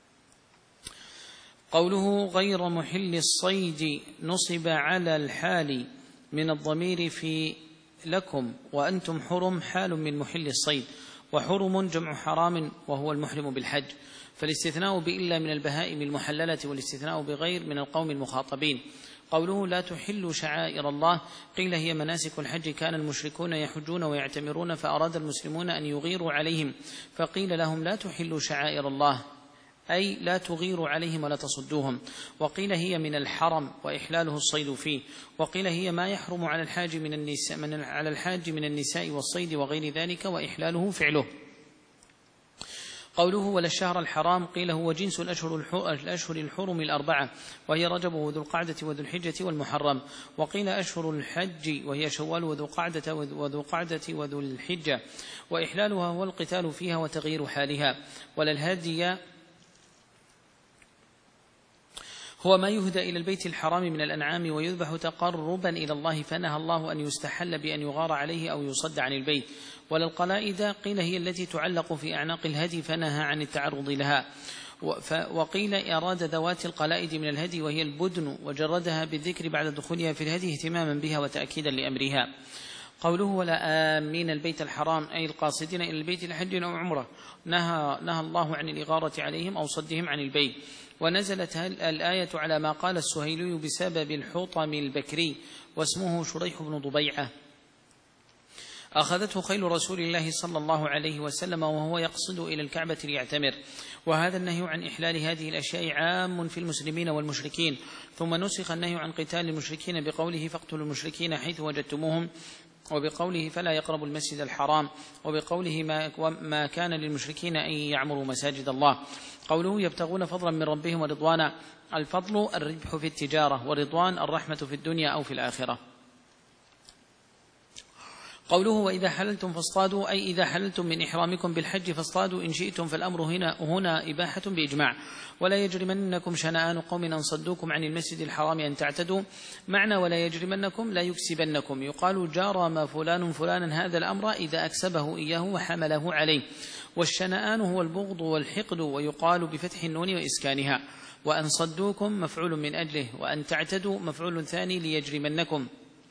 قوله: غير محل الصيد نصب على الحال من الضمير في لكم وأنتم حرم حال من محل الصيد، وحرم جمع حرام وهو المحرم بالحج، فالاستثناء بإلا من البهائم المحللة والاستثناء بغير من القوم المخاطبين. قوله: لا تحل شعائر الله. قيل هي مناسك الحج، كان المشركون يحجون ويعتمرون فأراد المسلمون أن يغيروا عليهم، فقيل لهم: لا تحلوا شعائر الله، أي لا تغيروا عليهم ولا تصدوهم. وقيل هي من الحرم وإحلاله الصيد فيه. وقيل هي ما يحرم على الحاج من النساء, من على الحاج من النساء والصيد وغير ذلك، وإحلاله فعله. قوله: ولا الشهر الحرام. قيل هو جنس الأشهر الحرم الأربعة، وهي رجب وذو القعدة وذو الحجة والمحرم. وقيل أشهر الحج، وهي شوال وذو قعدة وذو قعدة وذو الحجة، وإحلالها هو القتال فيها وتغيير حالها. ولا الهدي هو ما يهدى إلى البيت الحرام من الأنعام ويذبح تقربا إلى الله، فنهى الله أن يستحل بأن يغار عليه أو يصد عن البيت. ولا القلائد. قيل هي التي تعلق في أعناق الهدي، فنهى عن التعرض لها. وقيل أراد ذوات القلائد من الهدي وهي البدن، وجردها بالذكر بعد دخولها في الهدي اهتماما بها وتأكيدا لأمرها. قوله: ولا آمين البيت الحرام، أي القاصدين إلى البيت لحج أو عمرة، نهى, نهى الله عن الإغارة عليهم أو صدهم عن البيت. ونزلت الآية على ما قال السهيلي بسبب الحطم البكري، واسمه شريح بن ضبيعة. أخذته خيل رسول الله صلى الله عليه وسلم وهو يقصد إلى الكعبة ليعتمر. وهذا النهي عن إحلال هذه الأشياء عام في المسلمين والمشركين، ثم نسخ النهي عن قتال المشركين بقوله: فاقتلوا المشركين حيث وجدتموهم، وبقوله: فلا يقربوا المسجد الحرام، وبقوله: ما كان للمشركين أن يعمروا مساجد الله. قوله: يبتغون فضلا من ربهم ورضوانا. الفضل الربح في التجارة، ورضوان الرحمة في الدنيا أو في الآخرة. قوله وإذا حللتم فاصطادوا أي إذا حللتم من إحرامكم بالحج فاصطادوا إن شئتم، فالأمر هنا, هنا إباحة بإجماع. ولا يجرمنكم شنآن قوم أن صدوكم عن المسجد الحرام أن تعتدوا. معنى ولا يجرمنكم لا يكسبنكم، يقال جرم فلان فلانا هذا الأمر إذا أكسبه إياه وحمله عليه. والشنآن هو البغض والحقد، ويقال بفتح النون وإسكانها. وأن صدوكم مفعول من أجله، وأن تعتدوا مفعول ثاني ليجرمنكم.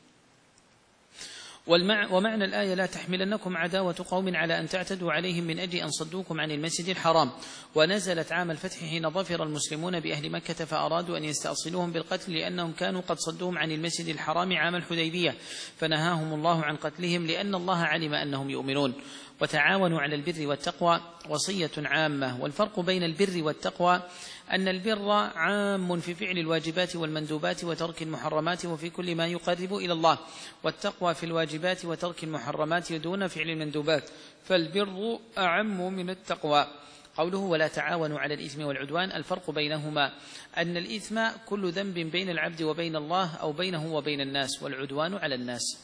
ومعنى الآية لا تحملنكم عداوة قوم على أن تعتدوا عليهم من أجل أن صدوكم عن المسجد الحرام. ونزلت عام الفتح حين ظفر المسلمون بأهل مكة فأرادوا أن يستأصلوهم بالقتل، لأنهم كانوا قد صدوهم عن المسجد الحرام عام الحديبية، فنهاهم الله عن قتلهم لأن الله علم أنهم يؤمنون. وتعاونوا على البر والتقوى وصية عامة. والفرق بين البر والتقوى أن البر عام في فعل الواجبات والمندوبات وترك المحرمات وفي كل ما يقرب إلى الله، والتقوى في الواجبات وترك المحرمات دون فعل المندوبات، فالبر أعم من التقوى. قوله ولا تعاونوا على الإثم والعدوان، الفرق بينهما أن الإثم كل ذنب بين العبد وبين الله أو بينه وبين الناس، والعدوان على الناس.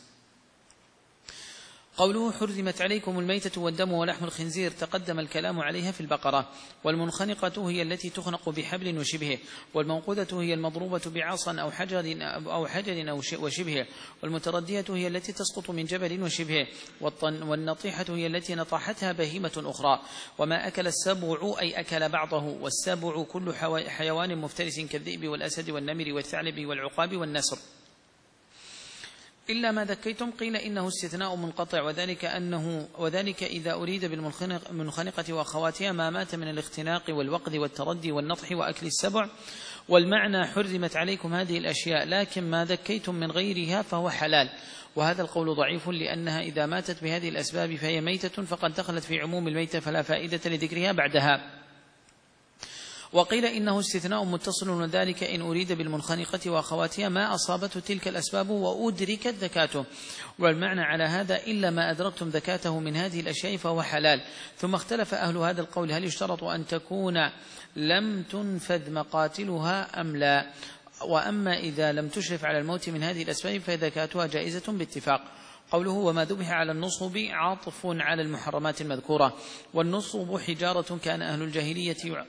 قوله حرمت عليكم الميتة والدم ولحم الخنزير، تقدم الكلام عليها في البقرة. والمنخنقة هي التي تخنق بحبل وشبهه، والموقوذة هي المضروبة بعصا أو حجر أو حجر أو وشبهه، والمتردية هي التي تسقط من جبل وشبهه، والنطيحة هي التي نطحتها بهيمة أخرى. وما أكل السبع أي أكل بعضه، والسبع كل حيوان مفترس كالذئب والأسد والنمر والثعلب والعقاب والنسر، إلا ما ذكيتم. قيل إنه استثناء منقطع، وذلك أنه وذلك إذا أريد بالمنخنقة وأخواتها ما مات من الاختناق والوقذ والتردي والنطح وأكل السبع. والمعنى حرمت عليكم هذه الأشياء، لكن ما ذكيتم من غيرها فهو حلال. وهذا القول ضعيف، لأنها إذا ماتت بهذه الأسباب فهي ميتة فقد دخلت في عموم الميتة، فلا فائدة لذكرها بعدها. وقيل إنه استثناء متصل، وذلك إن أريد بالمنخنقة وأخواتها ما أصابته تلك الأسباب وأدركت ذكاته. والمعنى على هذا إلا ما أدركتم ذكاته من هذه الأشياء فهو حلال. ثم اختلف أهل هذا القول هل يشترط أن تكون لم تنفذ مقاتلها أم لا. وأما إذا لم تشرف على الموت من هذه الأسباب فذكاتها جائزة باتفاق. قوله وما ذبح على النصب عطف على المحرمات المذكورة. والنصب حجارة كان أهل الجاهلية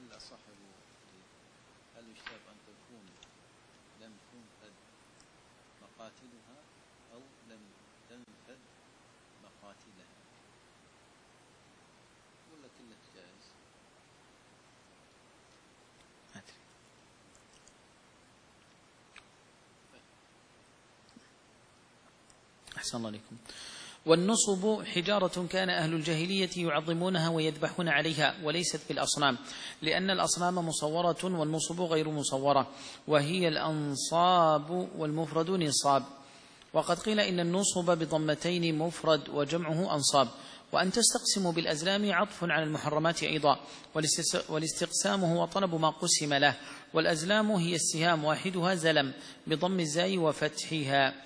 أحسن الله عليكم. والنصب حجارة كان أهل الجاهلية يعظمونها ويذبحون عليها، وليست بالأصنام، لأن الأصنام مصورة والنصب غير مصورة، وهي الأنصاب والمفرد نصاب. وقد قيل إن النصب بضمتين مفرد وجمعه أنصاب. وأن تستقسموا بالأزلام عطف على المحرمات أيضا، والاستقسام هو طلب ما قسم له. والأزلام هي السهام، واحدها زلم بضم الزاي وفتحها.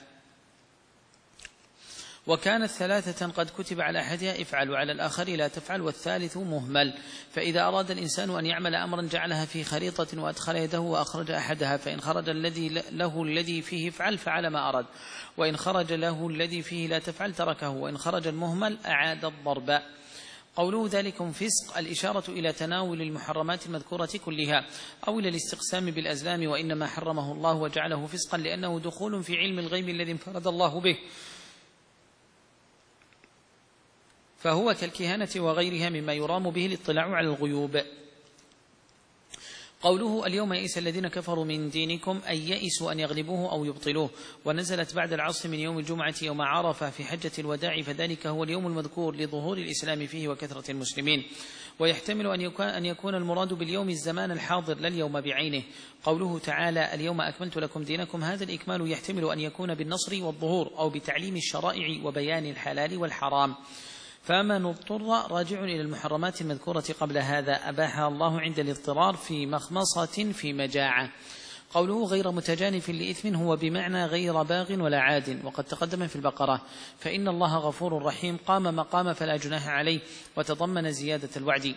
وكانت ثلاثة قد كتب على أحدها افعل، وعلى الآخر لا تفعل، والثالث مهمل. فإذا أراد الإنسان أن يعمل أمرا جعلها في خريطة وأدخل يده وأخرج أحدها، فإن خرج الذي له الذي فيه افعل فعل ما أراد، وإن خرج له الذي فيه لا تفعل تركه، وإن خرج المهمل أعاد الضرب. قوله ذلكم فسق الإشارة إلى تناول المحرمات المذكورة كلها، أو إلى الاستقسام بالأزلام، وإنما حرمه الله وجعله فسقا لأنه دخول في علم الغيب الذي انفرد الله به، فهو كالكهانة وغيرها مما يرام به الاطلاع على الغيوب. قوله اليوم يئس الذين كفروا من دينكم أي يئسوا أن يغلبوه أو يبطلوه. ونزلت بعد العصر من يوم الجمعة يوم عرفة في حجة الوداع، فذلك هو اليوم المذكور لظهور الإسلام فيه وكثرة المسلمين. ويحتمل أن يكون المراد باليوم الزمان الحاضر لا اليوم بعينه. قوله تعالى اليوم أكملت لكم دينكم، هذا الإكمال يحتمل أن يكون بالنصر والظهور أو بتعليم الشرائع وبيان الحلال والحرام. فمن اضطر راجع إلى المحرمات المذكورة قبل هذا أباحها الله عند الاضطرار في مخمصة في مجاعة. قوله غير متجانف لإثم هو بمعنى غير باغ ولا عاد، وقد تقدم في البقرة. فإن الله غفور رحيم قام مقام فلا جناح عليه، وتضمن زيادة الوعد.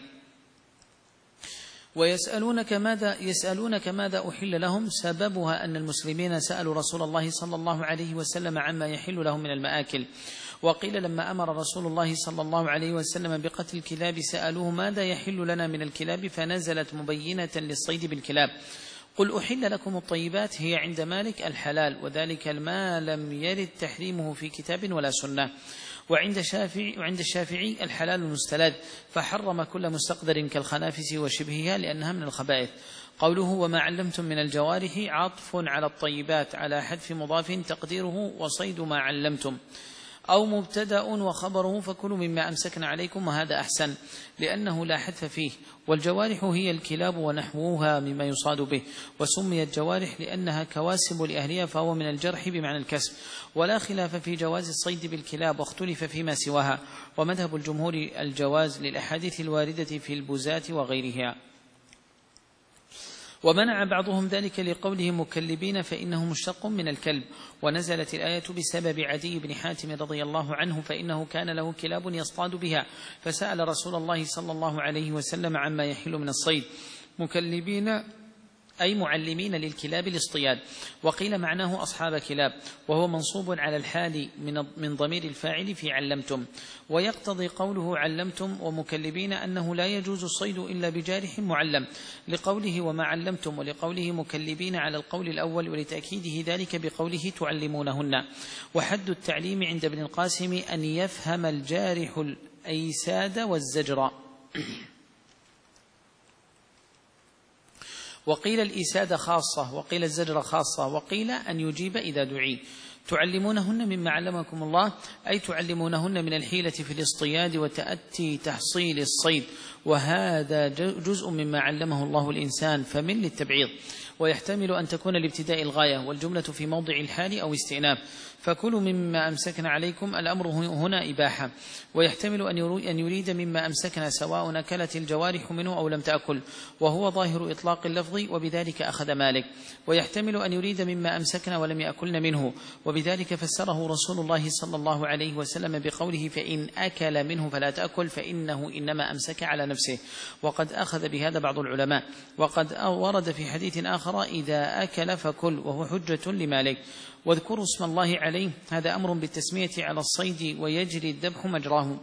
ويسألونك ماذا يسألونك ماذا أحل لهم، سببها أن المسلمين سألوا رسول الله صلى الله عليه وسلم عما يحل لهم من المآكل. وقيل لما أمر رسول الله صلى الله عليه وسلم بقتل الكلاب سألوه ماذا يحل لنا من الكلاب فنزلت مبينة للصيد بالكلاب قل أحل لكم الطيبات هي عند مالك الحلال وذلك ما لم يرد تحريمه في كتاب ولا سنة. وعند الشافعي, وعند الشافعي الحلال المستلذ فحرم كل مستقدر كالخنافس وشبهها لأنها من الخبائث. قوله وما علمتم من الجوارح عطف على الطيبات على حذف مضاف تقديره وصيد ما علمتم أو مبتدأ وخبره فكلوا مما أمسكن عليكم وهذا أحسن لأنه لا حذف فيه. والجوارح هي الكلاب ونحوها مما يصاد به وسميت جوارح لأنها كواسب لأهلها فهو من الجرح بمعنى الكسب. ولا خلاف في جواز الصيد بالكلاب واختلف فيما سواها ومذهب الجمهور الجواز للأحاديث الواردة في البزات وغيرها. ومنع بعضهم ذلك لقوله مكلبين فإنه مشتق من الكلب ونزلت الآية بسبب عدي بن حاتم رضي الله عنه فإنه كان له كلاب يصطاد بها فسأل رسول الله صلى الله عليه وسلم عما يحل من الصيد مكلبين أي معلمين للكلاب الاصطياد. وقيل معناه أصحاب كلاب وهو منصوب على الحال من ضمير الفاعل في علمتم. ويقتضي قوله علمتم ومكلبين أنه لا يجوز الصيد إلا بجارح معلم لقوله وما علمتم ولقوله مكلبين على القول الأول ولتأكيده ذلك بقوله تعلمونهن. وحد التعليم عند ابن القاسم أن يفهم الجارح الأيساد والزجر. وقيل الإيساد خاصة وقيل الزجر خاصة وقيل أن يجيب إذا دعي. تعلمونهن مما علمكم الله أي تعلمونهن من الحيلة في الاصطياد وتأتي تحصيل الصيد وهذا جزء مما علمه الله الإنسان فمن للتبعيض. ويحتمل أن تكون لابتداء الغاية والجملة في موضع الحال أو استئناف فكلوا مما أمسكن عليكم الأمر هنا إباحة. ويحتمل أن يريد مما أمسكن سواء أكلت الجوارح منه أو لم تأكل وهو ظاهر إطلاق اللفظ وبذلك أخذ مالك. ويحتمل أن يريد مما أمسكن ولم يأكلن منه وبذلك فسره رسول الله صلى الله عليه وسلم بقوله فإن أكل منه فلا تأكل فإنه إنما أمسك على نفسه. وقد أخذ بهذا بعض العلماء. وقد ورد في حديث آخر إذا أكل فكل وهو حجة لمالك. واذكروا اسم الله عليه هذا أمر بالتسمية على الصيد ويجري الذبح مجراه.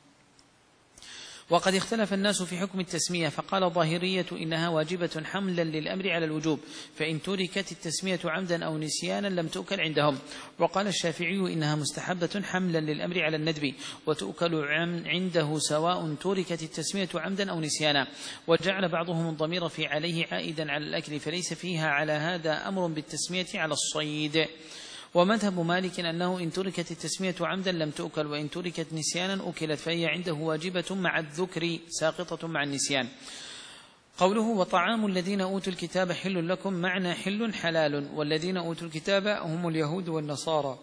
وقد اختلف الناس في حكم التسمية فقال الظاهرية إنها واجبة حملا للأمر على الوجوب فإن تركت التسمية عمدا أو نسيانا لم تؤكل عندهم. وقال الشافعي إنها مستحبة حملا للأمر على الندب وتؤكل عنده سواء تركت التسمية عمدا أو نسيانا. وجعل بعضهم الضمير في عليه عائدا على الأكل فليس فيها على هذا أمر بالتسمية على الصيد. ومذهب مالك أنه إن تركت التسمية عمدا لم تؤكل وإن تركت نسيانا أكلت فهي عنده واجبة مع الذكر ساقطة مع النسيان. قوله وطعام الذين أوتوا الكتاب حل لكم معنى حل حلال والذين أوتوا الكتاب هم اليهود والنصارى.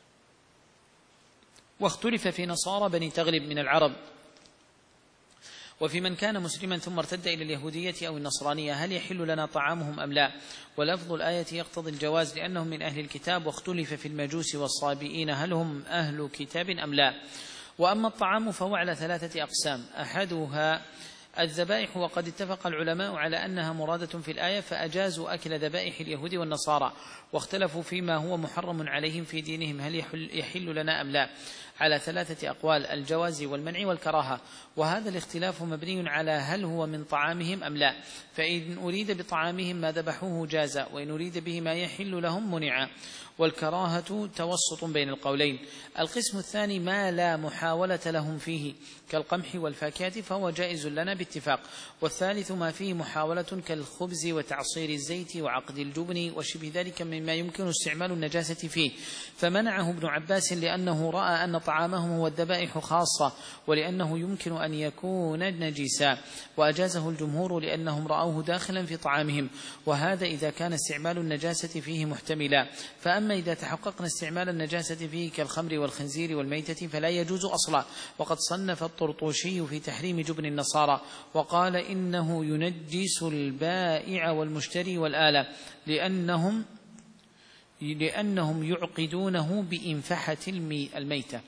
واختلف في نصارى بني تغلب من العرب وفي من كان مسلما ثم ارتد إلى اليهودية أو النصرانية هل يحل لنا طعامهم أم لا. ولفظ الآية يقتضي الجواز لأنهم من أهل الكتاب واختلف في المجوس والصابئين هل هم أهل كتاب أم لا. وأما الطعام فهو على ثلاثة أقسام أحدها الذبائح وقد اتفق العلماء على أنها مرادة في الآية فأجازوا أكل ذبائح اليهود والنصارى واختلفوا فيما هو محرم عليهم في دينهم هل يحل, يحل لنا أم لا على ثلاثة أقوال الجواز والمنع والكراهة. وهذا الاختلاف مبني على هل هو من طعامهم أم لا فإن أريد بطعامهم ما ذبحوه جاز وإن أريد به ما يحل لهم منع. والكراهة توسط بين القولين. القسم الثاني ما لا محاولة لهم فيه كالقمح والفاكهة فهو جائز لنا باتفاق. والثالث ما فيه محاولة كالخبز وتعصير الزيت وعقد الجبن وشبه ذلك مما يمكن استعمال النجاسة فيه فمنعه ابن عباس لأنه رأى أن طعامهم هو الذبائح خاصة ولأنه يمكن أن يكون نجسا وأجازه الجمهور لأنهم رأوه داخلا في طعامهم وهذا إذا كان استعمال النجاسة فيه محتملا. فأما إذا تحققنا استعمال النجاسة فيه كالخمر والخنزير والميتة فلا يجوز أصلا. وقد صنف الطرطوشي في تحريم جبن النصارى وقال إنه ينجس البائع والمشتري والآلة لأنهم لأنهم يعقدونه بإنفحة الميتة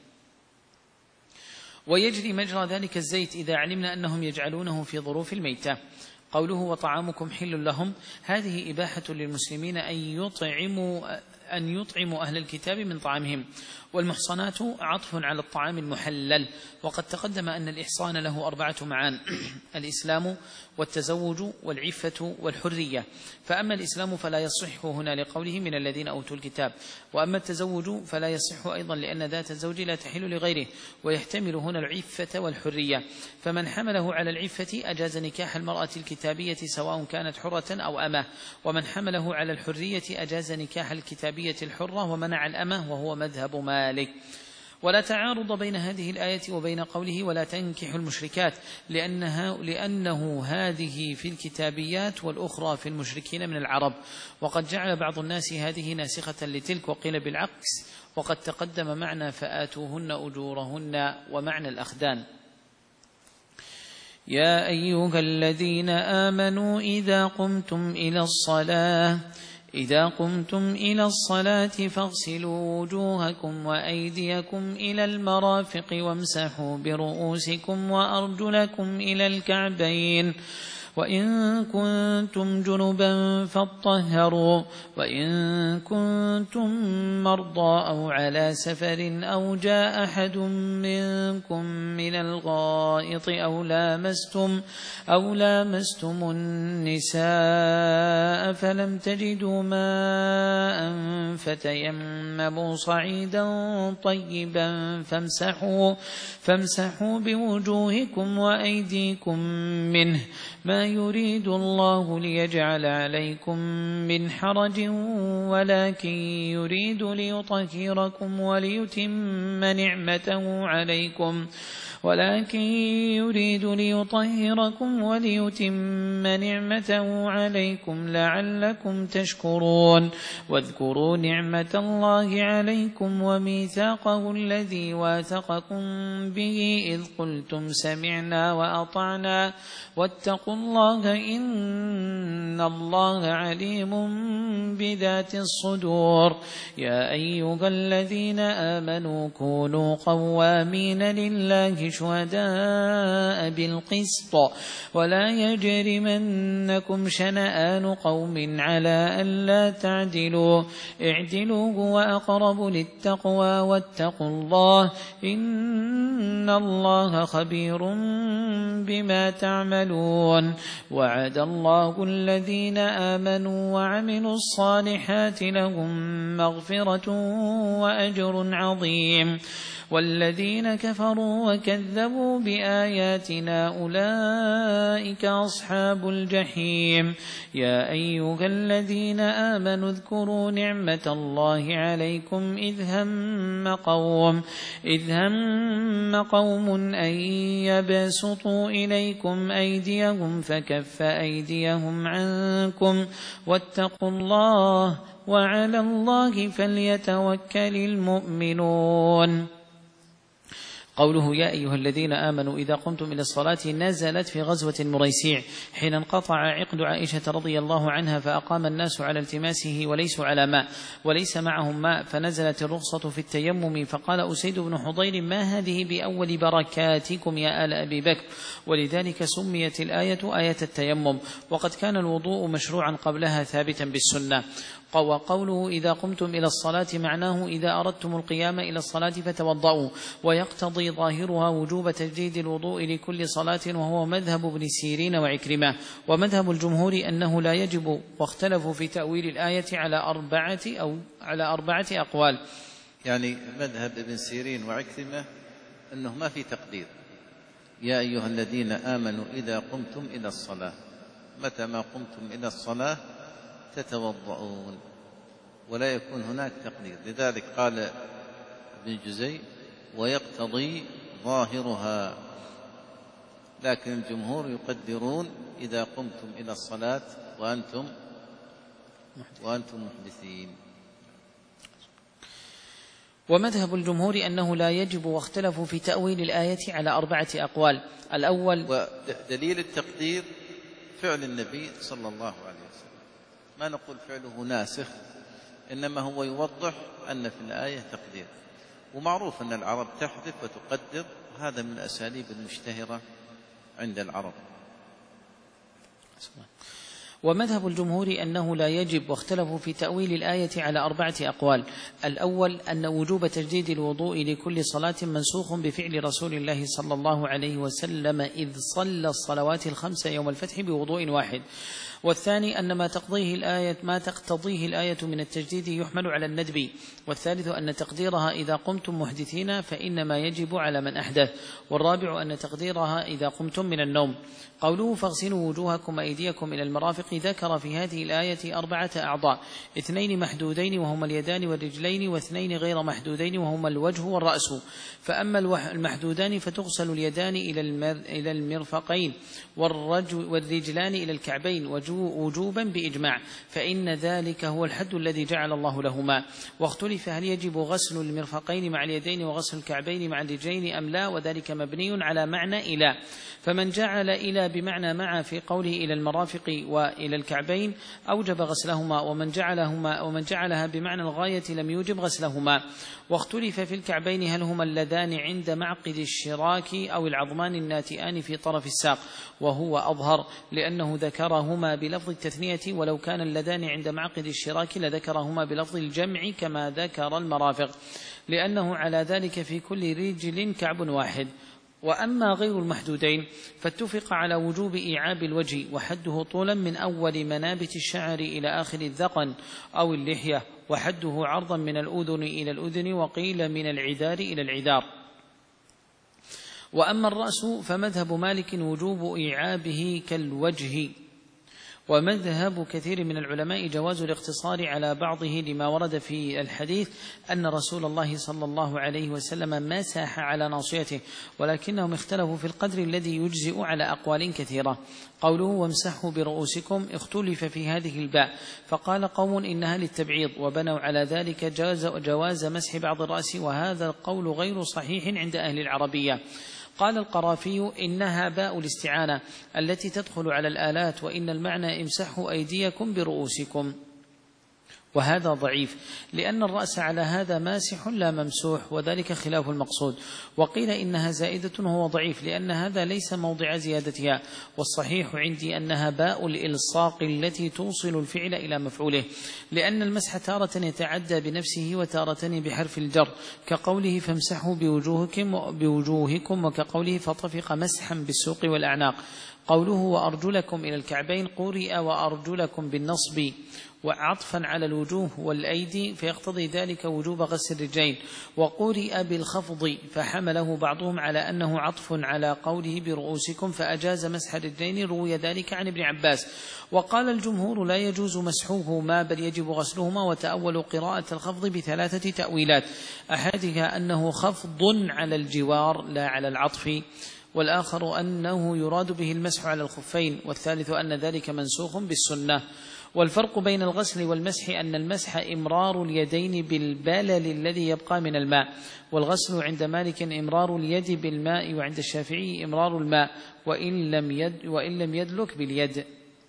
ويجري مجرى ذلك الزيت إذا علمنا أنهم يجعلونه في ظروف الميتة. قوله وطعامكم حل لهم هذه إباحة للمسلمين أن يطعموا أن يطعموا أهل الكتاب من طعامهم. والمحصنات عطف على الطعام المحلل. وقد تقدم أن الإحصان له أربعة معان: الإسلام والتزوج والعفة والحرية. فأما الإسلام فلا يصح هنا لقوله من الذين أوتوا الكتاب، وأما التزوج فلا يصح أيضا لأن ذات الزوج لا تحل لغيره، ويحتمل هنا العفة والحرية. فمن حمله على العفة أجاز نكاح المرأة الكتابية سواء كانت حرة أو أمة، ومن حمله على الحرية أجاز نكاح الكتابية الحرة ومنع الأمة، وهو مذهب مالك. ولا تعارض بين هذه الآية وبين قوله ولا تنكحوا المشركات، لأنها لأنه هذه في الكتابيات والأخرى في المشركين من العرب، وقد جعل بعض الناس هذه ناسخة لتلك، وقيل بالعكس، وقد تقدم معنى فآتوهن أجورهن ومعنى الأخدان. يا أيها الذين آمنوا إذا قمتم إلى الصلاة إذا قمتم إلى الصلاة فاغسلوا وجوهكم وأيديكم إلى المرافق وامسحوا برؤوسكم وأرجلكم إلى الكعبين، وإن كنتم جنبا فاطهروا، وإن كنتم مرضى أو على سفر أو جاء أحد منكم من الغائط أو لامستم أو لامستم النساء فلم تجدوا ماء فتيمموا صعيدا طيبا فامسحوا فامسحوا بوجوهكم وأيديكم منه، ما يريد الله ليجعل عليكم من حرج ولكن يريد ليطهركم وليتم نعمته عليكم ولكن يريد ليطهركم وليتم نعمته عليكم لعلكم تشكرون. واذكروا نعمة الله عليكم وميثاقه الذي واثقكم به إذ قلتم سمعنا وأطعنا واتقوا الله إن الله عليم بذات الصدور. يا أيها الذين آمنوا كونوا قوامين لله شهداء بالقسط ولا يجرمنكم شنآن قوم على ألا تعدلوا اعدلوا هو أقرب للتقوى واتقوا الله إن الله خبير بما تعملون. وعد الله الذين آمنوا وعملوا الصالحات لهم مغفرة وأجر عظيم، والذين كفروا وكذبوا بآياتنا أولئك أصحاب الجحيم. يا أيها الذين آمنوا اذكروا نعمة الله عليكم إذ هم قوم إذ هم قوم أن يبسطوا إليكم أيديهم فكف أيديهم عنكم واتقوا الله وعلى الله فليتوكل المؤمنون. قوله يا أيها الذين آمنوا إذا قمتم إلى الصلاة نزلت في غزوة مريسيع حين انقطع عقد عائشة رضي الله عنها فأقام الناس على التماسه وليسوا على ماء وليس معهم ماء، فنزلت الرخصة في التيمم، فقال أسيد بن حضير ما هذه بأول بركاتكم يا آل أبي بكر، ولذلك سميت الآية آية التيمم، وقد كان الوضوء مشروعا قبلها ثابتا بالسنة. وقوله إذا قمتم إلى الصلاة معناه إذا أردتم القيام إلى الصلاة فتوضؤوا، ويقتضي ظاهرها وجوب تجديد الوضوء لكل صلاة، وهو مذهب ابن سيرين وعكرمة. ومذهب الجمهور أنه لا يجب، واختلفوا في تأويل الآية على أربعة أو على أربعة أقوال. يعني مذهب ابن سيرين وعكرمة أنه ما في تقدير، يا أيها الذين آمنوا إذا قمتم إلى الصلاة، متى ما قمتم إلى الصلاة تتوضؤون، ولا يكون هناك تقدير. لذلك قال ابن جزي ويقتضي ظاهرها، لكن الجمهور يقدرون إذا قمتم إلى الصلاة وأنتم وأنتم محدثين. ومذهب الجمهور أنه لا يجب، واختلفوا في تأويل الآية على أربعة أقوال. الأول ودليل التقدير فعل النبي صلى الله عليه وسلم، ما نقول فعله ناسخ، إنما هو يوضح أن في الآية تقدير، ومعروف أن العرب تحذف وتقدر، هذا من الأساليب المشتهرة عند العرب. ومذهب الجمهور أنه لا يجب، واختلفوا في تأويل الآية على أربعة أقوال. الأول أن وجوب تجديد الوضوء لكل صلاة منسوخ بفعل رسول الله صلى الله عليه وسلم إذ صلى الصلوات الخمس يوم الفتح بوضوء واحد. والثاني أن ما تقضيه الآية ما تقتضيه الآية من التجديد يحمل على الندب. والثالث أن تقديرها إذا قمتم محدثين فإنما يجب على من أحدث. والرابع أن تقديرها إذا قمتم من النوم. قوله فاغسلوا وجوهكم وأيديكم إلى المرافق ذكر في هذه الآية أربعة أعضاء، اثنين محدودين وهما اليدان والرجلين، واثنين غير محدودين وهما الوجه والرأس. فأما المحدودان فتغسل اليدان إلى المرفقين والرجلان إلى الكعبين وجوبا بإجماع، فإن ذلك هو الحد الذي جعل الله لهما. واختلف هل يجب غسل المرفقين مع اليدين وغسل الكعبين مع الرجلين أم لا، وذلك مبني على معنى إلى. فمن جعل إلى بمعنى مع في قوله إلى المرافق وإلى الكعبين أوجب غسلهما، ومن جعلهما ومن جعلها بمعنى الغاية لم يوجب غسلهما. واختلف في الكعبين هل هما اللذان عند معقد الشراك أو العظمان الناتئان في طرف الساق، وهو أظهر لأنه ذكرهما بلفظ التثنية، ولو كان اللذان عند معقد الشراك لذكرهما بلفظ الجمع كما ذكر المرافق، لأنه على ذلك في كل رجل كعب واحد. وأما غير المحدودين فاتفق على وجوب إيعاب الوجه، وحده طولا من أول منابت الشعر إلى آخر الذقن أو اللحية، وحده عرضا من الأذن إلى الأذن، وقيل من العذار إلى العذار. وأما الرأس فمذهب مالك وجوب إيعابه كالوجه، ومذهب كثير من العلماء جواز الاقتصار على بعضه لما ورد في الحديث أن رسول الله صلى الله عليه وسلم مسح على ناصيته، ولكنهم اختلفوا في القدر الذي يجزئ على أقوال كثيرة. قوله وامسحوا برؤوسكم اختلف في هذه الباء، فقال قوم إنها للتبعيض وبنوا على ذلك جواز, جواز مسح بعض الرأس، وهذا القول غير صحيح عند أهل العربية. قال القرافي إنها باء الاستعانة التي تدخل على الآلات، وإن المعنى امسحوا أيديكم برؤوسكم، وهذا ضعيف لأن الرأس على هذا ماسح لا ممسوح، وذلك خلاف المقصود. وقيل إنها زائدة وهو ضعيف لأن هذا ليس موضع زيادتها، والصحيح عندي أنها باء الإلصاق التي توصل الفعل إلى مفعوله، لأن المسح تارة يتعدى بنفسه وتارة بحرف الجر، كقوله فامسحوا بوجوهكم, بوجوهكم وكقوله فطفق مسحا بالسوق والأعناق. قوله وأرجلكم إلى الكعبين قرئ وأرجلكم بالنصب وعطفا على الوجوه والأيدي، فيقتضي ذلك وجوب غسل الرجلين، وقرئ بالخفض فحمله بعضهم على أنه عطف على قوله برؤوسكم فأجاز مسح الرجلين، روي ذلك عن ابن عباس. وقال الجمهور لا يجوز مسحوهما بل يجب غسلهما، وتأولوا قراءة الخفض بثلاثة تأويلات، أحدها أنه خفض على الجوار لا على العطف، والآخر أنه يراد به المسح على الخفين، والثالث أن ذلك منسوخ بالسنة. والفرق بين الغسل والمسح أن المسح إمرار اليدين بالبلل الذي يبقى من الماء، والغسل عند مالك إمرار اليد بالماء، وعند الشافعي إمرار الماء وإن لم يد وإن لم يدلك باليد.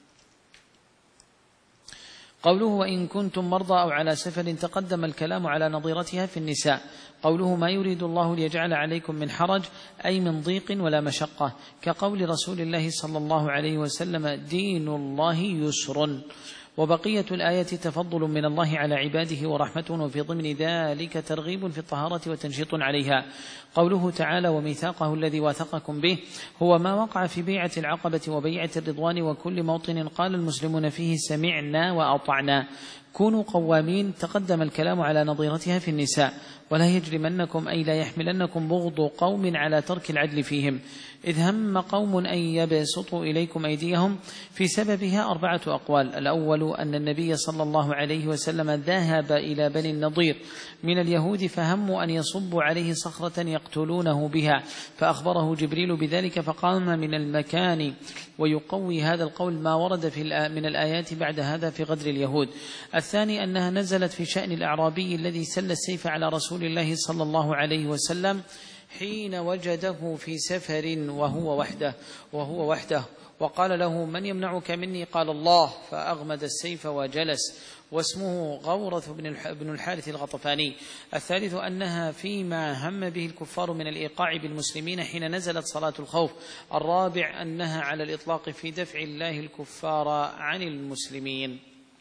قوله وإن كنتم مرضى أو على سفر تقدم الكلام على نظيرتها في النساء. قوله ما يريد الله ليجعل عليكم من حرج أي من ضيق ولا مشقة، كقول رسول الله صلى الله عليه وسلم دين الله يسر. وبقية الآية تفضل من الله على عباده ورحمة، وفي ضمن ذلك ترغيب في الطهارة وتنشيط عليها. قوله تعالى وميثاقه الذي واثقكم به هو ما وقع في بيعة العقبة وبيعة الرضوان، وكل موطن قال المسلمون فيه سمعنا وأطعنا. كونوا قوامين تقدم الكلام على نظيرتها في النساء. ولا يجرمنكم أي لا يحملنكم بغض قوم على ترك العدل فيهم، إذ هم قوم أن يبسطوا إليكم أيديهم، في سببها أربعة أقوال. الأول أن النبي صلى الله عليه وسلم ذهب إلى بني النضير من اليهود فهموا أن يصبوا عليه صخرة يقتلونه بها، فأخبره جبريل بذلك فقام من المكان. ويقوي هذا القول ما ورد في من الآيات بعد هذا في غدر اليهود. الثاني أنها نزلت في شأن الأعرابي الذي سل السيف على رسول الله صلى الله عليه وسلم حين وجده في سفر وهو وحده وهو وحده وقال له: من يمنعك مني؟ قال: الله. فأغمد السيف وجلس، واسمه غورث بن الحارث الغطفاني. الثالث أنها فيما هم به الكفار من الإيقاع بالمسلمين حين نزلت صلاة الخوف. الرابع أنها على الإطلاق في دفع الله الكفار عن المسلمين.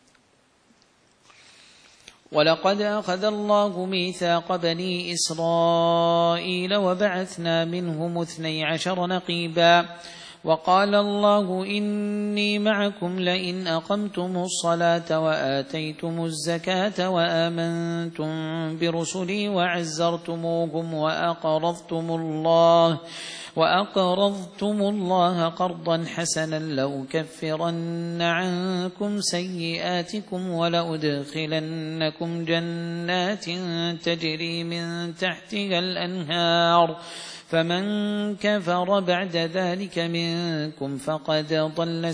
ولقد أخذ الله ميثاق بني إسرائيل وبعثنا منهم اثني عشر نقيبا وقال الله: إني معكم لئن أقمتم الصلاة وآتيتم الزكاة وآمنتم برسلي وعزرتموهم وأقرضتم الله وأقرضتم الله قرضا حسنا لأكفرن عنكم سيئاتكم ولأدخلنكم جنات تجري من تحتها الأنهار فمن كفر بعد ذلك منكم فقد ضل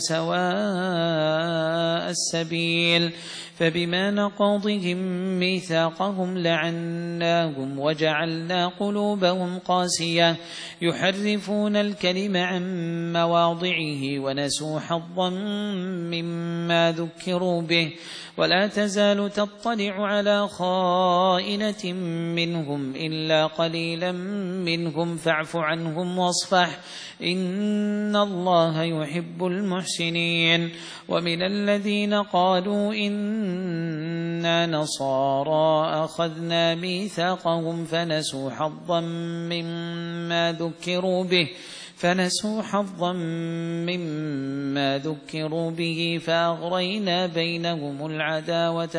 سواء السبيل. فبما نقضهم ميثاقهم لعناهم وجعلنا قلوبهم قاسية يحرفون الكلم عن مواضعه ونسوا حظا مما ذكروا به ولا تزال تطلع على خائنة منهم إلا قليلا منهم فاعف عنهم واصفح إن الله يحب المحسنين. ومن الذين قالوا إنا نصارى أخذنا ميثاقهم فنسوا حظا مما ذكروا به فنسوا حظا مما ذكروا به فأغرينا بينهم العداوة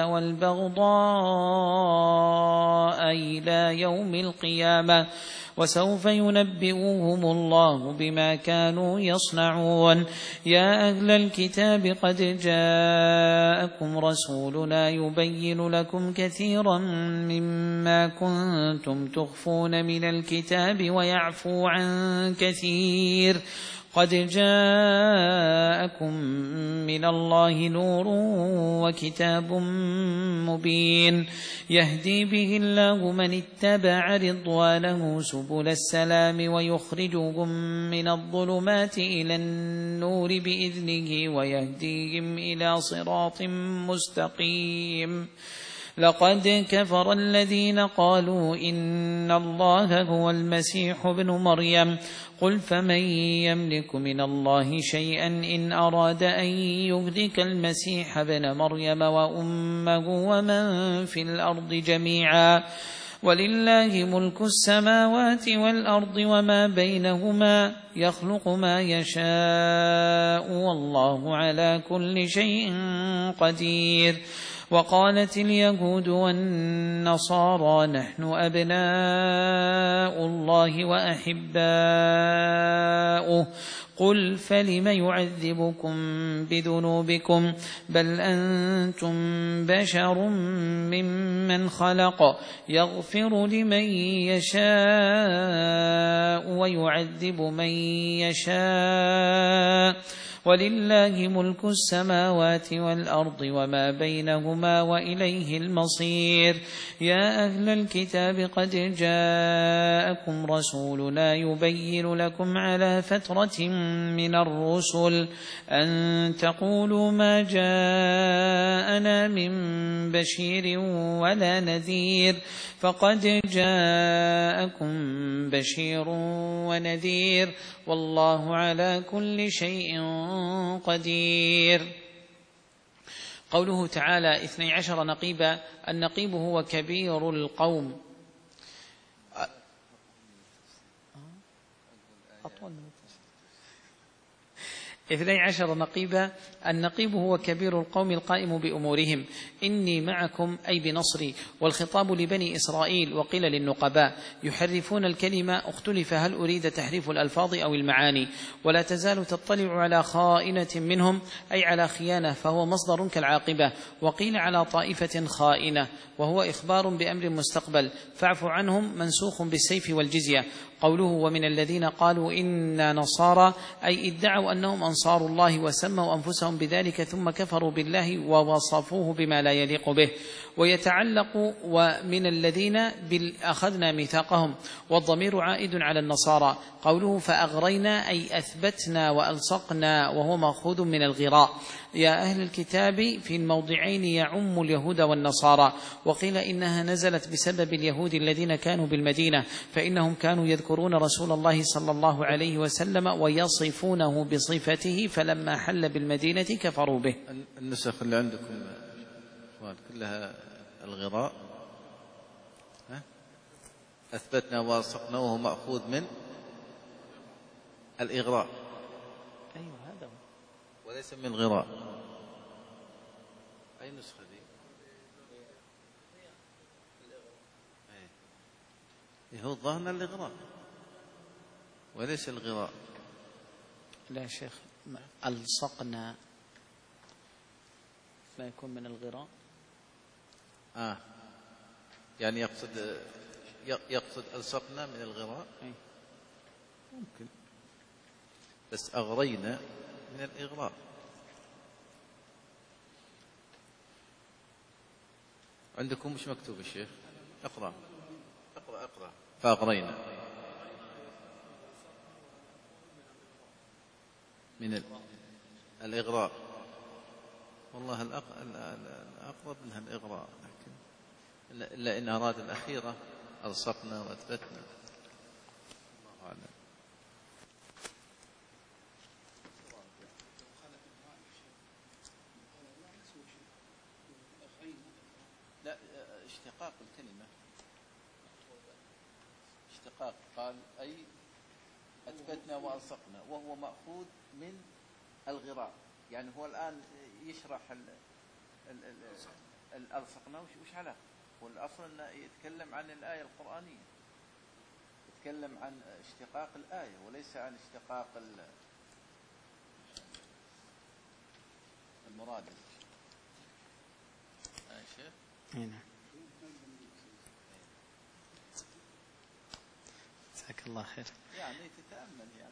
والبغضاء إلى يوم القيامة وسوف ينبئهم الله بما كانوا يصنعون. يا أهل الكتاب قد جاءكم رسولنا يبين لكم كثيرا مما كنتم تخفون من الكتاب ويعفو عن كثير. قد جاءكم من الله نور وكتاب مبين يهدي به الله من اتبع رضوانه سبل السلام ويخرجهم من الظلمات إلى النور بإذنه ويهديهم إلى صراط مستقيم. لقد كفر الذين قالوا إن الله هو المسيح ابن مريم قل فمن يملك من الله شيئا إن أراد أن يهلك المسيح ابن مريم وأمه ومن في الأرض جميعا ولله ملك السماوات والأرض وما بينهما يخلق ما يشاء والله على كل شيء قدير. وقالت اليهود والنصارى نحن أبناء الله وأحباؤه قل فلم يعذبكم بذنوبكم بل أنتم بشر ممن خلق يغفر لمن يشاء ويعذب من يشاء ولله ملك السماوات والأرض وما بينهما وإليه المصير. يا أهل الكتاب قد جاءكم رسولنا يبين لكم على فترة من الرسل أن تقولوا ما جاءنا من بشير ولا نذير فقد جاءكم بشير ونذير والله على كل شيء قدير. قوله تعالى اثني عشر نقيبا النقيب هو كبير القوم أطول من اثني عشر نقيبا النقيب هو كبير القوم القائم بأمورهم إني معكم أي بنصري والخطاب لبني إسرائيل وقيل للنقباء يحرفون الكلمة اختلف هل أريد تحريف الألفاظ أو المعاني ولا تزال تطلع على خائنة منهم أي على خيانة فهو مصدر كالعاقبة وقيل على طائفة خائنة وهو إخبار بأمر مستقبل فاعف عنهم منسوخ بالسيف والجزية. قوله ومن الذين قالوا إنا نصارى أي ادعوا أنهم أنصار الله وسموا أنفسهم بذلك ثم كفروا بالله ووصفوه بما لا يليق به. ويتعلق ومن الذين أخذنا ميثاقهم، والضمير عائد على النصارى. قوله فأغرينا أي أثبتنا وألصقنا، وهو مأخوذ من الغراء. يا أهل الكتاب في الموضعين يعم اليهود والنصارى. وقيل إنها نزلت بسبب اليهود الذين كانوا بالمدينة، فإنهم كانوا يذكرون رسول الله صلى الله عليه وسلم ويصفونه بصفته، فلما حل بالمدينة كفروا به. النسخ اللي عندكم كلها الغراء، أثبتنا وألصقنا، وهو مأخوذ من الإغراء. أيوة هذا هو، وليس من الغراء. أي نسخة دي؟ أيه. هو ظاهر الإغراء وليس الغراء. لا شيخ، ألصقنا ما يكون من الغراء. آه يعني يقصد يقصد ألصقنا من الغراء. أي. ممكن، بس أغرينا من الإغراء. عندكم مش مكتوب الشيخ؟ اقرأ اقرأ اقرأ. فأغرينا من الإغراء. والله الأقرب منها الإغراء، لكن إلا إن أراد الأخيرة ألصقنا وأثبتنا. الله أعلم. لا، اشتقاق الكلمة، اشتقاق. قال أي أثبتنا وألصقنا، وهو مأخوذ من الغراء. يعني هو الآن يشرح الألصقنا وش علاقة؟ والأصل أنه يتكلم عن الآية القرآنية، يتكلم عن اشتقاق الآية وليس عن اشتقاق المراد. يا شيخ هنا جزاك الله خير. يعني تتأمل يعني.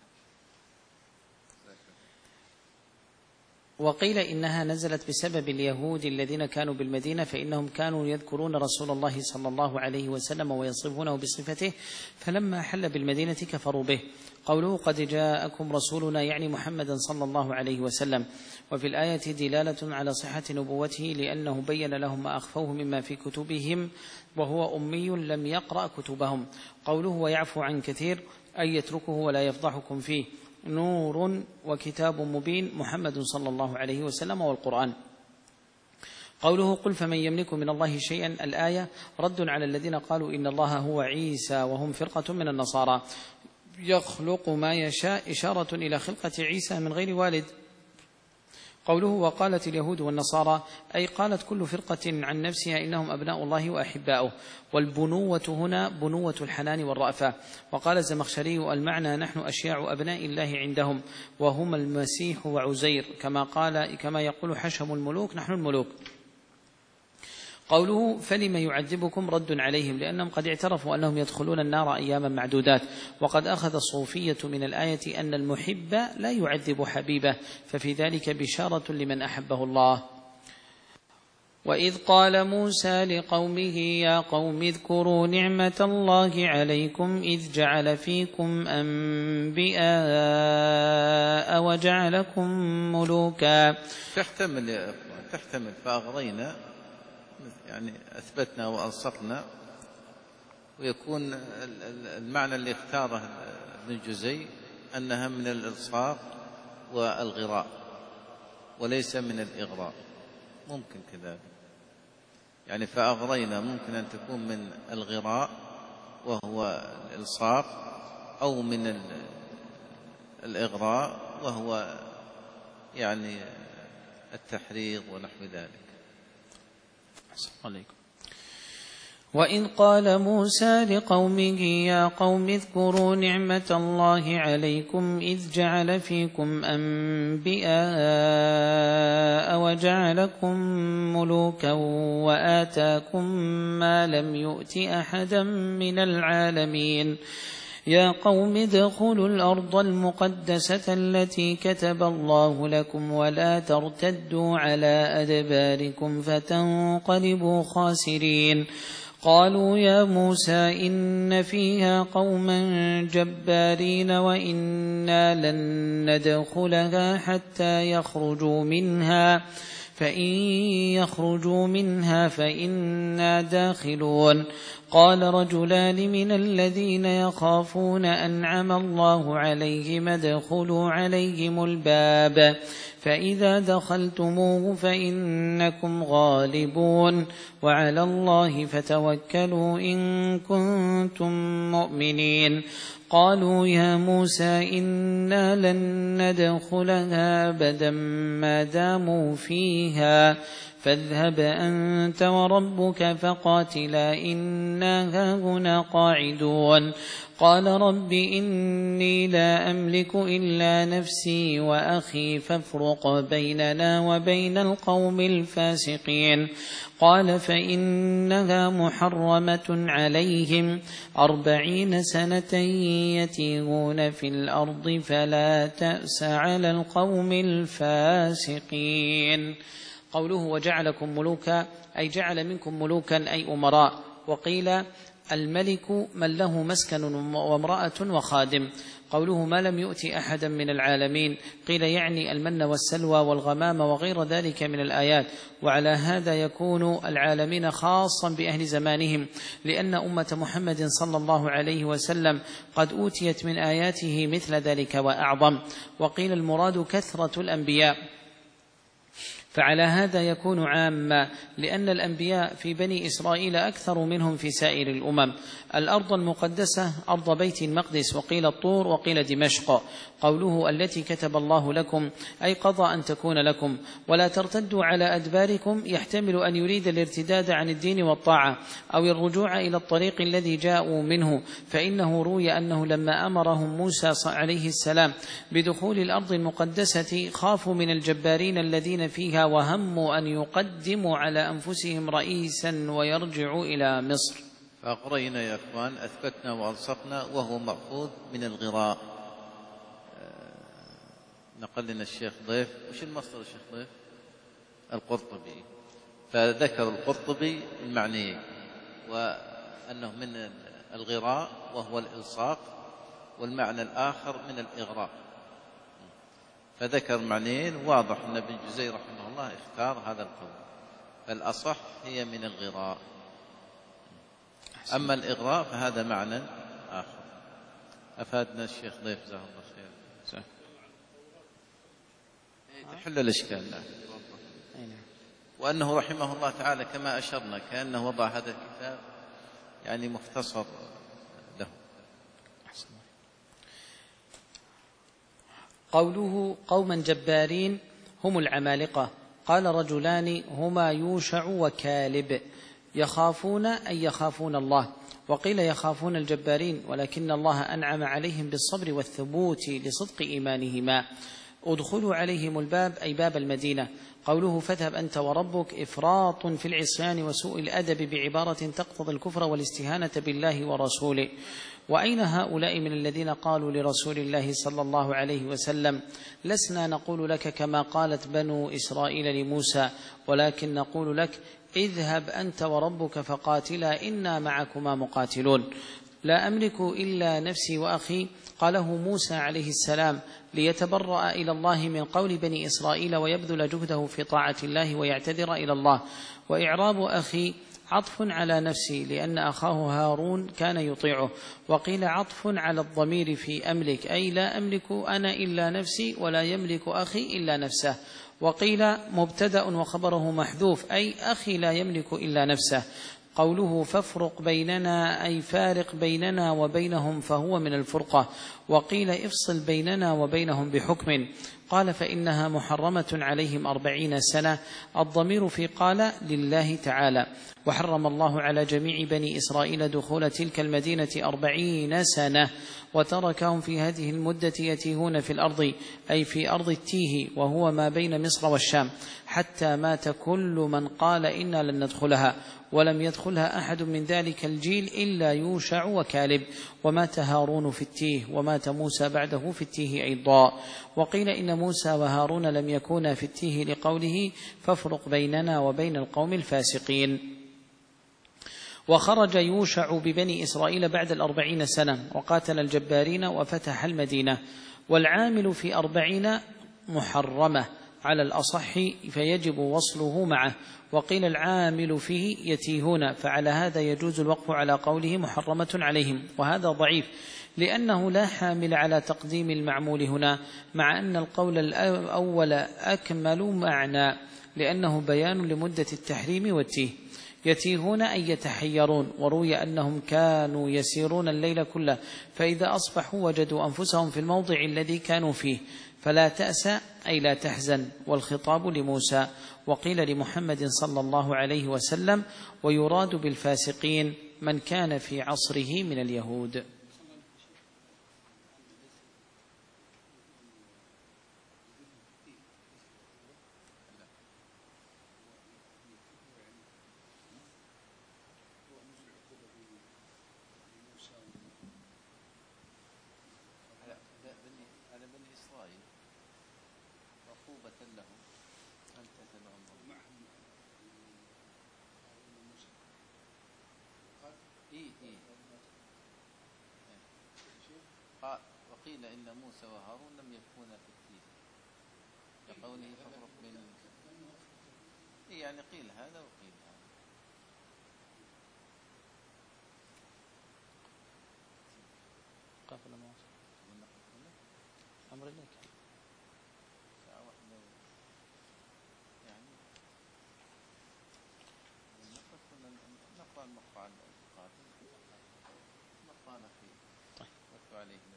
وقيل إنها نزلت بسبب اليهود الذين كانوا بالمدينة، فإنهم كانوا يذكرون رسول الله صلى الله عليه وسلم ويصفونه بصفته، فلما حل بالمدينة كفروا به. قوله قد جاءكم رسولنا يعني محمدا صلى الله عليه وسلم. وفي الآية دلالة على صحة نبوته، لأنه بين لهم ما أخفوه مما في كتبهم، وهو أمي لم يقرأ كتبهم. قوله ويعفو عن كثير أي يتركه ولا يفضحكم فيه. نور وكتاب مبين محمد صلى الله عليه وسلم والقرآن. قوله قل فمن يملك من الله شيئا، الآية رد على الذين قالوا إن الله هو عيسى، وهم فرقة من النصارى، يخلق ما يشاء، إشارة إلى خلقة عيسى من غير والد. قوله وقالت اليهود والنصارى أي قالت كل فرقة عن نفسها إنهم أبناء الله وأحباؤه. والبنوة هنا بنوة الحنان والرأفة. وقال الزمخشري المعنى نحن أشياع أبناء الله عندهم، وهم المسيح وعزير، كما قال كما يقول حشم الملوك نحن الملوك. قوله فلم يعذبكم رد عليهم، لأنهم قد اعترفوا أنهم يدخلون النار أياما معدودات. وقد أخذ الصوفية من الآية أن المحب لا يعذب حبيبه، ففي ذلك بشارة لمن أحبه الله. وإذ قال موسى لقومه يا قوم اذكروا نعمة الله عليكم إذ جعل فيكم أنبياء وجعلكم ملوكا. تحتمل تحتمل فأغرينا يعني أثبتنا وألصقنا، ويكون المعنى اللي اختاره ابن الجزي أنها من الإلصاق والغراء وليس من الإغراء. ممكن كذلك، يعني فأغرينا ممكن أن تكون من الغراء وهو الإلصاق، أو من الإغراء وهو يعني التحريض ونحو ذلك. عليكم. وإذ قال موسى لقومه يا قوم اذكروا نعمة الله عليكم إذ جعل فيكم أنبياء وجعلكم ملوكا وآتاكم ما لم يؤت أحدا من العالمين. يا قوم ادخلوا الأرض المقدسة التي كتب الله لكم ولا ترتدوا على أدباركم فتنقلبوا خاسرين قالوا يا موسى إن فيها قوما جبارين وإنا لن ندخلها حتى يخرجوا منها فإن يخرجوا منها فإنا داخلون قال رجلان من الذين يخافون أنعم الله عليهم ادخلوا عليهم الباب فإذا دخلتموه فإنكم غالبون وعلى الله فتوكلوا إن كنتم مؤمنين قالوا يا موسى إنا لن ندخلها أبدا ما داموا فيها فاذهب أنت وربك فقاتلا إنا هاهنا قاعدون قال رب إني لا أملك إلا نفسي وأخي فافرق بيننا وبين القوم الفاسقين قال فإنها محرمة عليهم أربعين سنة يتيهون في الأرض فلا تأس على القوم الفاسقين. قوله وجعلكم ملوكا أي جعل منكم ملوكا أي أمراء. وقيل الملك من له مسكن وامرأة وخادم. قوله ما لم يؤت أحدا من العالمين قيل يعني المن والسلوى والغمام وغير ذلك من الآيات. وعلى هذا يكون العالمين خاصا بأهل زمانهم لأن أمة محمد صلى الله عليه وسلم قد أوتيت من آياته مثل ذلك وأعظم. وقيل المراد كثرة الأنبياء فعلى هذا يكون عاما لأن الأنبياء في بني إسرائيل أكثر منهم في سائر الأمم. الأرض المقدسة أرض بيت المقدس وقيل الطور وقيل دمشق. قوله التي كتب الله لكم أي قضى أن تكون لكم ولا ترتدوا على أدباركم يحتمل أن يريد الارتداد عن الدين والطاعة أو الرجوع إلى الطريق الذي جاءوا منه فإنه روي أنه لما أمرهم موسى عليه السلام بدخول الأرض المقدسة خافوا من الجبارين الذين فيها وهموا أن يقدموا على أنفسهم رئيسا ويرجعوا إلى مصر. فأقرينا يا أخوان أثبتنا وألصقنا وهو مأخوذ من الغراء. نقل لنا الشيخ ضيف وش المصدر الشيخ ضيف؟ القرطبي. فذكر القرطبي المعنيين وأنه من الغراء وهو الإلصاق والمعنى الآخر من الإغراء فذكر معنيين. واضح أن ابن جزي رحمه الله اختار هذا القول فالأصح هي من الغراء. أما الإغراء فهذا معنى آخر. أفادنا الشيخ ضيف جزاه الله خير. تحل الإشكال لا. وأنه رحمه الله تعالى كما أشرنا كأنه وضع هذا الكتاب يعني مختصر له. قوله قوما جبارين هم العمالقة. قال رجلان هما يوشع وكالب يخافون أي يخافون الله. وقيل يخافون الجبارين ولكن الله أنعم عليهم بالصبر والثبوت لصدق إيمانهما. ادخلوا عليهم الباب أي باب المدينة. قوله فاذهب أنت وربك إفراط في العصيان وسوء الأدب بعبارة تقتضي الكفر والاستهانة بالله ورسوله. وأين هؤلاء من الذين قالوا لرسول الله صلى الله عليه وسلم لسنا نقول لك كما قالت بنو إسرائيل لموسى ولكن نقول لك اذهب أنت وربك فقاتلا إنا معكما مقاتلون. لا أملك إلا نفسي وأخي قاله موسى عليه السلام ليتبرأ إلى الله من قول بني إسرائيل ويبذل جهده في طاعة الله ويعتذر إلى الله. وإعراب أخي عطف على نفسي لأن أخاه هارون كان يطيعه. وقيل عطف على الضمير في أملك أي لا أملك أنا إلا نفسي ولا يملك أخي إلا نفسه. وقيل مبتدأ وخبره محذوف أي أخي لا يملك إلا نفسه. قوله فافرق بيننا أي فارق بيننا وبينهم فهو من الفرقة. وقيل افصل بيننا وبينهم بحكم. قال فإنها محرمة عليهم أربعين سنة. الضمير في قال لله تعالى. وحرم الله على جميع بني إسرائيل دخول تلك المدينة أربعين سنة، وتركهم في هذه المدة يتيهون في الأرض، أي في أرض التيه، وهو ما بين مصر والشام، حتى مات كل من قال إنا لن ندخلها، ولم يدخلها أحد من ذلك الجيل إلا يوشع وكالب. ومات هارون في التيه، ومات موسى بعده في التيه أيضا. وقيل إن موسى وهارون لم يكونا في التيه لقوله فافرق بيننا وبين القوم الفاسقين. وخرج يوشع ببني إسرائيل بعد الأربعين سنة، وقاتل الجبارين وفتح المدينة. والعامل في أربعين محرمة على الأصح، فيجب وصله معه. وقيل العامل فيه يتيهون، فعلى هذا يجوز الوقف على قوله محرمة عليهم، وهذا ضعيف لأنه لا حامل على تقديم المعمول هنا، مع أن القول الأول أكمل معنى، لأنه بيان لمدة التحريم والتيه. يتيهون أي يتحيرون، وروي أنهم كانوا يسيرون الليل كله، فإذا أصبحوا وجدوا أنفسهم في الموضع الذي كانوا فيه. فلا تأس أي لا تحزن، والخطاب لموسى. وقيل لمحمد صلى الله عليه وسلم، ويراد بالفاسقين من كان في عصره من اليهود. وقيل إن موسى وهارون لم يكونا في التيه لقوله فافرق بين المسلمين، يعني قيل هذا وقيل هذا. قافل موسى أمر لك ساعة واحدة يعني نقرأ المقطع القاتل نقرأنا فيه. واتل عليهم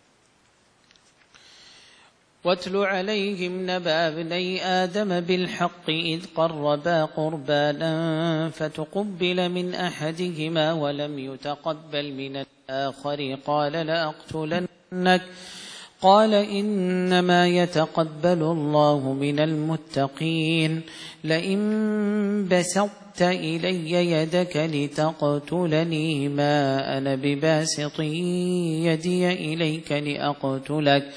واتل عليهم نبأ ابني آدم بالحق إذ قربا قربانا فتقبل من أحدهما ولم يتقبل من الآخر قال لأقتلنك قال إنما يتقبل الله من المتقين لئن بسطت إلي يدك لتقتلني ما أنا بباسط يدي إليك لأقتلك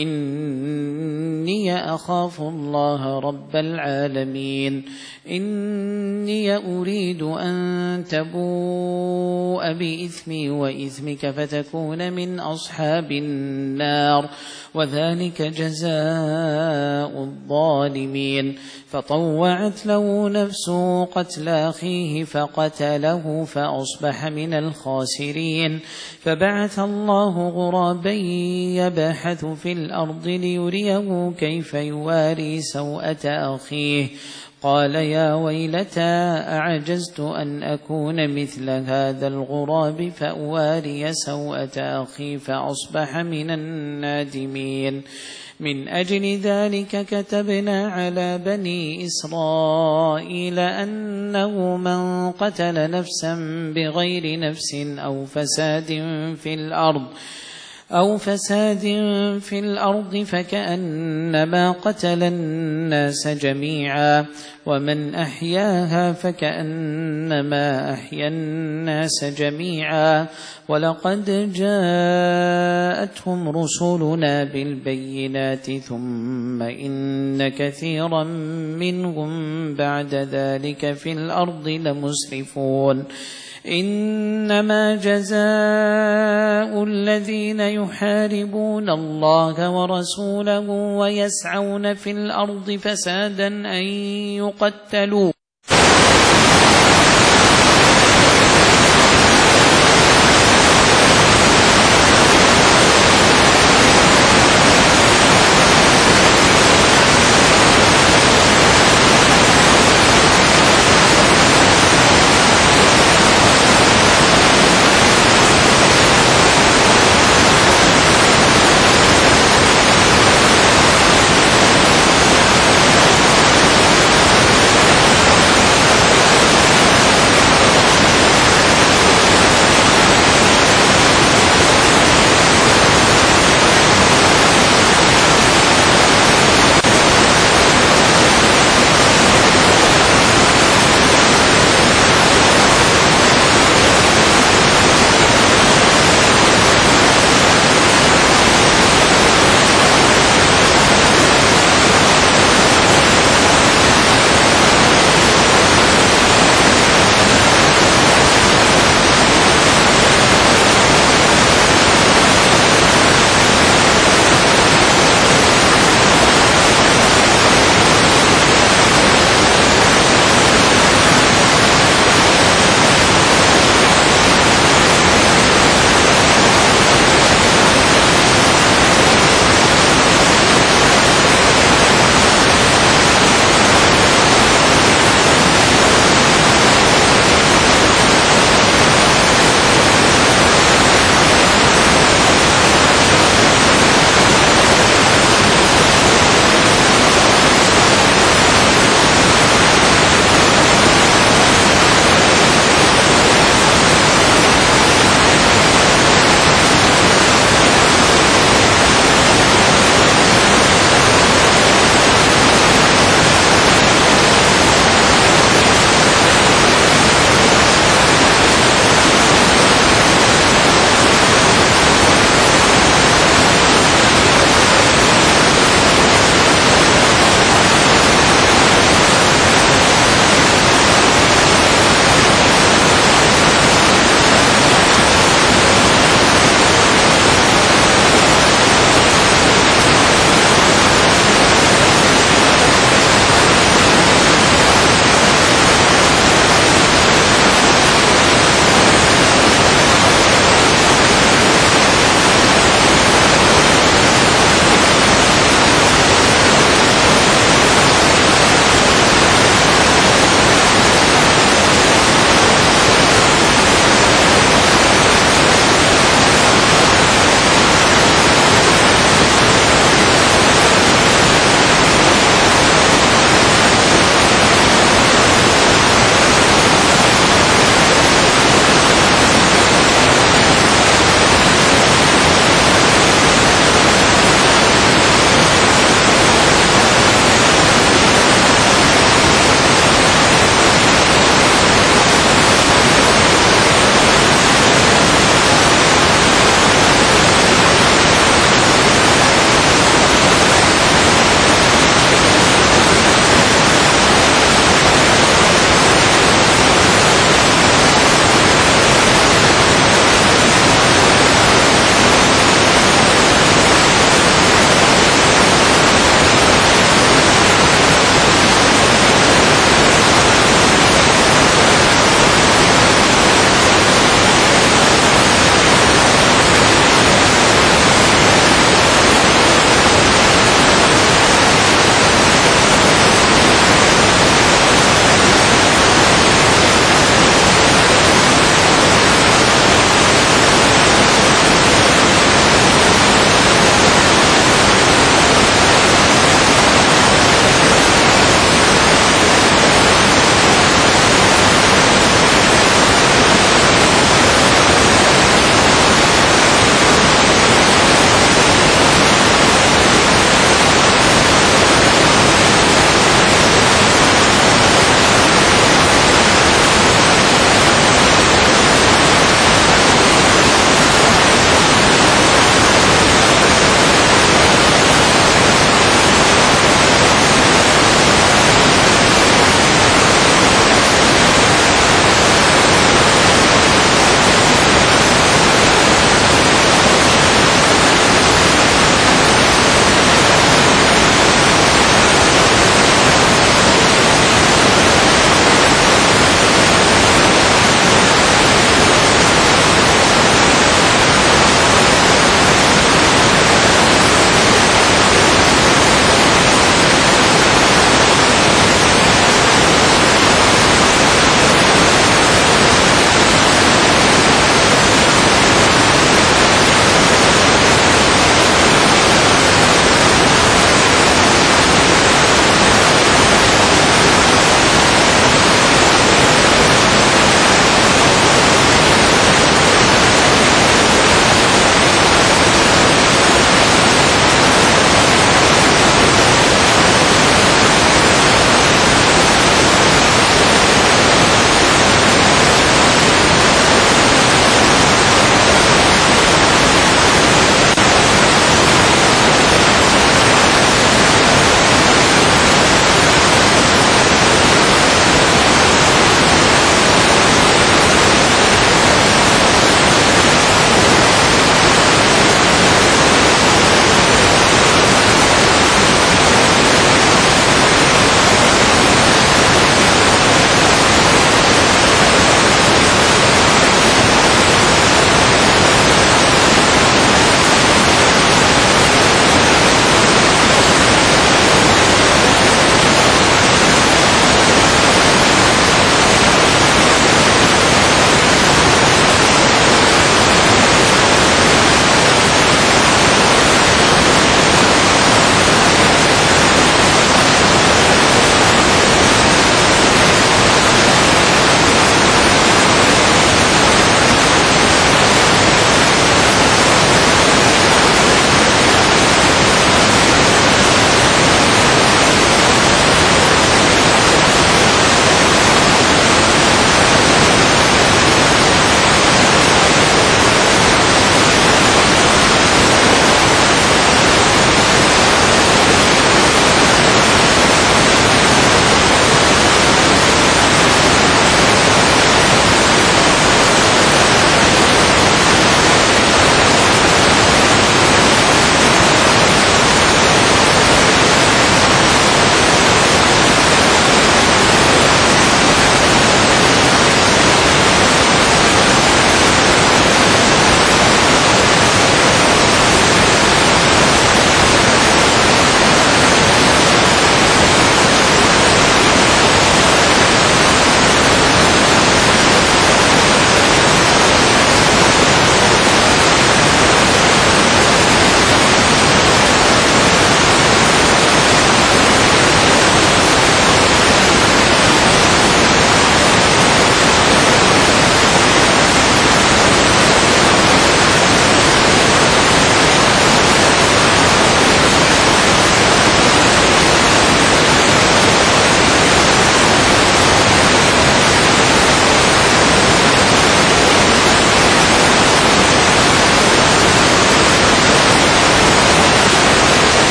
إني أخاف الله رب العالمين إني أريد أن تبوء بإثمي وإثمك فتكون من أصحاب النار وذلك جزاء الظالمين فطوعت له نفسه قتل أخيه فقتله فأصبح من الخاسرين فبعث الله غرابا يبحث في الأرض ليريه كيف يواري سوءة أخيه قال يا ويلتى أعجزت أن أكون مثل هذا الغراب فأواري سوءة أخي فأصبح من النادمين من أجل ذلك كتبنا على بني إسرائيل أنه من قتل نفسا بغير نفس أو فساد في الأرض أو فساد في الأرض فكأنما قتل الناس جميعا ومن أحياها فكأنما أحيا الناس جميعا ولقد جاءتهم رسلنا بالبينات ثم إن كثيرا منهم بعد ذلك في الأرض لمسرفون إنما جزاء الذين يحاربون الله ورسوله ويسعون في الأرض فسادا أن يقتلوا